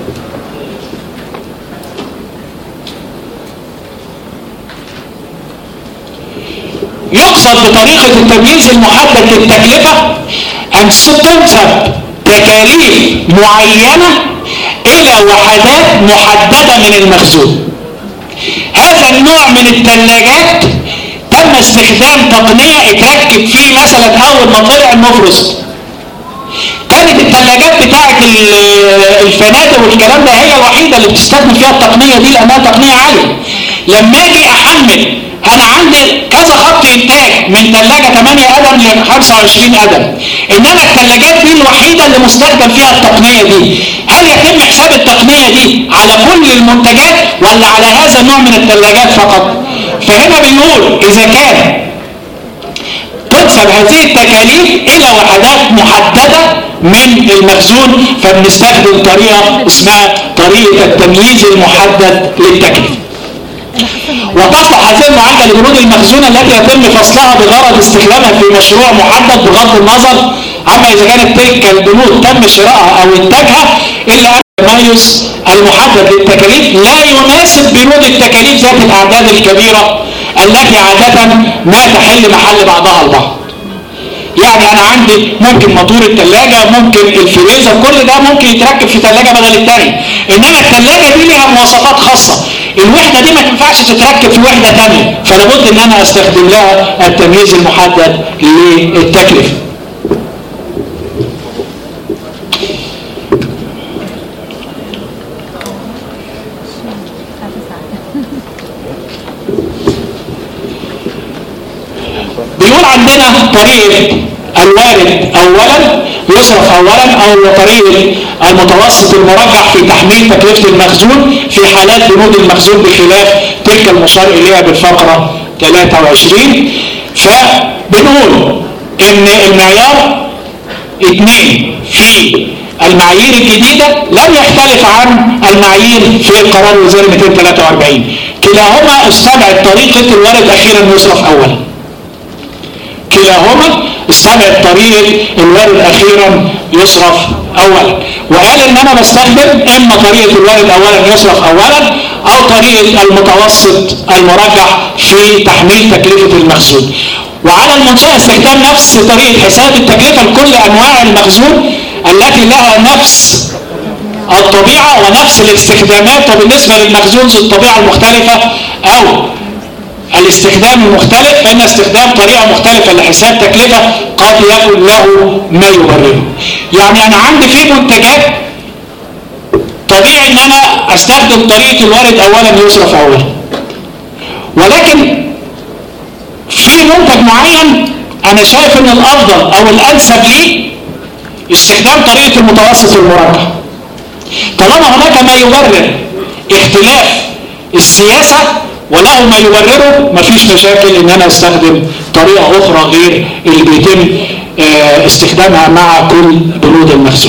يقصد بطريقة التمييز المحدد للتكلفة أن تنسب تكاليف معينة إلى وحدات محددة من المخزون. هذا النوع من الثلاجات تم استخدام تقنية اتركب فيه مثلا أول ما طلع النفرست. كانت الثلاجات بتاعت الفنادق والكلام ده هي الوحيدة اللي بتستخدم فيها التقنية دي لأنها تقنية عالية. لما اجي احمل انا عندي كذا خط انتاج من ثلاجة ثمانية قدم ل خمسة وعشرين قدم انما الثلاجات دي الوحيدة اللي مستخدم فيها التقنية دي هل يتم حساب التقنية دي على كل المنتجات ولا على هذا النوع من الثلاجات فقط؟ فهنا بنقول اذا كان تنسب هذه التكاليف الى وحدات محددة من المخزون فبنستخدم طريقة اسمها طريقة التمييز المحدد للتكلفة. وتصلح هذه المعالجة لبنود المخزون التي يتم فصلها بغرض استخدامها في مشروع محدد بغض النظر عما إذا كانت تلك البنود تم شرائها أو إنتاجها إلا أن التميز المحدد للتكاليف لا يناسب بنود التكاليف ذات الأعداد الكبيرة التي عادة ما تحل محل بعضها البعض. يعني أنا عندي ممكن موتور الثلاجة ممكن الفريزر كل ده ممكن يتركب في ثلاجة بدل الثانية إنما الثلاجة دي لها مواصفات خاصة الوحدة دي ما تنفعش تتركب في وحدة ثانية فلابد ان انا استخدم لها التمييز المحدد للتكلفة. بيقول عندنا طريقة الوارد اولا يصرف اولا او طريقة المتوسط المرجح في تحميل تكلفة المخزون في حالات بنود المخزون بخلاف تلك المشار اليها بالفقرة ثلاثة وعشرين. فبنقول ان المعيار اثنين في المعايير الجديدة لم يختلف عن المعايير في القرار الوزاري مئتين وثلاثة وأربعين. كلاهما استبعد طريقة الوارد اخيرا يصرف اولا. كلاهما استبعد طريقة الوارد اخيرا يصرف اولا، وقال ان انا بستخدم اما طريقة الوارد اولا يصرف اولا او طريقة المتوسط المرجح في تحميل تكلفة المخزون. وعلى المنشأة استخدام نفس طريقة حساب التكلفة لكل انواع المخزون التي لها نفس الطبيعة ونفس الاستخدامات. وبالنسبة للمخزون ذو الطبيعة المختلفة او الاستخدام المختلف فإن استخدام طريقة مختلفة لحساب تكلفة قد يكون له ما يبرره. يعني أنا عندي في منتجات طبيعي أن أنا أستخدم طريقة الوارد أولا يصرف أولا، ولكن في منتج معين أنا شايف أن الأفضل أو الأنسب لي استخدام طريقة المتوسط المرجح. طالما هناك ما يبرر اختلاف السياسة وله ما يبرره مفيش مشاكل ان انا استخدم طريقة اخرى غير اللي بيتم استخدامها مع كل بنود المخزون.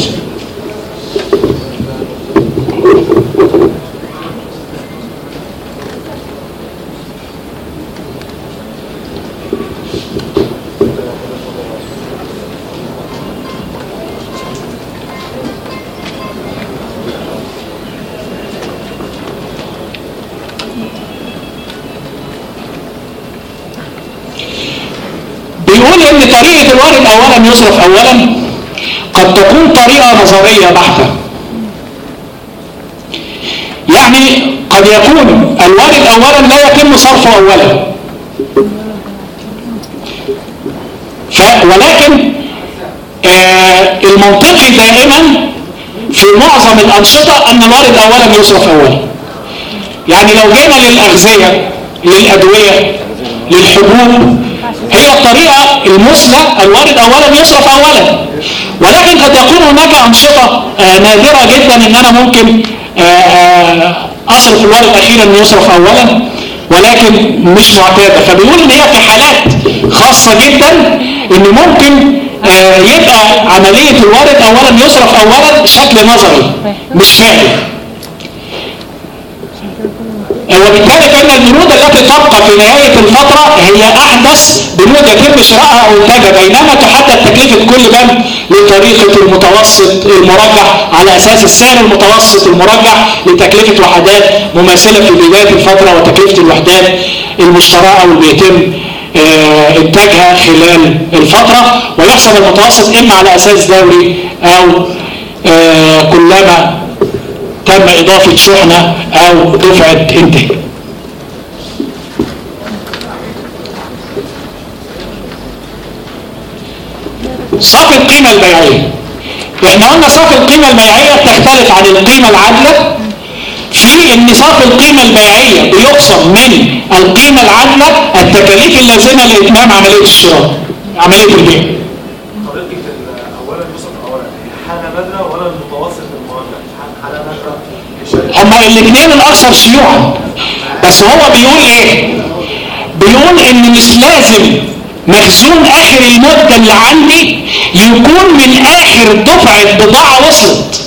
بيقول ان طريقة الوارد اولا يصرف اولا قد تكون طريقة نظرية بحتة. يعني قد يكون الوارد اولا لا يتم صرفه اولا، ف ولكن آه المنطقي دائما في معظم الانشطة ان الوارد اولا يصرف اولا. يعني لو جينا للاغذية للادوية للحبوب هي الطريقة المثلى الوارد اولا يصرف اولا، ولكن قد يكون هناك انشطة آه نادرة جدا ان انا ممكن آه آه اصرف الوارد اخيرا يصرف اولا ولكن مش معتادة. فبيقول ان هي في حالات خاصة جدا ان ممكن آه يبقى عملية الوارد اولا يصرف اولا شكل نظري مش فعلي، وبالتالي فإن البنود التي تبقى في نهاية الفترة هي أحدث بنود يتم شرائها أو إنتاجها، بينما تحدد تكلفة كل بند لطريقة المتوسط المرجح على أساس السعر المتوسط المرجح لتكلفة وحدات مماثلة في بداية الفترة وتكلفة الوحدات المشتراه أو اللي بيتم إنتاجها خلال الفترة، ويحسب المتوسط إما على أساس دوري أو كلما تم إضافة شحنة أو دفعة إنتاج. صافي القيمة البيعية. إحنا قلنا صافي القيمة البيعية تختلف عن القيمة العادلة في إن صافي القيمة البيعية بيقسم من القيمة العادلة التكاليف اللازمة لإتمام عملية الشراء، عملية البيع. طريقة أولا يوصف أولا حالة نادرة ولا المتوسط المرجح حالة نادرة؟ هما الاثنين الاكثر شيوعا، بس هو بيقول ايه؟ بيقول ان مش لازم مخزون اخر المدة اللي عندي يكون من اخر دفعة بضاعة وصلت.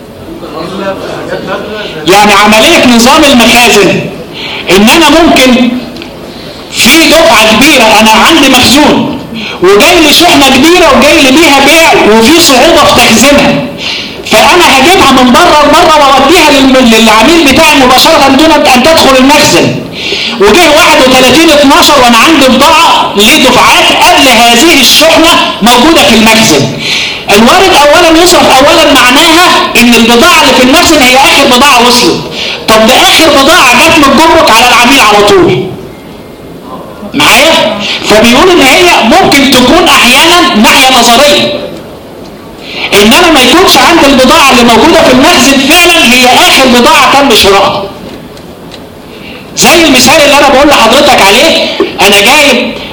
يعني عملية نظام المخازن ان انا ممكن في دفعة كبيرة انا عندي مخزون وجاي لي شحنة كبيرة وجاي لي بيها بيع وفي صعوبة في تخزينها، فانا هجيبها من بره لبره واوديها للعميل بتاعي مباشره دون ان تدخل المخزن. وجه واحد وثلاثين اتناشر وانا عندي بضاعه لدفعات قبل هذه الشحنه موجوده في المخزن. الوارد اولا يصرف اولا معناها ان البضاعه اللي في المخزن هي اخر بضاعه وصلت. طب ده اخر بضاعه جت من الجمرك على العميل على طول معايا. فبيقول ان هي ممكن تكون احيانا ناحيه نظريه ان انا ما يكونش عندي البضاعة اللي موجودة في المخزن فعلا هي اخر بضاعة تم شرائها. زي المثال اللي انا بقول لحضرتك عليه، انا جايب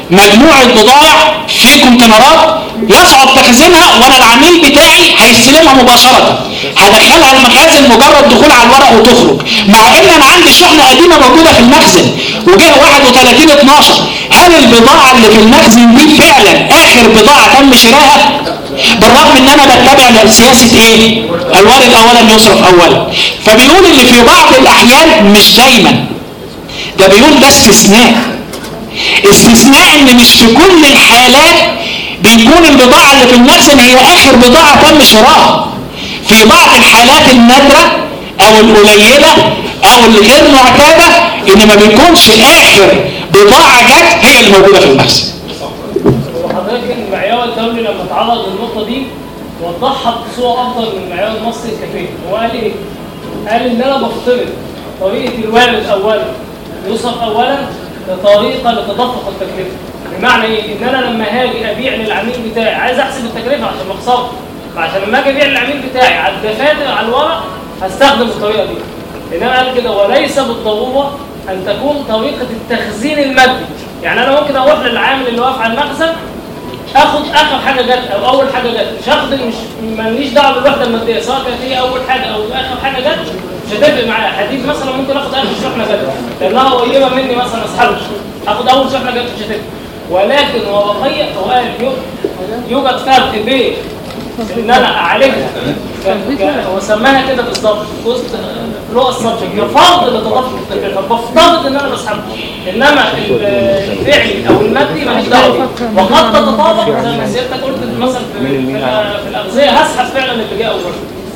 مجموعة بضائع في كونتينرات يصعب تخزينها، وانا العميل بتاعي هيستلمها مباشرة، هدخلها المخازن مجرد دخول على الورق وتخرج، مع ان انا عندي شحنة قديمة موجودة في المخزن وجه واحد وثلاثين اتناشر. هل البضاعة اللي في المخزن دي فعلا اخر بضاعة تم شرائها؟ بالرغم ان انا بتبع سياسة ايه؟ الوارد اولا يصرف اولا. فبيقول اللي في بعض الاحيان، مش دايما، ده بيقول ده استثناء. استثناء ان مش في كل الحالات بيكون البضاعة اللي في المخزن هي اخر بضاعة تم شرائها. في بعض الحالات النادرة او القليلة او الغير معتادة ان ما بيكونش اخر بضاعة جت هي اللي موجودة في المخزن. وحضرتك المعيار الدولي لما اتعرض للنقطة دي وضحها بصورة افضل من المعيار المصري الكفاية. هو قال ايه؟ قال ان انا بفترض طريقة الوارد اولا يوصف اولا بطريقة لتدفق التكلفة. بمعنى ايه؟ ان انا لما هاجي ابيع للعميل بتاعي عايز احسب التكلفة عشان ما اخسرش، فعشان لما اجي ابيع للعميل بتاعي على الدفاتر على الورق هستخدم الطريقة دي. انما قال كده وليس بالضرورة ان تكون طريقة التخزين المادي. يعني انا ممكن اروح للعامل اللي واقف على المخزن اخد اخر حاجه جت او اول حاجه جت، مش هاخد، مش ماليش دعوه بالوحده الماديه سواء كانت هي اول حاجه او اخر حاجه جت، مش هتفرق معايا. حديد مثلا ممكن اخد اخر شحنه جت لانها قريبه مني مثلا اسحبها، اخد اول شحنه جت مش هتفرق. ولكن ورقيه هو قال يوجد فرق بين ان انا اعالجها هو سماها كده بالظبط كوست فلو السبجكت كفرض لتدفق التكلفه، بفترض ان انا بسحبها، انما الفعلي او المادي ماليش دعوه. وقد تتطابق زي ما سيادتك قلت مثلا في, في الاغذيه هسحب فعلا اللي جاء اول.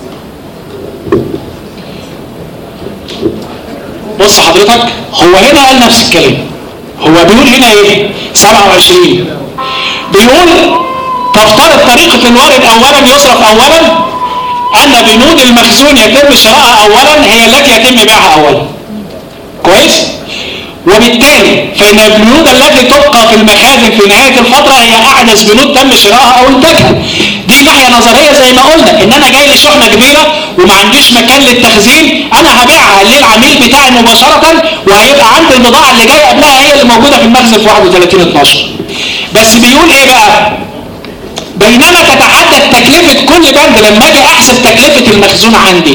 بص حضرتك، هو هنا قال نفس الكلام. هو بيقول هنا ايه؟ سبعة وعشرين بيقول تفترض طريقة الوارد اولا يصرف اولا ان بنود المخزون يتم شرائها اولا هي التي يتم بيعها اولا. كويس؟ وبالتالي فإن البنود التي تبقى في المخازن في نهاية الفترة هي أحدث بنود تم شرائها أو إنتاجها. دي ناحية نظرية زي ما قلنا، إن أنا جاي لي شحنة كبيرة وما عنديش مكان للتخزين، أنا هبيعها للعميل بتاعي مباشرة وهيبقى عندي البضاعة اللي جاية قبلها هي اللي موجودة في المخزن في واحد وثلاثين اتناشر. بس بيقول إيه بقى؟ بينما تتحدد تكلفة كل بند لما أجي أحسب تكلفة المخزون عندي.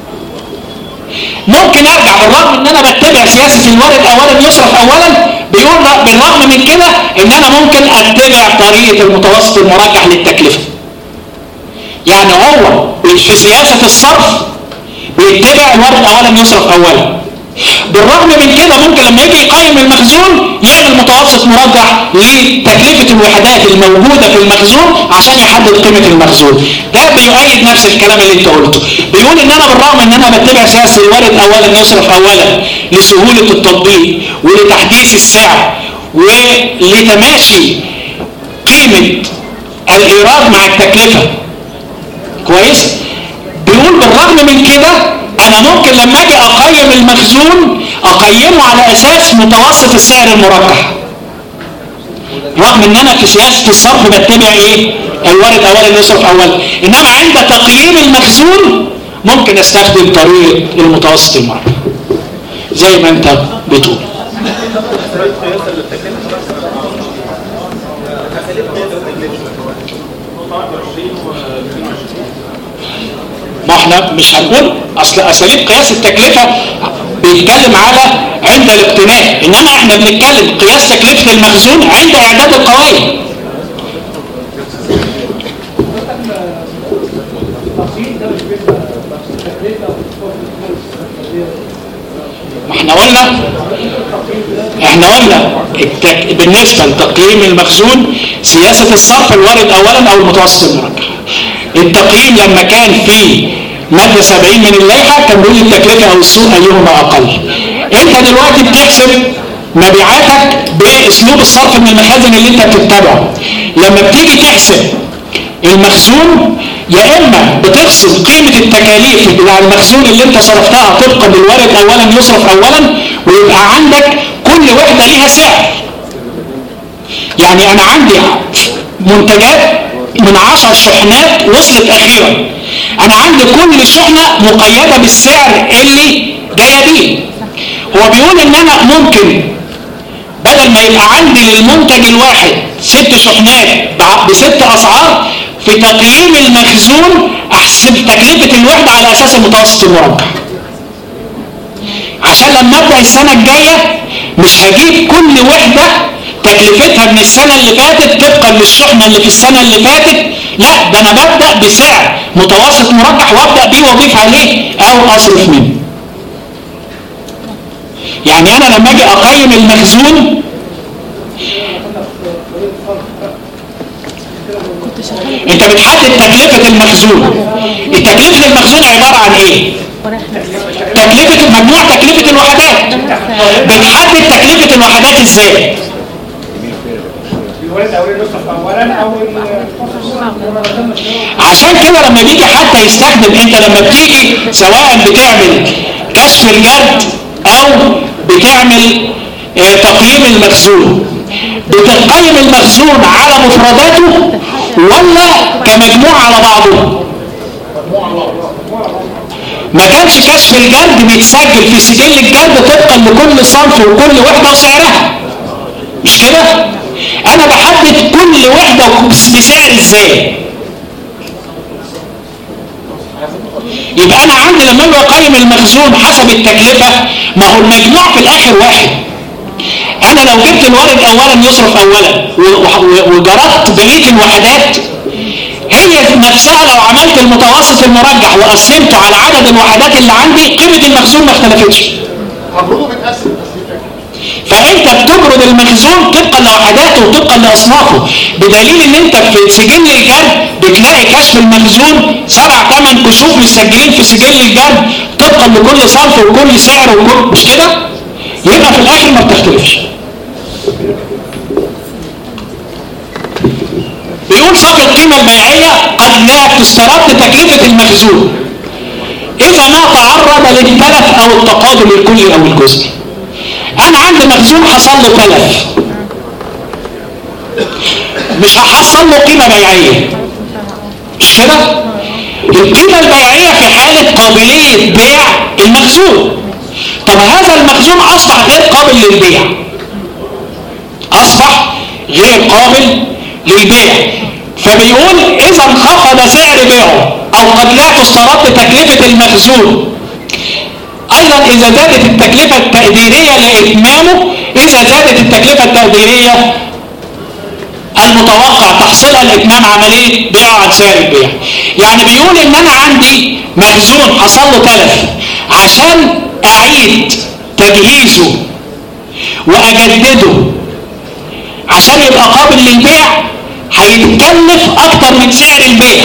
ممكن ارجع بالرغم ان انا بتبع سياسة الوارد اولا يصرف اولا، بيقول بالرغم من كده ان انا ممكن اتبع طريقة المتوسط المرجح للتكلفة. يعني هو في سياسة الصرف بيتبع الوارد اولا يصرف اولا، بالرغم من كده ممكن لما يجي يقيم المخزون يعمل متوسط مرجح لتكلفة الوحدات الموجودة في المخزون عشان يحدد قيمة المخزون. ده بيؤيد نفس الكلام اللي انت قلته. بيقول ان انا بالرغم ان انا بتبع سياسة الوارد اولا يصرف اولا لسهولة التطبيق ولتحديث السعر ولتماشي قيمة الايراد مع التكلفة. كويس؟ بيقول بالرغم من كده انا ممكن لما اجي اقيم المخزون اقيمه على اساس متوسط السعر المرجح، رغم ان انا في سياسة الصرف بتبع ايه؟ الوارد اولا يصرف اولا، انما عند تقييم المخزون ممكن استخدم طريقة المتوسط المرجح زي ما انت بتقول. ما احنا مش هنقول اصل اساليب قياس التكلفة بيتكلم على عند الاقتناء، انما احنا بنتكلم قياس تكلفة المخزون عند اعداد القوائم. ما احنا قلنا احنا قلنا التك... بالنسبة لتقييم المخزون سياسة الصرف الوارد اولا او المتوسط المرجح. التقييم لما كان في مادة سبعين من اللائحة كان بيقول التكلفة او السوق ايهما اقل. انت دلوقتي بتحسب مبيعاتك باسلوب الصرف من المخازن اللي انت بتتبعه. لما بتيجي تحسب المخزون يا اما بتفصل قيمة التكاليف بتاع المخزون اللي انت صرفتها طبقا للوارد اولا يصرف اولا ويبقى عندك كل وحدة ليها سعر. يعني انا عندي منتجات من عشر شحنات وصلت اخيرا، انا عندي كل شحنة مقيدة بالسعر اللي جاية بيه. هو بيقول ان انا ممكن بدل ما يبقى عندي للمنتج الواحد ست شحنات بست اسعار، في تقييم المخزون احسب تكلفة الوحدة على اساس المتوسط المرجح، عشان لما ابدا السنة الجاية مش هجيب كل وحدة تكلفتها من السنة اللي فاتت طبقا للشحنة اللي في السنة اللي فاتت، لا ده انا ببدأ بسعر متوسط مرجح وابدأ بيه واضيف عليه او اصرف منه. يعني انا لما اجي اقيم المخزون انت بتحدد تكلفة المخزون. التكلفة المخزون عبارة عن ايه؟ تكلفة مجموع تكلفة الوحدات. بتحدد تكلفة الوحدات ازاي؟ عشان كده لما بيجي حتى يستخدم، انت لما بتيجي سواء بتعمل كشف الجرد او بتعمل اه تقييم المخزون، بتقيم المخزون على مفرداته ولا كمجموع على بعضه؟ ما كانش كشف الجرد بيتسجل في سجل الجرد طبقا لكل صنف وكل وحدة وسعرها، مش كده؟ انا بحدد كل وحدة بسعر ازاي؟ يبقى انا عندي لما اجي اقيم المخزون حسب التكلفة، ما هو المجموع في الاخر واحد. انا لو جبت الوارد اولا يصرف اولا وجربت بقية الوحدات، هي نفسها لو عملت المتوسط المرجح وقسمته على عدد الوحدات اللي عندي قيمة المخزون ما اختلفتش. فانت بتجرد المخزون طبقا لوحداته وطبقا لاصنافه، بدليل ان انت في سجل الجرد بتلاقي كشف المخزون سبع ثمان كشوف مسجلين في سجل الجرد طبقا لكل صنف وكل سعر وكل، مش كده؟ يبقى في الاخر ما بتختلفش. بيقول صافي القيمة البيعية قد لا تسترد تكلفة المخزون إذا ما تعرض للتلف أو التقادم الكلي أو الجزئي. أنا عندي مخزون حصل له تلف، مش هحصل له قيمة بيعية، مش كده؟ القيمة البيعية في حالة قابلية بيع المخزون. طب هذا المخزون أصبح غير قابل للبيع، أصبح غير قابل للبيع، فبيقول إذا انخفض سعر بيعه أو قد لا تسترد تكلفة المخزون. أيضا إذا زادت التكلفة التقديرية لإتمامه، إذا زادت التكلفة التقديرية المتوقع تحصيلها لإتمام عملية بيعه عن سعر البيع. يعني بيقول إن أنا عندي مخزون حصل له تلف، عشان أعيد تجهيزه وأجدده عشان يبقى قابل للبيع هيتكلف اكتر من سعر البيع.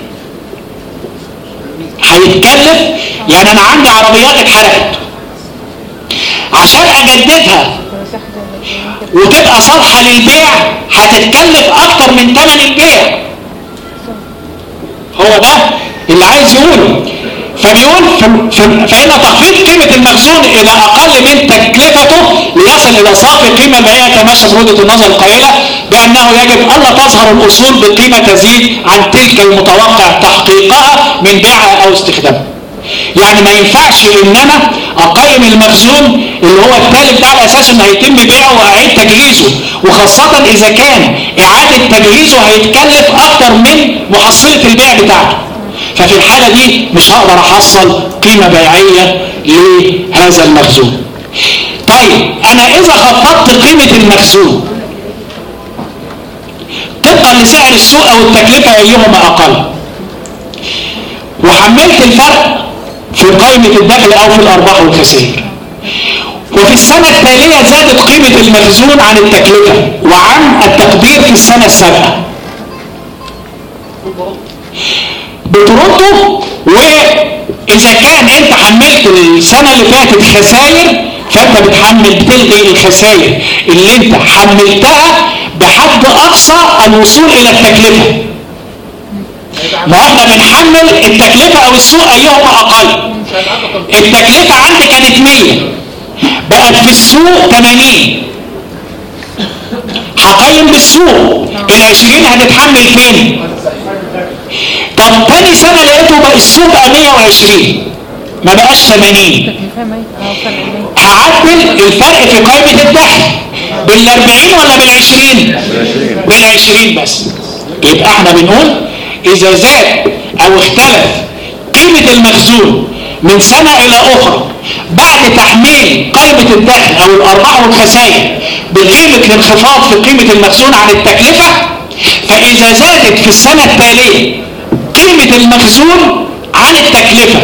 هيتكلف، يعني انا عندي عربيات اتحرقت، عشان اجددها وتبقى صالحة للبيع هتتكلف اكتر من ثمن البيع. هو ده اللي عايز يقوله. فبيقول فإن تخفيض قيمة المخزون إلى أقل من تكلفته ليصل إلى صافي القيمة البيعية يتماشى وجهة النظر القائلة بأنه يجب ألا تظهر الأصول بقيمة تزيد عن تلك المتوقع تحقيقها من بيعها أو استخدامها. يعني ما ينفعش إن أنا أقيم المخزون اللي هو التالف ده على أساس إن هيتم بيعه وأعيد تجهيزه، وخاصة إذا كان إعادة تجهيزه هيتكلف أكتر من محصلة البيع بتاعته. ففي الحالة دي مش هقدر احصل قيمة بيعية لهذا المخزون. طيب انا اذا خفضت قيمة المخزون طبقا لسعر السوق او التكلفة ايهما اقل، وحملت الفرق في قائمة الدخل او في الارباح والخسائر، وفي السنة التالية زادت قيمة المخزون عن التكلفة وعن التقدير في السنة السابقة، بترده. واذا كان انت حملت السنة اللي فاتت خسائر فانت بتحمل بتلغي الخسائر اللي انت حملتها بحد اقصى الوصول الى التكلفة. ما احنا بنحمل التكلفة او السوق ايهما اقل. التكلفة عندي كانت مية بقت في السوق ثمانين، هقيم بالسوق العشرين هتتحمل فين؟ طب تاني سنة لقيته بقى السوق بقى مية وعشرين، ما بقاش ثمانين، هعدل الفرق في قائمة الدخل بالاربعين ولا بالعشرين؟ بالعشرين بس. يبقى احنا بنقول اذا زاد او اختلف قيمة المخزون من سنة الى اخرى بعد تحميل قائمة الدخل او الارباح والخسائر بقيمة الانخفاض في قيمة المخزون عن التكلفة، فاذا زادت في السنة التالية قيمة المخزون عن التكلفة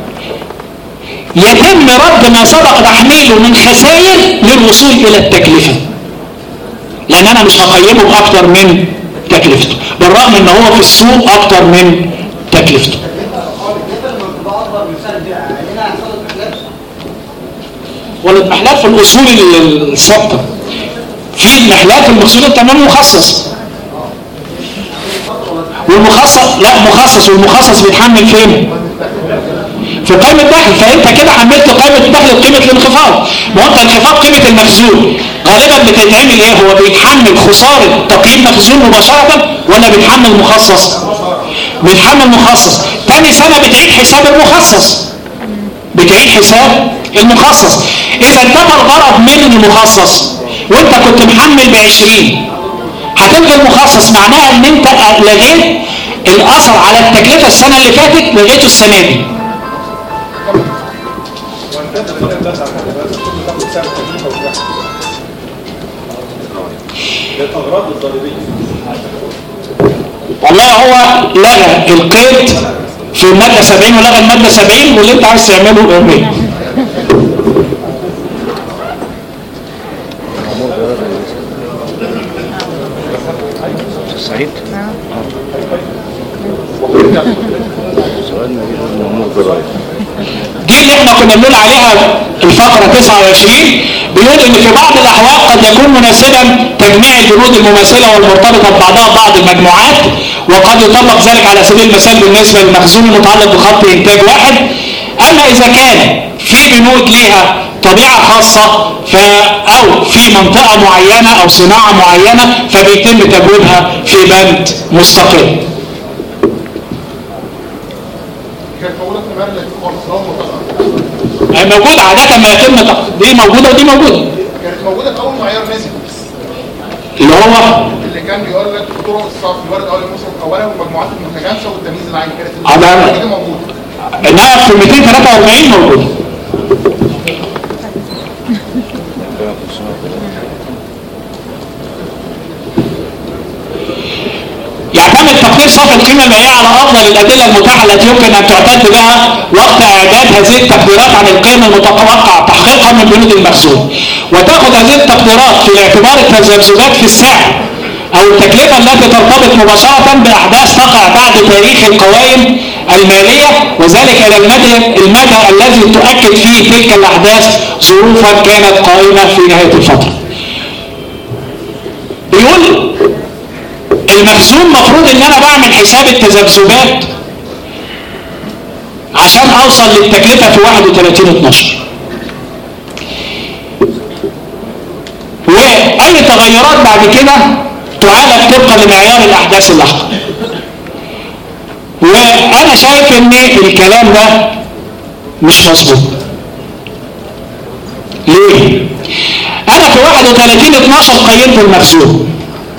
يتم رد ما سبق تحميله من خسائر للوصول الى التكلفة، لان انا مش هقيمه باكتر من تكلفته بالرغم ان هو في السوق اكتر من تكلفته. والمحلات في الاصول الثابته، في المحلات المقصود التمام مخصص والمخصص لا مخصص، والمخصص بيتحمل فين؟ في قائمة الدخل. فانت كده حملت قائمة الدخل بقيمة الانخفاض. ما هو انت انخفاض قيمة المخزون غالبا بتتعمل ايه؟ هو بيتحمل خسارة تقييم مخزون مباشرة ولا بيتحمل مخصص؟ بيتحمل مخصص. تاني سنة بتعيد حساب المخصص، بتعيد حساب المخصص. اذا انتهى الغرض من المخصص وانت كنت محمل بعشرين، هتلغي المخصص، معناها ان انت لغيت الاثر على التكلفة السنة اللي فاتت لغيته السنة دي. والله هو لغى القيد في المادة سبعين ولغى المادة سبعين، واللي انت عايز تعمله ارميه. سعيد دي اللي احنا كنا بنقول عليها الفقرة تسعة وعشرين، بيقول ان في بعض الاحوال قد يكون مناسبا تجميع الجهود المماثلة والمرتبطة ببعضها بعض المجموعات، وقد يطبق ذلك على سبيل المثال بالنسبة للمخزون المتعلق بخط انتاج واحد. اما اذا كان في بنود ليها طبيعة خاصة ف او في منطقة معينة او صناعة معينة فبيتم تجويدها في بند مستقل. موجودة عادة ما يتم دي موجودة ودي موجودة. كانت موجودة في أول معيار نزل اللي هو اللي كان بيقول لك طرق الصرف الورد أول الموسم أولا والمجموعات المتجانسة والتمييز العين، كانت دي موجودة. إنها في مئتين وثلاثة وأربعين موجودة. يعتمد تقدير صافي القيمة المالية على أفضل الأدلة المتاحة التي يمكن أن تعتد بها وقت إعداد هذه التقديرات عن القيمة المتوقع تحقيقها من بنود المخزون، وتأخذ هذه التقديرات في الاعتبار التذبذبات في السعر أو التكلفة التي ترتبط مباشرة بأحداث تقع بعد تاريخ القوائم المالية، وذلك إلى المدى, المدى الذي تؤكد فيه تلك الأحداث ظروفا كانت قائمة في نهاية الفترة. بيقول المخزون مفروض ان انا بعمل حساب التذبذبات عشان اوصل للتكلفة في واحد وثلاثين اتناشر، واي تغيرات بعد كده تعالج طبقا لمعيار الاحداث اللاحقة. وانا شايف ان الكلام ده مش مظبوط. ليه؟ انا في واحد وثلاثين اتناشر قيمت المخزون،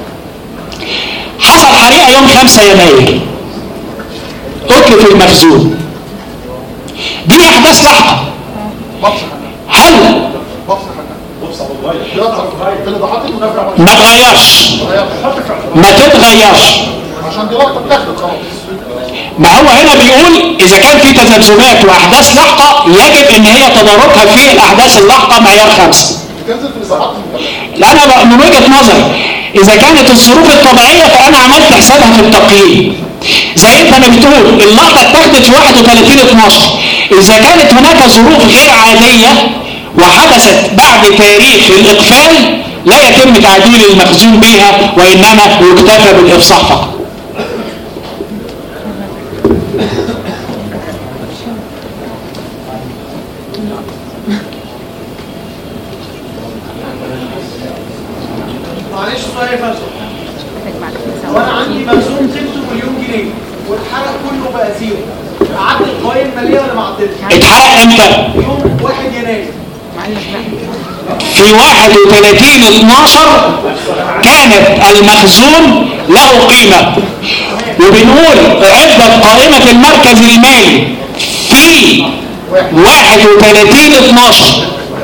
حصل حريقة يوم خمسة يناير، اتلف المخزون، دي احداث لاحقة. هل ما تغيرش ما تتغيرش عشان دي وقت بتاخد خلاص. ما هو هنا بيقول اذا كان في تذبذبات واحداث لاحقة يجب ان هي تداركها في الاحداث اللاحقة معيار خمسة. بتنزل في الاصابات. لا انا بقى من وجهة نظري اذا كانت الظروف الطبيعية فانا عملت حسابها في التقييم، زي انت ما بتقول اللقطة اتاخدت في واحد وثلاثين اتناشر، اذا كانت هناك ظروف غير عادية وحدثت بعد تاريخ الاقفال لا يتم تعديل المخزون بها وانما يكتفى بالافصاح فقط. معلش سؤال يا فندم، لو انا عندي مخزون ستة مليون جنيه والحرق كله بقى زيرو، اعدل القوائم الماليه ولا ما اتحرق امتى؟ يوم واحد يناير. في واحد وثلاثين اتناشر كانت المخزون له قيمة، وبنقول عدة قائمة المركز المالي في واحد وثلاثين اتناشر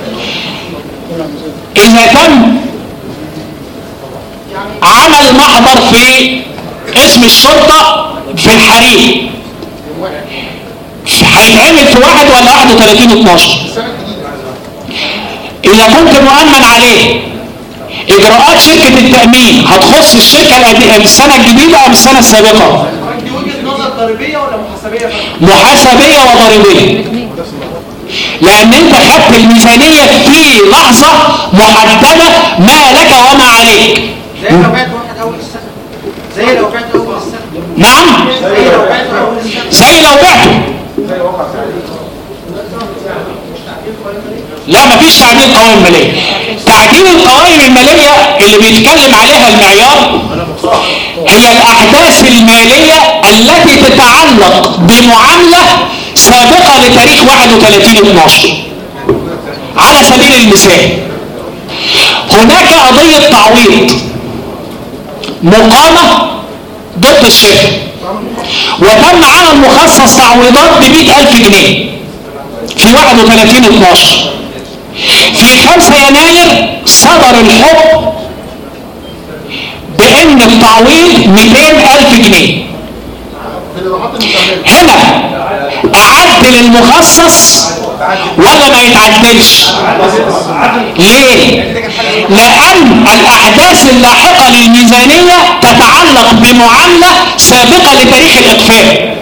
إذا تم عمل محضر في اسم الشرطة في الحريق هيتعمل في واحد ولا واحد وثلاثين اتناشر؟ إذا كنت مؤمن عليه إجراءات شركة التأمين هتخص الشركة السنة الجديدة أم السنة السابقة؟ دي وجهة نظر ضريبية ولا محاسبية؟ محاسبية وضريبية، لأن أنت خدت الميزانية في لحظة محددة ما لك وما عليك. زي لو بعت واحد أول السنة. زي لو بعت أول السنة. نعم؟ زي لو بعت أول السنة. زي لو بعته. لا، مفيش تعديل قوائم مالية. تعديل القوائم المالية اللي بيتكلم عليها المعيار هي الأحداث المالية التي تتعلق بمعاملة سابقة لتاريخ واحد وثلاثين اتناشر. على سبيل المثال، هناك قضية تعويض مقامة ضد الشركة وتم عمل مخصص تعويضات ب مئة ألف جنيه في واحد وثلاثين اتناشر. في خمسة يناير صدر الحكم بأن التعويض مئتين ألف جنيه. هنا أعدل المخصص ولا ما يتعدلش؟ ليه؟ لأن الأحداث اللاحقة للميزانية تتعلق بمعاملة سابقة لتاريخ الإخفاء.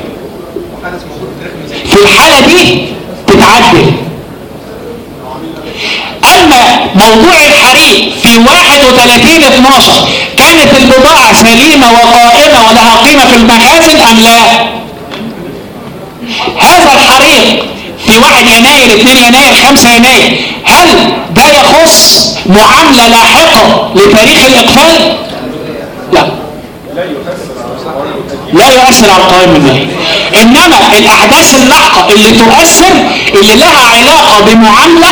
في الحالة دي تتعدل. أما موضوع الحريق في واحد وثلاثين اتناشر كانت البضاعة سليمة وقائمة ولها قيمة في المخازن أم لا؟ هذا الحريق في واحد يناير اثنين يناير خمسة يناير هل ده يخص معاملة لاحقة لتاريخ الإقفال؟ لا، لا يؤثر على القوائم المالية. إنما الأحداث اللاحقة اللي تؤثر اللي لها علاقة بمعاملة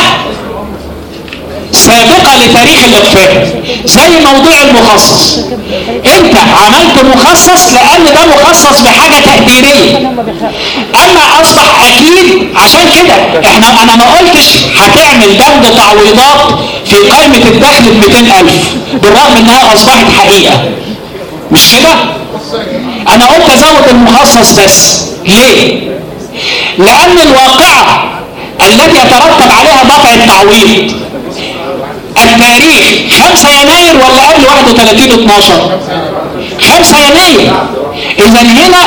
سابقة لتاريخ الإقفال، زي موضوع المخصص. انت عملت مخصص لأن ده مخصص بحاجة تقديرية، اما اصبح اكيد عشان كده احنا انا ما قلتش هتعمل بند تعويضات في قائمة الدخل ب مئتين ألف بالرغم انها اصبحت حقيقة، مش كده؟ انا قلت ازود المخصص بس. ليه؟ لان الواقعة التي يترتب عليها دفع التعويض التاريخ خمسة يناير ولا قبل واحد وثلاثين اتناشر؟ خمسة يناير. اذا هنا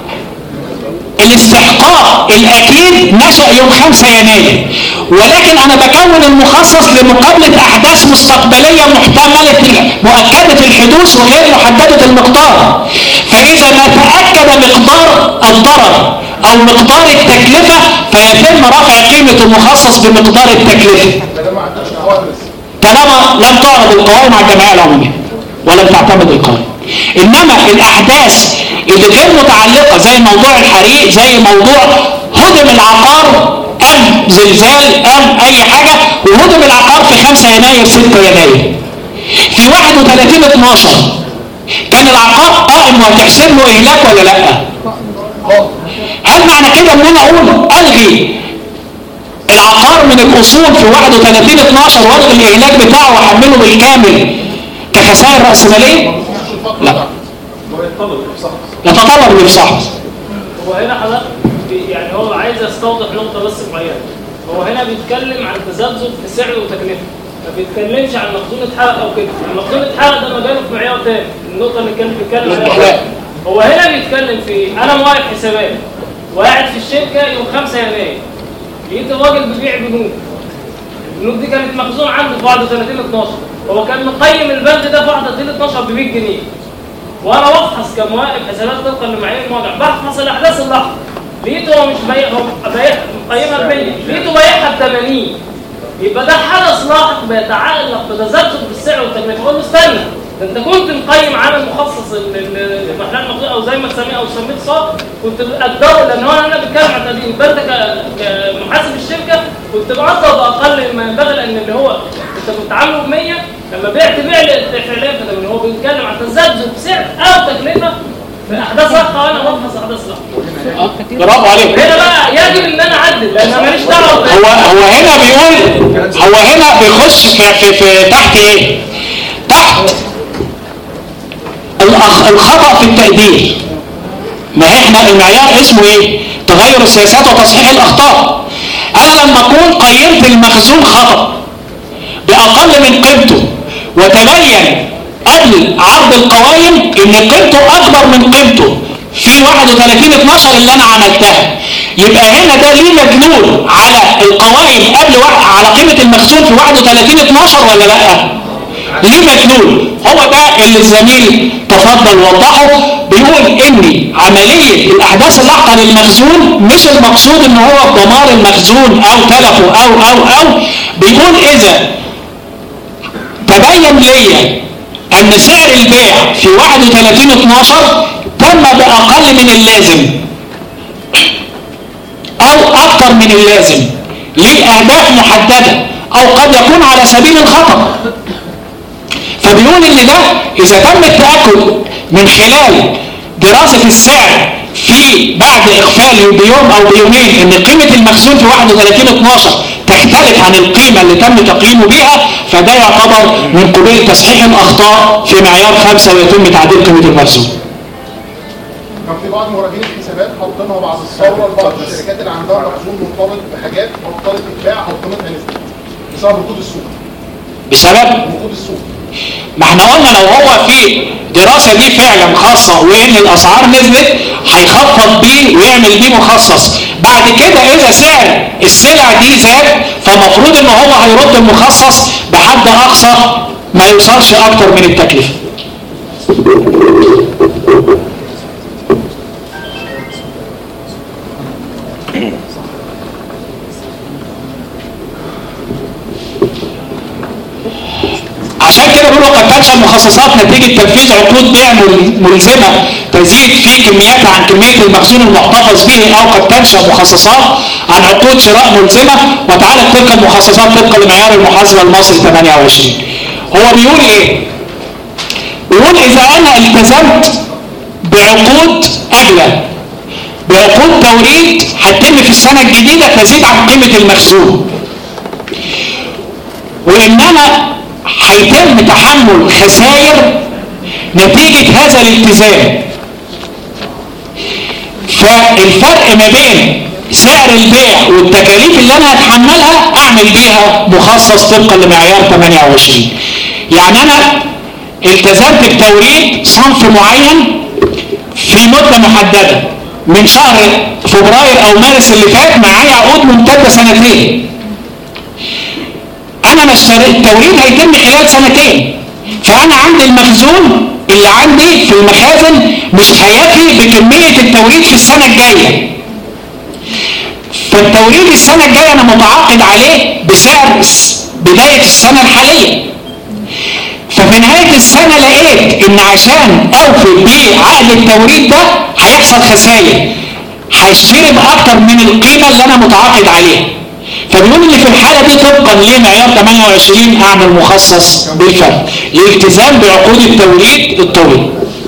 الاستحقاق الاكيد نشأ يوم خمسة يناير، ولكن انا بكون المخصص لمقابلة احداث مستقبلية محتملة مؤكدة الحدوث وغير محددة المقدار. فاذا ما تأكد مقدار الضرر او مقدار التكلفة فيتم رفع قيمة المخصص بمقدار التكلفة طالما لم تعرض القوائم على الجمعية العمومية ولم تعتمد القوائم. انما الاحداث اللي غير متعلقة زي موضوع الحريق، زي موضوع هدم العقار ام زلزال ام اي حاجة، وهدم العقار في خمسة يناير ستة يناير، في واحد وثلاثين اتناشر كان العقار قائم وهتحسب له اهلاك ولا لا؟ هل معنى كده ان انا اقول الغي العقار من الاصول في واحد وثلاثين اتناشر والغي الاهلاك بتاعه واحمله بالكامل كخسائر راسماليه؟ لا، يتطلب الافصاح. هو هنا حضرتك يعني هو عايز يستوضح نقطه بس معينه. هو هنا بيتكلم عن تذبذب في سعر وتكلفه، ما بيتكلمش عن مخزون اتحرق او كده. المخزون اتحرق ده مجاله في معيار تاني، النقطه اللي كان بيتكلم عليها. هو هنا بيتكلم في انا موقف حسابات وقاعد في الشركه يوم خمسة يناير، لقيت الراجل بيبيع بنوك. البنوك دي كانت مخزون عنده في واحد وثلاثين اتناشر، هو كان مقيم البند ده في واحد وثلاثين اتناشر ب مئة جنيه، وانا بفحص كمواقف حسابات طبقا لمعايير المواقع، بفحص الاحداث اللحظه، لقيته هو مش بايع، هو بايع مقيمها ب مية، لقيته بايعها ب ثمانين. يبقى ده حدث لاحق بيتعلق بتذبذب في السعر والتكلفه. اقول له استنى، ده انت كنت مقيم عامل مخصص المحلات المقدور او زي ما تسميه او سميت صار كنت بتقدره، لان هو انا بتكلم عن تقدير، يبقى انت كمحاسب الشركه كنت بقدر باقل مما ينبغي، لان اللي هو انت كنت عامله ب مية لما بعت بيع فعليا، فده هو بيتكلم عن تذبذب سعر او تكلفه في احداث لحظه وانا بفحص احداث لحظه. برافو عليك. هنا بقى يجب ان انا اعدل لان انا ماليش دعوه. هو هو هنا بيقول هو هنا بيخش في, في, في تحت ايه؟ تحت الخطأ في التقدير. ما احنا المعيار اسمه ايه؟ تغير السياسات وتصحيح الاخطاء. انا لما اكون قيمت المخزون خطأ باقل من قيمته وتبين قبل عرض القوائم ان قيمته اكبر من قيمته في واحد وثلاثين اتناشر اللي انا عملتها، يبقى هنا ده ليه مدلول على القوائم قبل واحد على قيمه المخزون في واحد وثلاثين اتناشر ولا لا؟ ليه مدلول؟ هو ده اللي الزميل تفضل وضحه. بيقول ان عمليه الاحداث اللاحقه للمخزون مش المقصود ان هو دمار المخزون او تلفه او او او بيقول اذا تبين لي ان سعر البيع في واحد وثلاثين اتناشر تم باقل من اللازم او اكتر من اللازم لاهداف محدده او قد يكون على سبيل الخطأ. فبيقول ان ده اذا تم التاكد من خلال دراسه السعر في بعد اغفال بيوم او بيومين ان قيمه المخزون في واحد وثلاثين اتناشر تختلف عن القيمه اللي تم تقييمه بيها، فده يعتبر من قبيل تصحيح الاخطاء في معيار خمسة ويتم تعديل قيمه المخزون. كان في بعض مراجعين الحسابات حاطينها بعد الثوره لبعض الشركات اللي عندها مخزون مرتبط بحاجات مرتبطه تتباع او قيمتها نزلت بسبب ركود السوق. بسبب ركود السوق. ما احنا قلنا لو هو في دراسة دي فعلا خاصة وان الاسعار نزلت هيخفض بيه ويعمل بيه مخصص. بعد كده اذا سعر السلع دي زاد فمفروض ان هو هيرد المخصص بحد اقصى ما يوصلش اكتر من التكلفة. عشان كده بيقولوا قد تنشأ المخصصات نتيجة تنفيذ عقود بيع ملزمة تزيد في كمياتها عن كمية المخزون المحتفظ به، أو قد تنشأ مخصصات عن عقود شراء ملزمة وتعالج تلك المخصصات طبقا لمعيار المحاسبة المصري ثمانية وعشرين. هو بيقول إيه؟ بيقول إذا أنا التزمت بعقود أغلى بعقود توريد هتتم في السنة الجديدة تزيد عن قيمة المخزون، وإنما هيتم تحمل خسائر نتيجة هذا الالتزام. فالفرق ما بين سعر البيع والتكاليف اللي انا هتحملها اعمل بيها مخصص طبقا لمعيار ثمانية وعشرين. يعني انا التزمت بتوريد صنف معين في مدة محددة من شهر فبراير او مارس اللي فات، معايا عقود ممتدة سنتين. انا ما اشتريت التوريد هيتم خلال سنتين، فانا عندي المخزون اللي عندي في المخازن مش هيكفي بكمية التوريد في السنة الجاية. فالتوريد السنة الجاية انا متعاقد عليه بسعر بداية السنة الحالية. ففي نهاية السنة لقيت ان عشان اوفي بعقد التوريد ده هيحصل خسائر، هشتري باكتر من القيمة اللي انا متعاقد عليها. فبيقول لي في الحالة دي طبقا لمعيار ثمانية وعشرين اعمل مخصص بالفرق للالتزام بعقود التوريد الطويل.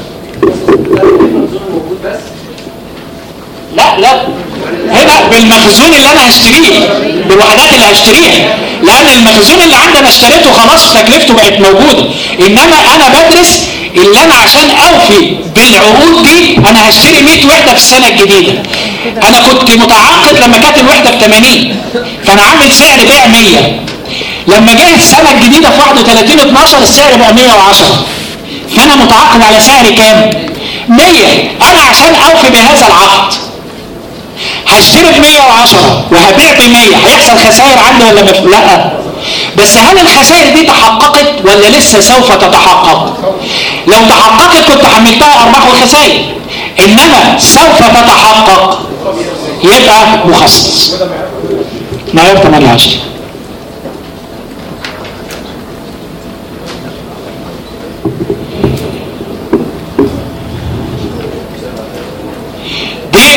لا لا هنا بالمخزون اللي انا هشتريه، بالوحدات اللي هشتريها، لان المخزون اللي عندي انا اشتريته خلاص تكلفته بقت موجودة. انما انا بدرس اللي انا عشان اوفي بالعقود دي انا هشتري مية وحدة في السنة الجديدة. انا كنت متعاقد لما كانت الوحدة ب ثمانين، فانا عامل سعر بيع مية. لما جه السنة الجديدة في واحد وثلاثين اتناشر السعر بقى مية وعشرة، فانا متعاقد على سعر كام؟ مية. انا عشان اوفي بهذا العقد هشتري ب مية وعشرة وهبيع ب مية، هيحصل خسائر عندي ولا مف... لا؟ بس هل الخسائر دي تحققت ولا لسه سوف تتحقق؟ لو تحققت كنت حملتها ارباح وخسائر، انما سوف تتحقق يبقى مخصص. معيار ثمانية وعشرين.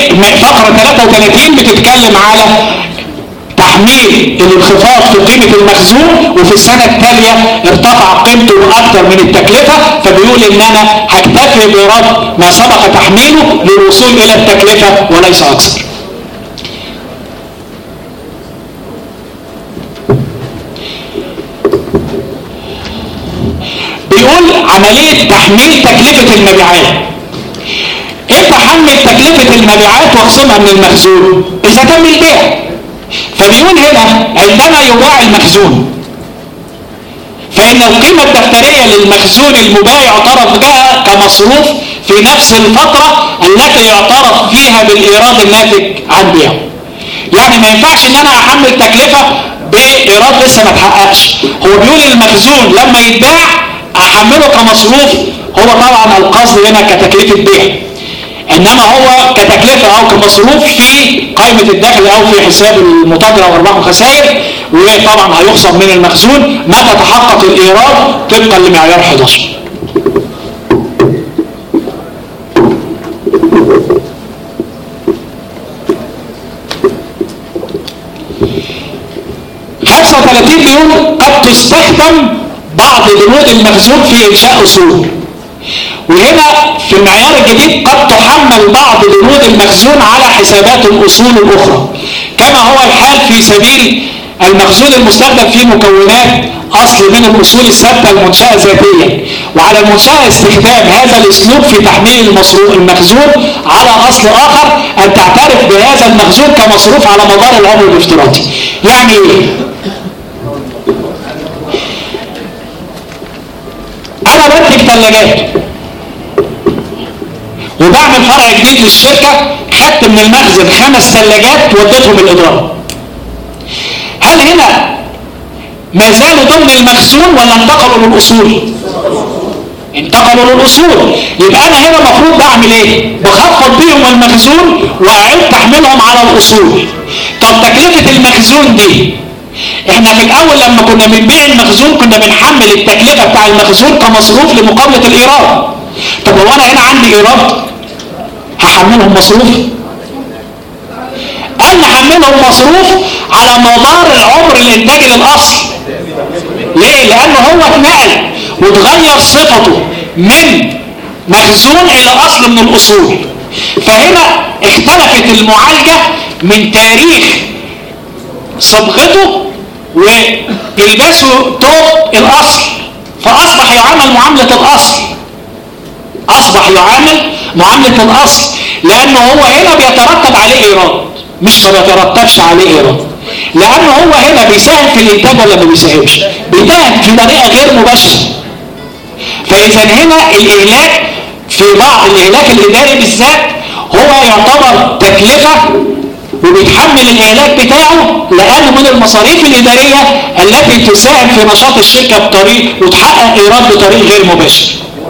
فقرة ثلاثة وثلاثين بتتكلم على تحميل الانخفاض في قيمة المخزون، وفي السنة التالية ارتفع قيمته أكثر من التكلفة، فبيقول إن أنا هكتفي بإيراد ما سبق تحميله للوصول إلى التكلفة وليس أكثر. بيقول عملية تحميل تكلفة المبيعات. امتى احمل تكلفة المبيعات واخصمها من المخزون؟ إذا تم البيع. فبيقول هنا عندما يباع المخزون فإن القيمة الدفترية للمخزون المباع يعترف بها كمصروف في نفس الفترة التي يعترف فيها بالإيراد الناتج عن بيعه. يعني ما ينفعش ان انا احمل تكلفة بإيراد لسه ما اتحققش. هو بيقول المخزون لما يتباع احمله كمصروف، هو طبعا القصد هنا كتكلفة بيع، انما هو كتكلفة او كمصروف في قائمة الدخل او في حساب المتاجرة وارباح وخسائر، وطبعا هيخصم من المخزون متى تحقق الايراد طبقا لمعيار احد عشر. خمسة وثلاثين بيقول قد تستخدم بعض بنود المخزون في انشاء اصول. وهنا في المعيار الجديد قد تحمل بعض بنود المخزون على حسابات الأصول الأخرى، كما هو الحال في سبيل المخزون المستخدم في مكونات أصل من الأصول الثابتة المنشأة ذاتيا. وعلى المنشأة استخدام هذا الأسلوب في تحميل المخزون على أصل آخر أن تعترف بهذا المخزون كمصروف على مدار العمر الافتراضي. يعني إيه؟ أنا بنتج ثلاجات وبعمل فرع جديد للشركة، خدت من المخزن خمس ثلاجات وديتهم الإدارة. هل هنا ما زالوا ضمن المخزون ولا انتقلوا للأصول؟ انتقلوا للأصول. يبقى أنا هنا المفروض بعمل إيه؟ بخفض بيهم المخزون وأعيد تحميلهم على الأصول. طب تكلفة المخزون دي احنا في الأول لما كنا بنبيع المخزون كنا بنحمل التكلفة بتاع المخزون كمصروف لمقابلة الإيراد. طب هو أنا هنا عندي إيراد هحملهم مصروف؟ قال نحملهم مصروف على مدار العمر الانتاجي للأصل. ليه؟ لأنه هو اتنقل وتغير صفته من مخزون إلى أصل من الأصول. فهنا اختلفت المعالجة من تاريخ صبغته وإلباسه توب الأصل، فأصبح يعامل معاملة الأصل. أصبح يعامل معاملة الأصل لأنه هو هنا بيترتب عليه إيراد، مش ما بيترتبش عليه إيراد. لأنه هو هنا بيساهم في الإنتاج ولا ما بيساهمش؟ بيساهم في طريقة غير مباشرة. فإذا هنا الإهلاك في بعض الإهلاك الإداري بالذات هو يعتبر تكلفة وبيتحمل الإهلاك بتاعه لأنه من المصاريف الإدارية التي تساهم في نشاط الشركة بطريق وتحقق إيراد بطريق غير مباشر.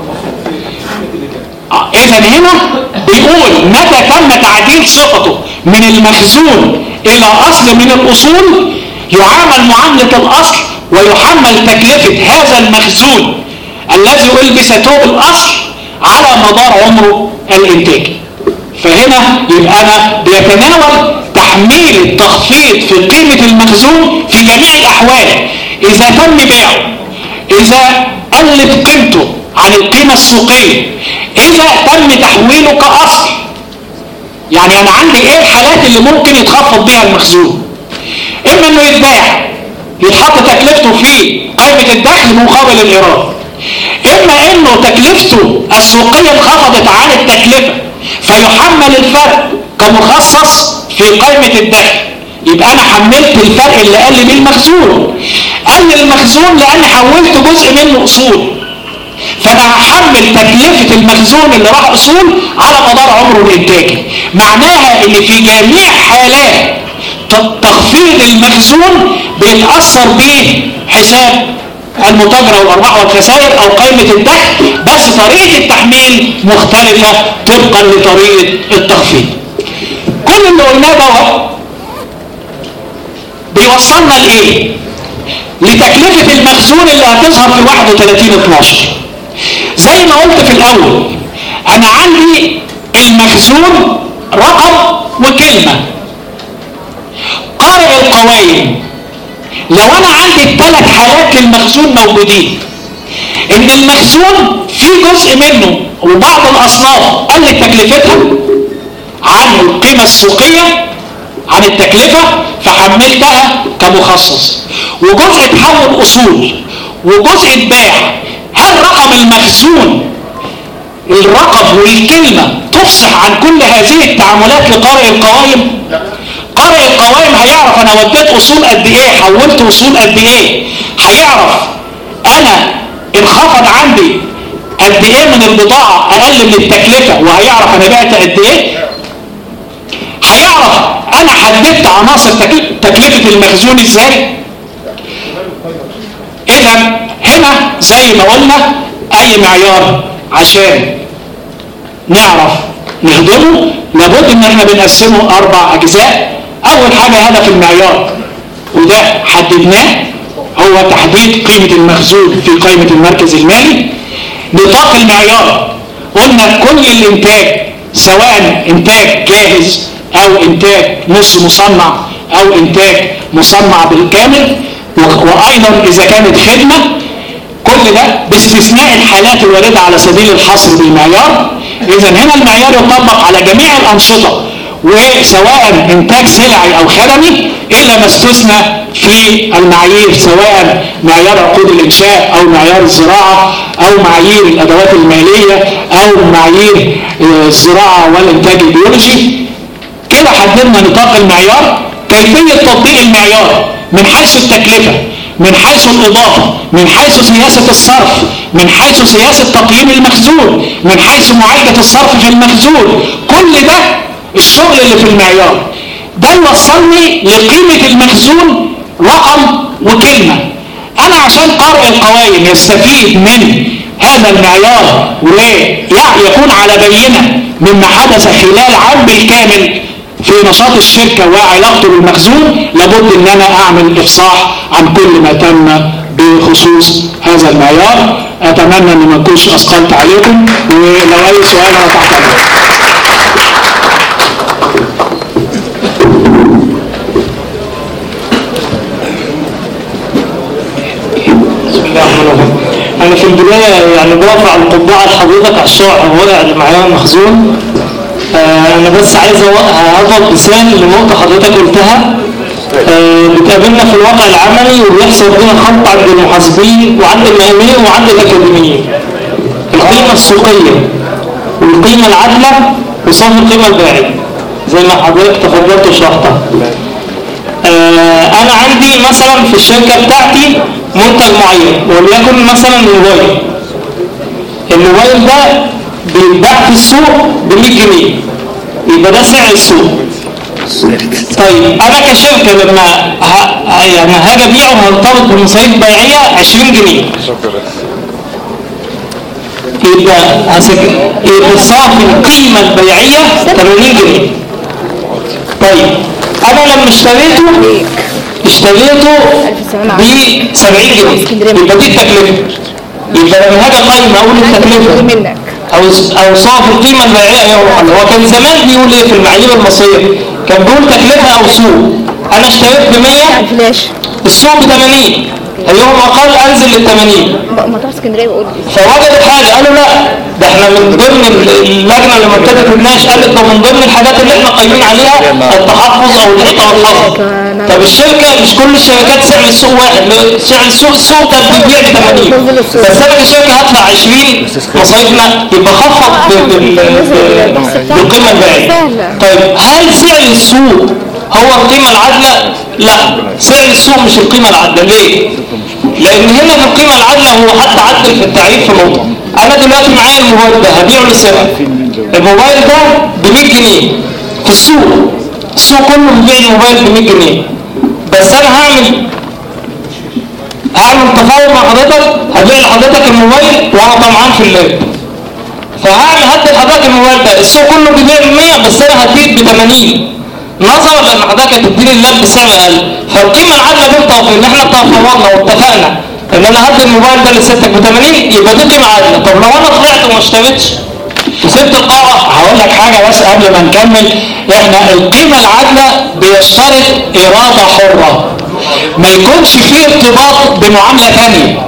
إذا هنا بيقول متى تم تعديل صفته من المخزون إلى أصل من الأصول يعامل معاملة الأصل ويحمل تكلفة هذا المخزون الذي ألبس توب الأصل على مدار عمره الإنتاجي. فهنا يبقى أنا بيتناول تحميل التخفيض في قيمة المخزون في جميع الأحوال، إذا تم بيعه، إذا قلت قيمته عن القيمة السوقية، إذا تم تحويله كأصل. يعني أنا عندي إيه الحالات اللي ممكن يتخفض بها المخزون؟ إما إنه يتباع يتحط تكلفته في قائمة الدخل مقابل الإيراد، إما إنه تكلفته السوقية انخفضت عن التكلفة فيحمل الفرق كمخصص في قائمة الدخل. يبقى أنا حملت الفرق اللي قل بيه المخزون. قل المخزون لأني حولت جزء منه أصول، فأنا هحمل تكلفة المخزون اللي راح أصول على مدار عمره الإنتاجي. معناها إن في جميع حالات تخفيض المخزون بيتأثر به حساب المتاجرة والأرباح والخسائر أو قائمة الدخل، بس طريقة التحميل مختلفة طبقا لطريقة التخفيض. كل اللي قلناه ده بيوصلنا لإيه؟ لتكلفة المخزون اللي هتظهر في واحد وثلاثين اتناشر. زي ما قلت في الأول، أنا عندي المخزون رقم وكلمة. قارئ القوائم لو انا عندي الثلاث حالات للمخزون موجودين، ان المخزون في جزء منه وبعض الاصناف قلت تكلفتها عن القيمة السوقية عن التكلفة فحملتها كمخصص، وجزء اتحول اصول وجزء اتباع. هل رقم المخزون الرقم والكلمة تفصح عن كل هذه التعاملات لقارئ القوائم؟ قارئ القوائم هيعرف انا وديت اصول قد ايه، حولت اصول قد ايه، هيعرف انا انخفض عندي قد ايه من البضاعة اقل من التكلفة، وهيعرف انا بعت قد ايه، هيعرف انا حددت عناصر تكلفة المخزون ازاي. اذا هنا زي ما قلنا اي معيار عشان نعرف نخدمه لابد ان احنا بنقسمه اربع اجزاء. اول حاجة هدف المعيار، وده حددناه، هو تحديد قيمة المخزون في قائمة المركز المالي. نطاق المعيار قلنا كل الانتاج سواء انتاج جاهز او انتاج نص مصنع او انتاج مصنع بالكامل، وايضا اذا كانت خدمة، كل ده باستثناء الحالات الواردة على سبيل الحصر بالمعيار. اذا هنا المعيار يطبق على جميع الانشطة وسواء انتاج سلعي او خدمي الا ما استثنى في المعايير، سواء معيار عقود الانشاء او معيار الزراعة او معايير الادوات المالية او معايير الزراعة والانتاج البيولوجي. كده حددنا نطاق المعيار. كيفية تطبيق المعيار من حيث التكلفة، من حيث الإضافة، من حيث سياسة الصرف، من حيث سياسة تقييم المخزون، من حيث معالجة الصرف في المخزون، كل ده الشغل اللي في المعيار ده يوصلني لقيمة المخزون رقم وكلمة. أنا عشان قارئ القوائم يستفيد من هذا المعيار ويكون على بينة مما حدث خلال عام بالكامل في نشاط الشركة وعلاقته بالمخزون، لابد ان انا اعمل افصاح عن كل ما تم بخصوص هذا المعيار. اتمنى ان ما اكونش اثقلت عليكم، ولو اي سؤال انا تحت امركم. بسم الله الرحمن الرحيم. انا في البداية يعني برفع القبعة لحضرتك على الشرح ووضع المعيار المخزون. آه انا بس عايز اضرب مثال لنقطة حضرتك قلتها. آه بتقابلنا في الواقع العملي وبيحصل بينا خلط عند المحاسبين وعند المهنيين وعند الاكاديميين. القيمة السوقية والقيمة العادلة وصف القيمة الباعية زي ما حضرتك تفضلت وشرحتها. آه انا عندي مثلا في الشركة بتاعتي منتج معين وليكن مثلا موبايل. الموبايل ده بيتباع في السوق ب مية جنيه، يبقى ده سعر السوق. طيب انا كشركه لما ه... يعني هاجي ابيعه هرتبط بمصاريف بيعيه عشرين جنيه، يبقى هسك... يبقى صافي القيمه البيعيه ثمانين جنيه. طيب انا لما اشتريته اشتريته ب سبعين جنيه، يبقى دي التكلفه. يبقى لما هاجي اقيم اقول التكلفه او او صافي القيمه البيعيه يوم. هو كان زمان بيقول ايه في المعايير المصريه؟ كان بيقول تكلفه او سوق. انا اشتريت ب مية، السوق ب ثمانين، اليوم اقل انزل لل ثمانين. مطار اسكندريه بقول فوجدت حاجه قالوا لا ده احنا من ضمن اللجنه اللي ابتدت تتناقش قالت ده من ضمن الحاجات اللي احنا قايمين عليها التحفظ او الحيطه والحظر. طب الشركه مش كل الشركات سعر السوق واحد، سعر السوق السوق كان بيبيع ب ثمانين، بس انا كشركه هدفع عشرين مصاريفنا يبقى خفض بالقيمه البيعيه. طيب هل سعر السوق هو القيمه العادله؟ لا، سعر السوق مش القيمه العادله. ليه؟ لان هنا في القيمه العادله هو حتى عدل في التعريف في نقطه. انا دلوقتي معايا الموبايل ده هبيعه للسلام، الموبايل ده ب مية جنيه في السوق، السوق كله بيبيع الموبايل ب مية جنيه، بس انا هعمل هعمل تفاوض مع حضرتك، هبيع لحضرتك الموبايل وانا طمعان في اللاب، فهعمل هدي لحضرتك الموبايل ده السوق كله بيبيع ب مية بس انا هديك ب ثمانين نظرا لان حضرتك هتديني اللاب بسعر اقل. فالقيمه العادله بنتفق ان احنا تفاوضنا واتفقنا ان انا هدي الموبايل ده لستك ب ثمانين، يبقى دي قيمه عادله. طب لو انا طلعت وما اشتريتش كسبت القاعة. هقول لك حاجة بس قبل ما نكمل. احنا القيمة العادلة بيشترط إرادة حرة، ما يكونش فيه ارتباط بمعاملة ثانية.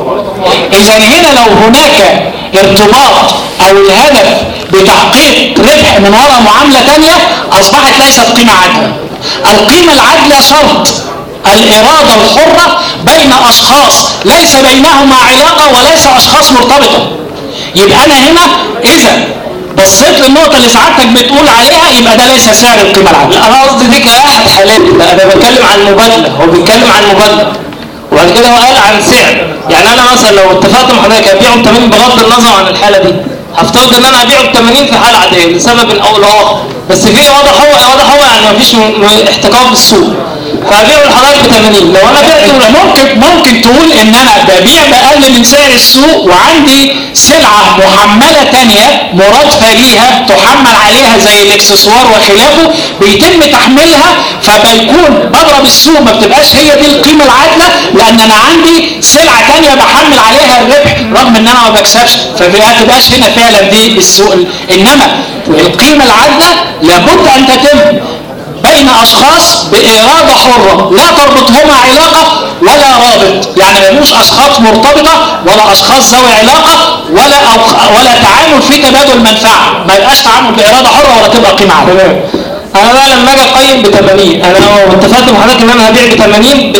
إذا هنا لو هناك ارتباط أو الهدف بتحقيق ربح من وراء معاملة ثانية أصبحت ليست قيمة عادلة. القيمة العادلة شرط الإرادة الحرة بين أشخاص ليس بينهما علاقة وليس أشخاص مرتبطة. يبقى أنا هنا إذا بصيت للنقطة اللي سعادتك بتقول عليها يبقى ده ليس سعر القيمة العادلة. انا قصدي دي كأحد حالات، انا بتكلم عن المبادلة، هو بيتكلم عن المبادلة وبعد كده هو قال عن سعر. يعني انا مثلا لو اتفقت مع حضرتك ابيعه ب ثمانين بغض النظر عن الحالة دي، هفترض ان انا ابيعه ب ثمانين في حالة عادية لسبب او لاخر، بس في واضح هو واضح هو يعني مفيش احتكار بالسوق، فابيعه لحضرتك ب ثمانين. لو انا بعته ممكن ممكن تقول ان انا ببيع باقل من سعر السوق وعندي سلعه محمله ثانيه مرادفه ليها تحمل عليها زي الاكسسوار وخلافه بيتم تحميلها، فبيكون بضرب السوق ما بتبقاش هي دي القيمه العادله لان انا عندي سلعه ثانيه بحمل عليها الربح رغم ان انا ما بكسبش، فما تبقاش هنا فعلا دي السوق. انما القيمه العادله لابد ان تتم بين أشخاص بإرادة حرة لا تربطهما علاقة ولا رابط، يعني ما يبقوش أشخاص مرتبطة ولا أشخاص ذوي علاقة ولا أو ولا تعامل في تبادل منفعة، ما يبقاش تعامل بإرادة حرة ولا تبقى قيمة عادلة. انا بقى لما اجي اقيم ب ثمانين، انا اتفقت مع حضرتك ان انا هبيع ب ثمانين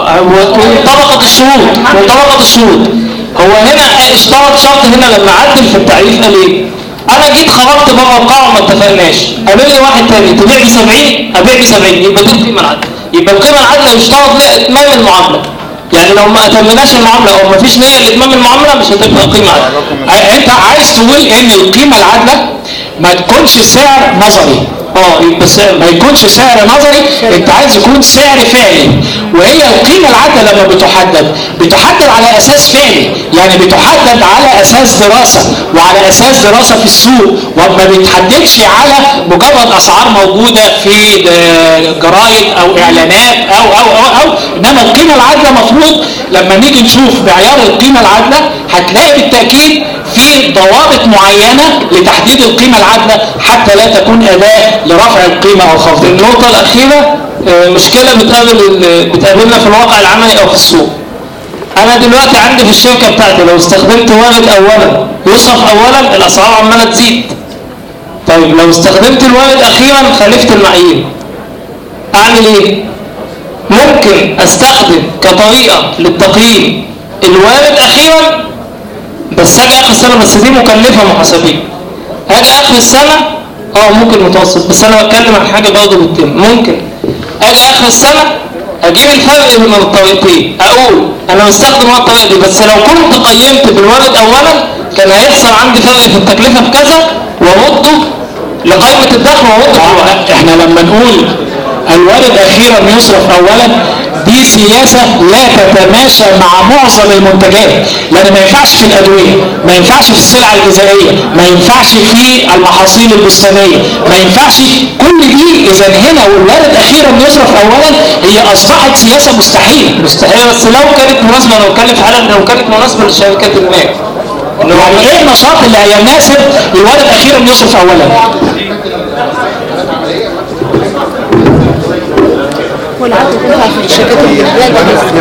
وانطبقت الشروط وانطبقت الشروط. هو هنا اشترط شرط هنا لما عدل في التعريف قال ايه؟ انا جيت خرجت بره القاعه وما اتفقناش، قابل لي واحد تاني تبيع ب سبعين ابيع ب سبعين، يبقى دي القيمه العادله. يبقى القيمه العادله يشترط لها اتمام المعامله، يعني لو ما اتمناش المعامله او ما فيش نيه لاتمام المعامله مش هتبقى قيمه عادله. انت عايز تقول ان القيمه العادله ما تكونش سعر نظري، اه يبقى سعر ما يكونش سعر نظري، انت عايز يكون سعر فعلي. وهي القيمه العادله لما بتحدد بتحدد على اساس فعلي، يعني بتحدد على اساس دراسه وعلى اساس دراسه في السوق، وما بتحددش على مجرد اسعار موجوده في جرايد او اعلانات او او او او انما القيمه العادله مفروض لما نيجي نشوف معيار القيمه العادله هتلاقي بالتاكيد في ضوابط معينه لتحديد القيمه العادله حتى لا تكون اداه لرفع القيمه او خفض. النقطه الاخيره مشكله بتقابل بتقابلنا في الواقع العملي او في السوق. انا دلوقتي عندي في الشركه بتاعتي لو استخدمت وارد اولا يصرف اولا الاسعار عماله تزيد. طيب لو استخدمت الوارد اخيرا خالفت المعايير، اعمل ايه؟ ممكن استخدم كطريقه للتقييم الوارد اخيرا بس اجي اخر السنه، بس دي مكلفه محاسبيه. اجي اخر السنه اه ممكن متوسط، بس انا بتكلم عن حاجه برضه بتتم. ممكن اجي اخر السنه اجيب الفرق بين الطريقتين، اقول انا مستخدم الطريقه دي بس لو كنت قيمت بالوارد اولا كان هيحصل عندي فرق في التكلفه بكذا وارده لقائمه الدخل وارده. احنا لما نقول الوارد اخيرا يصرف اولا دي سياسة لا تتماشى مع معظم المنتجات، لان ما ينفعش في الادوية، ما ينفعش في السلع الغذائية، ما ينفعش في المحاصيل البستانية، ما ينفعش كل دي. اذا هنا والوارد اخيرا يصرف اولا هي اصبحت سياسة مستحيلة مستحيلة، بس لو كانت مناسبة لو كان في حالة لو كانت مناسبة للشركات المال. يعني ايه النشاط اللي هيناسب الوارد اخيرا يصرف اولا؟ والعدد بتاعها في الشركات الإنتاج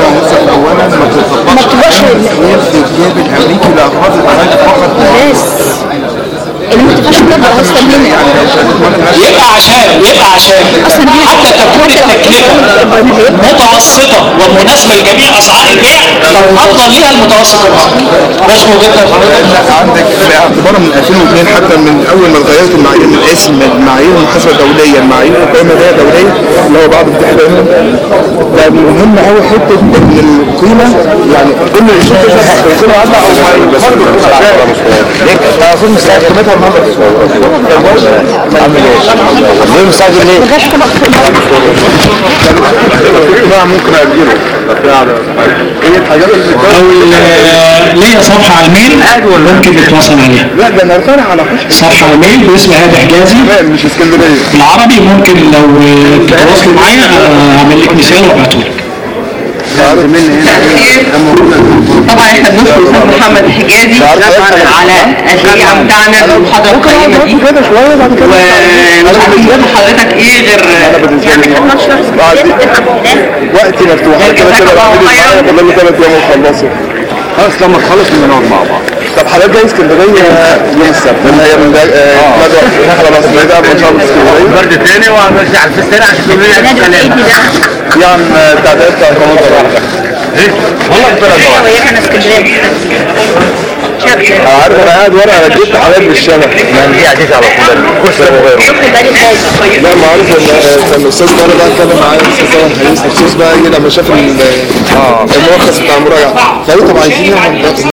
ما بتبقاش الجانب الامريكي لاغراض العمل فقط بس اللي ما تبقاش تقدر اصلا منها يبقى عشان يبقى عشان حتى تكون التكلفه متوسطه ومناسبه لجميع اسعار البيع افضل ليها المتوسط الرقمي. مش موجود حضرتك عندك باعتبار من ألفين واثنين حتى من اول ما اتغيرت المعايير من اسم المعايير المحاسبه الدوليه المعايير القيمه الدوليه اللي هو بعض التحرير ده مهم قوي حته ان القيمه يعني كل الشركات القيمه عادله او بس المفروض مستعد قيمتها النهارده عامل ايه؟ ليه مستعجل ليه؟ لا ممكن اجيله ايه الحاجات اللي او ليا صفحه على الميل ممكن نتواصل عليها. لا ده انا طالع على صفحه على الميل باسم هادي حجازي مش اسكندريه بالعربي، ممكن لو تتواصلوا معايا اعمل لك مثال وابعته لك. طبعا احنا بنشكر الاستاذ محمد الحجازي على الشريعه بتاعنا المحاضره القيمه دي ومش عارفين حضرتك ايه غير يعني وقتي مفتوح انا كده كده بعمل معايا فاضل لي ثلاث ايام وخلصوا خلاص لما نخلص نقعد مع بعض. طب حضرتك جاي اسكندريه يوم السبت من هي من اه خلاص نبدا ان شاء الله اسكندريه برد تاني وهنرجع الفيس تاني عشان تقول لي يعني تعداد بتاع المناظر واحده ايه والله بلد واحده هي احنا اسكندريه عارف انا قاعد ورا انا جبت حاجات من الشبكه يعني دي عزيزه على طول كرسي وغيره لا ما عارف ان الاستاذ طارق بقى اتكلم معايا الاستاذ طارق الحديث مخصوص بقى يجي لما شاف الملخص بتاع المراجعه فقالوا طب عايزين نعمل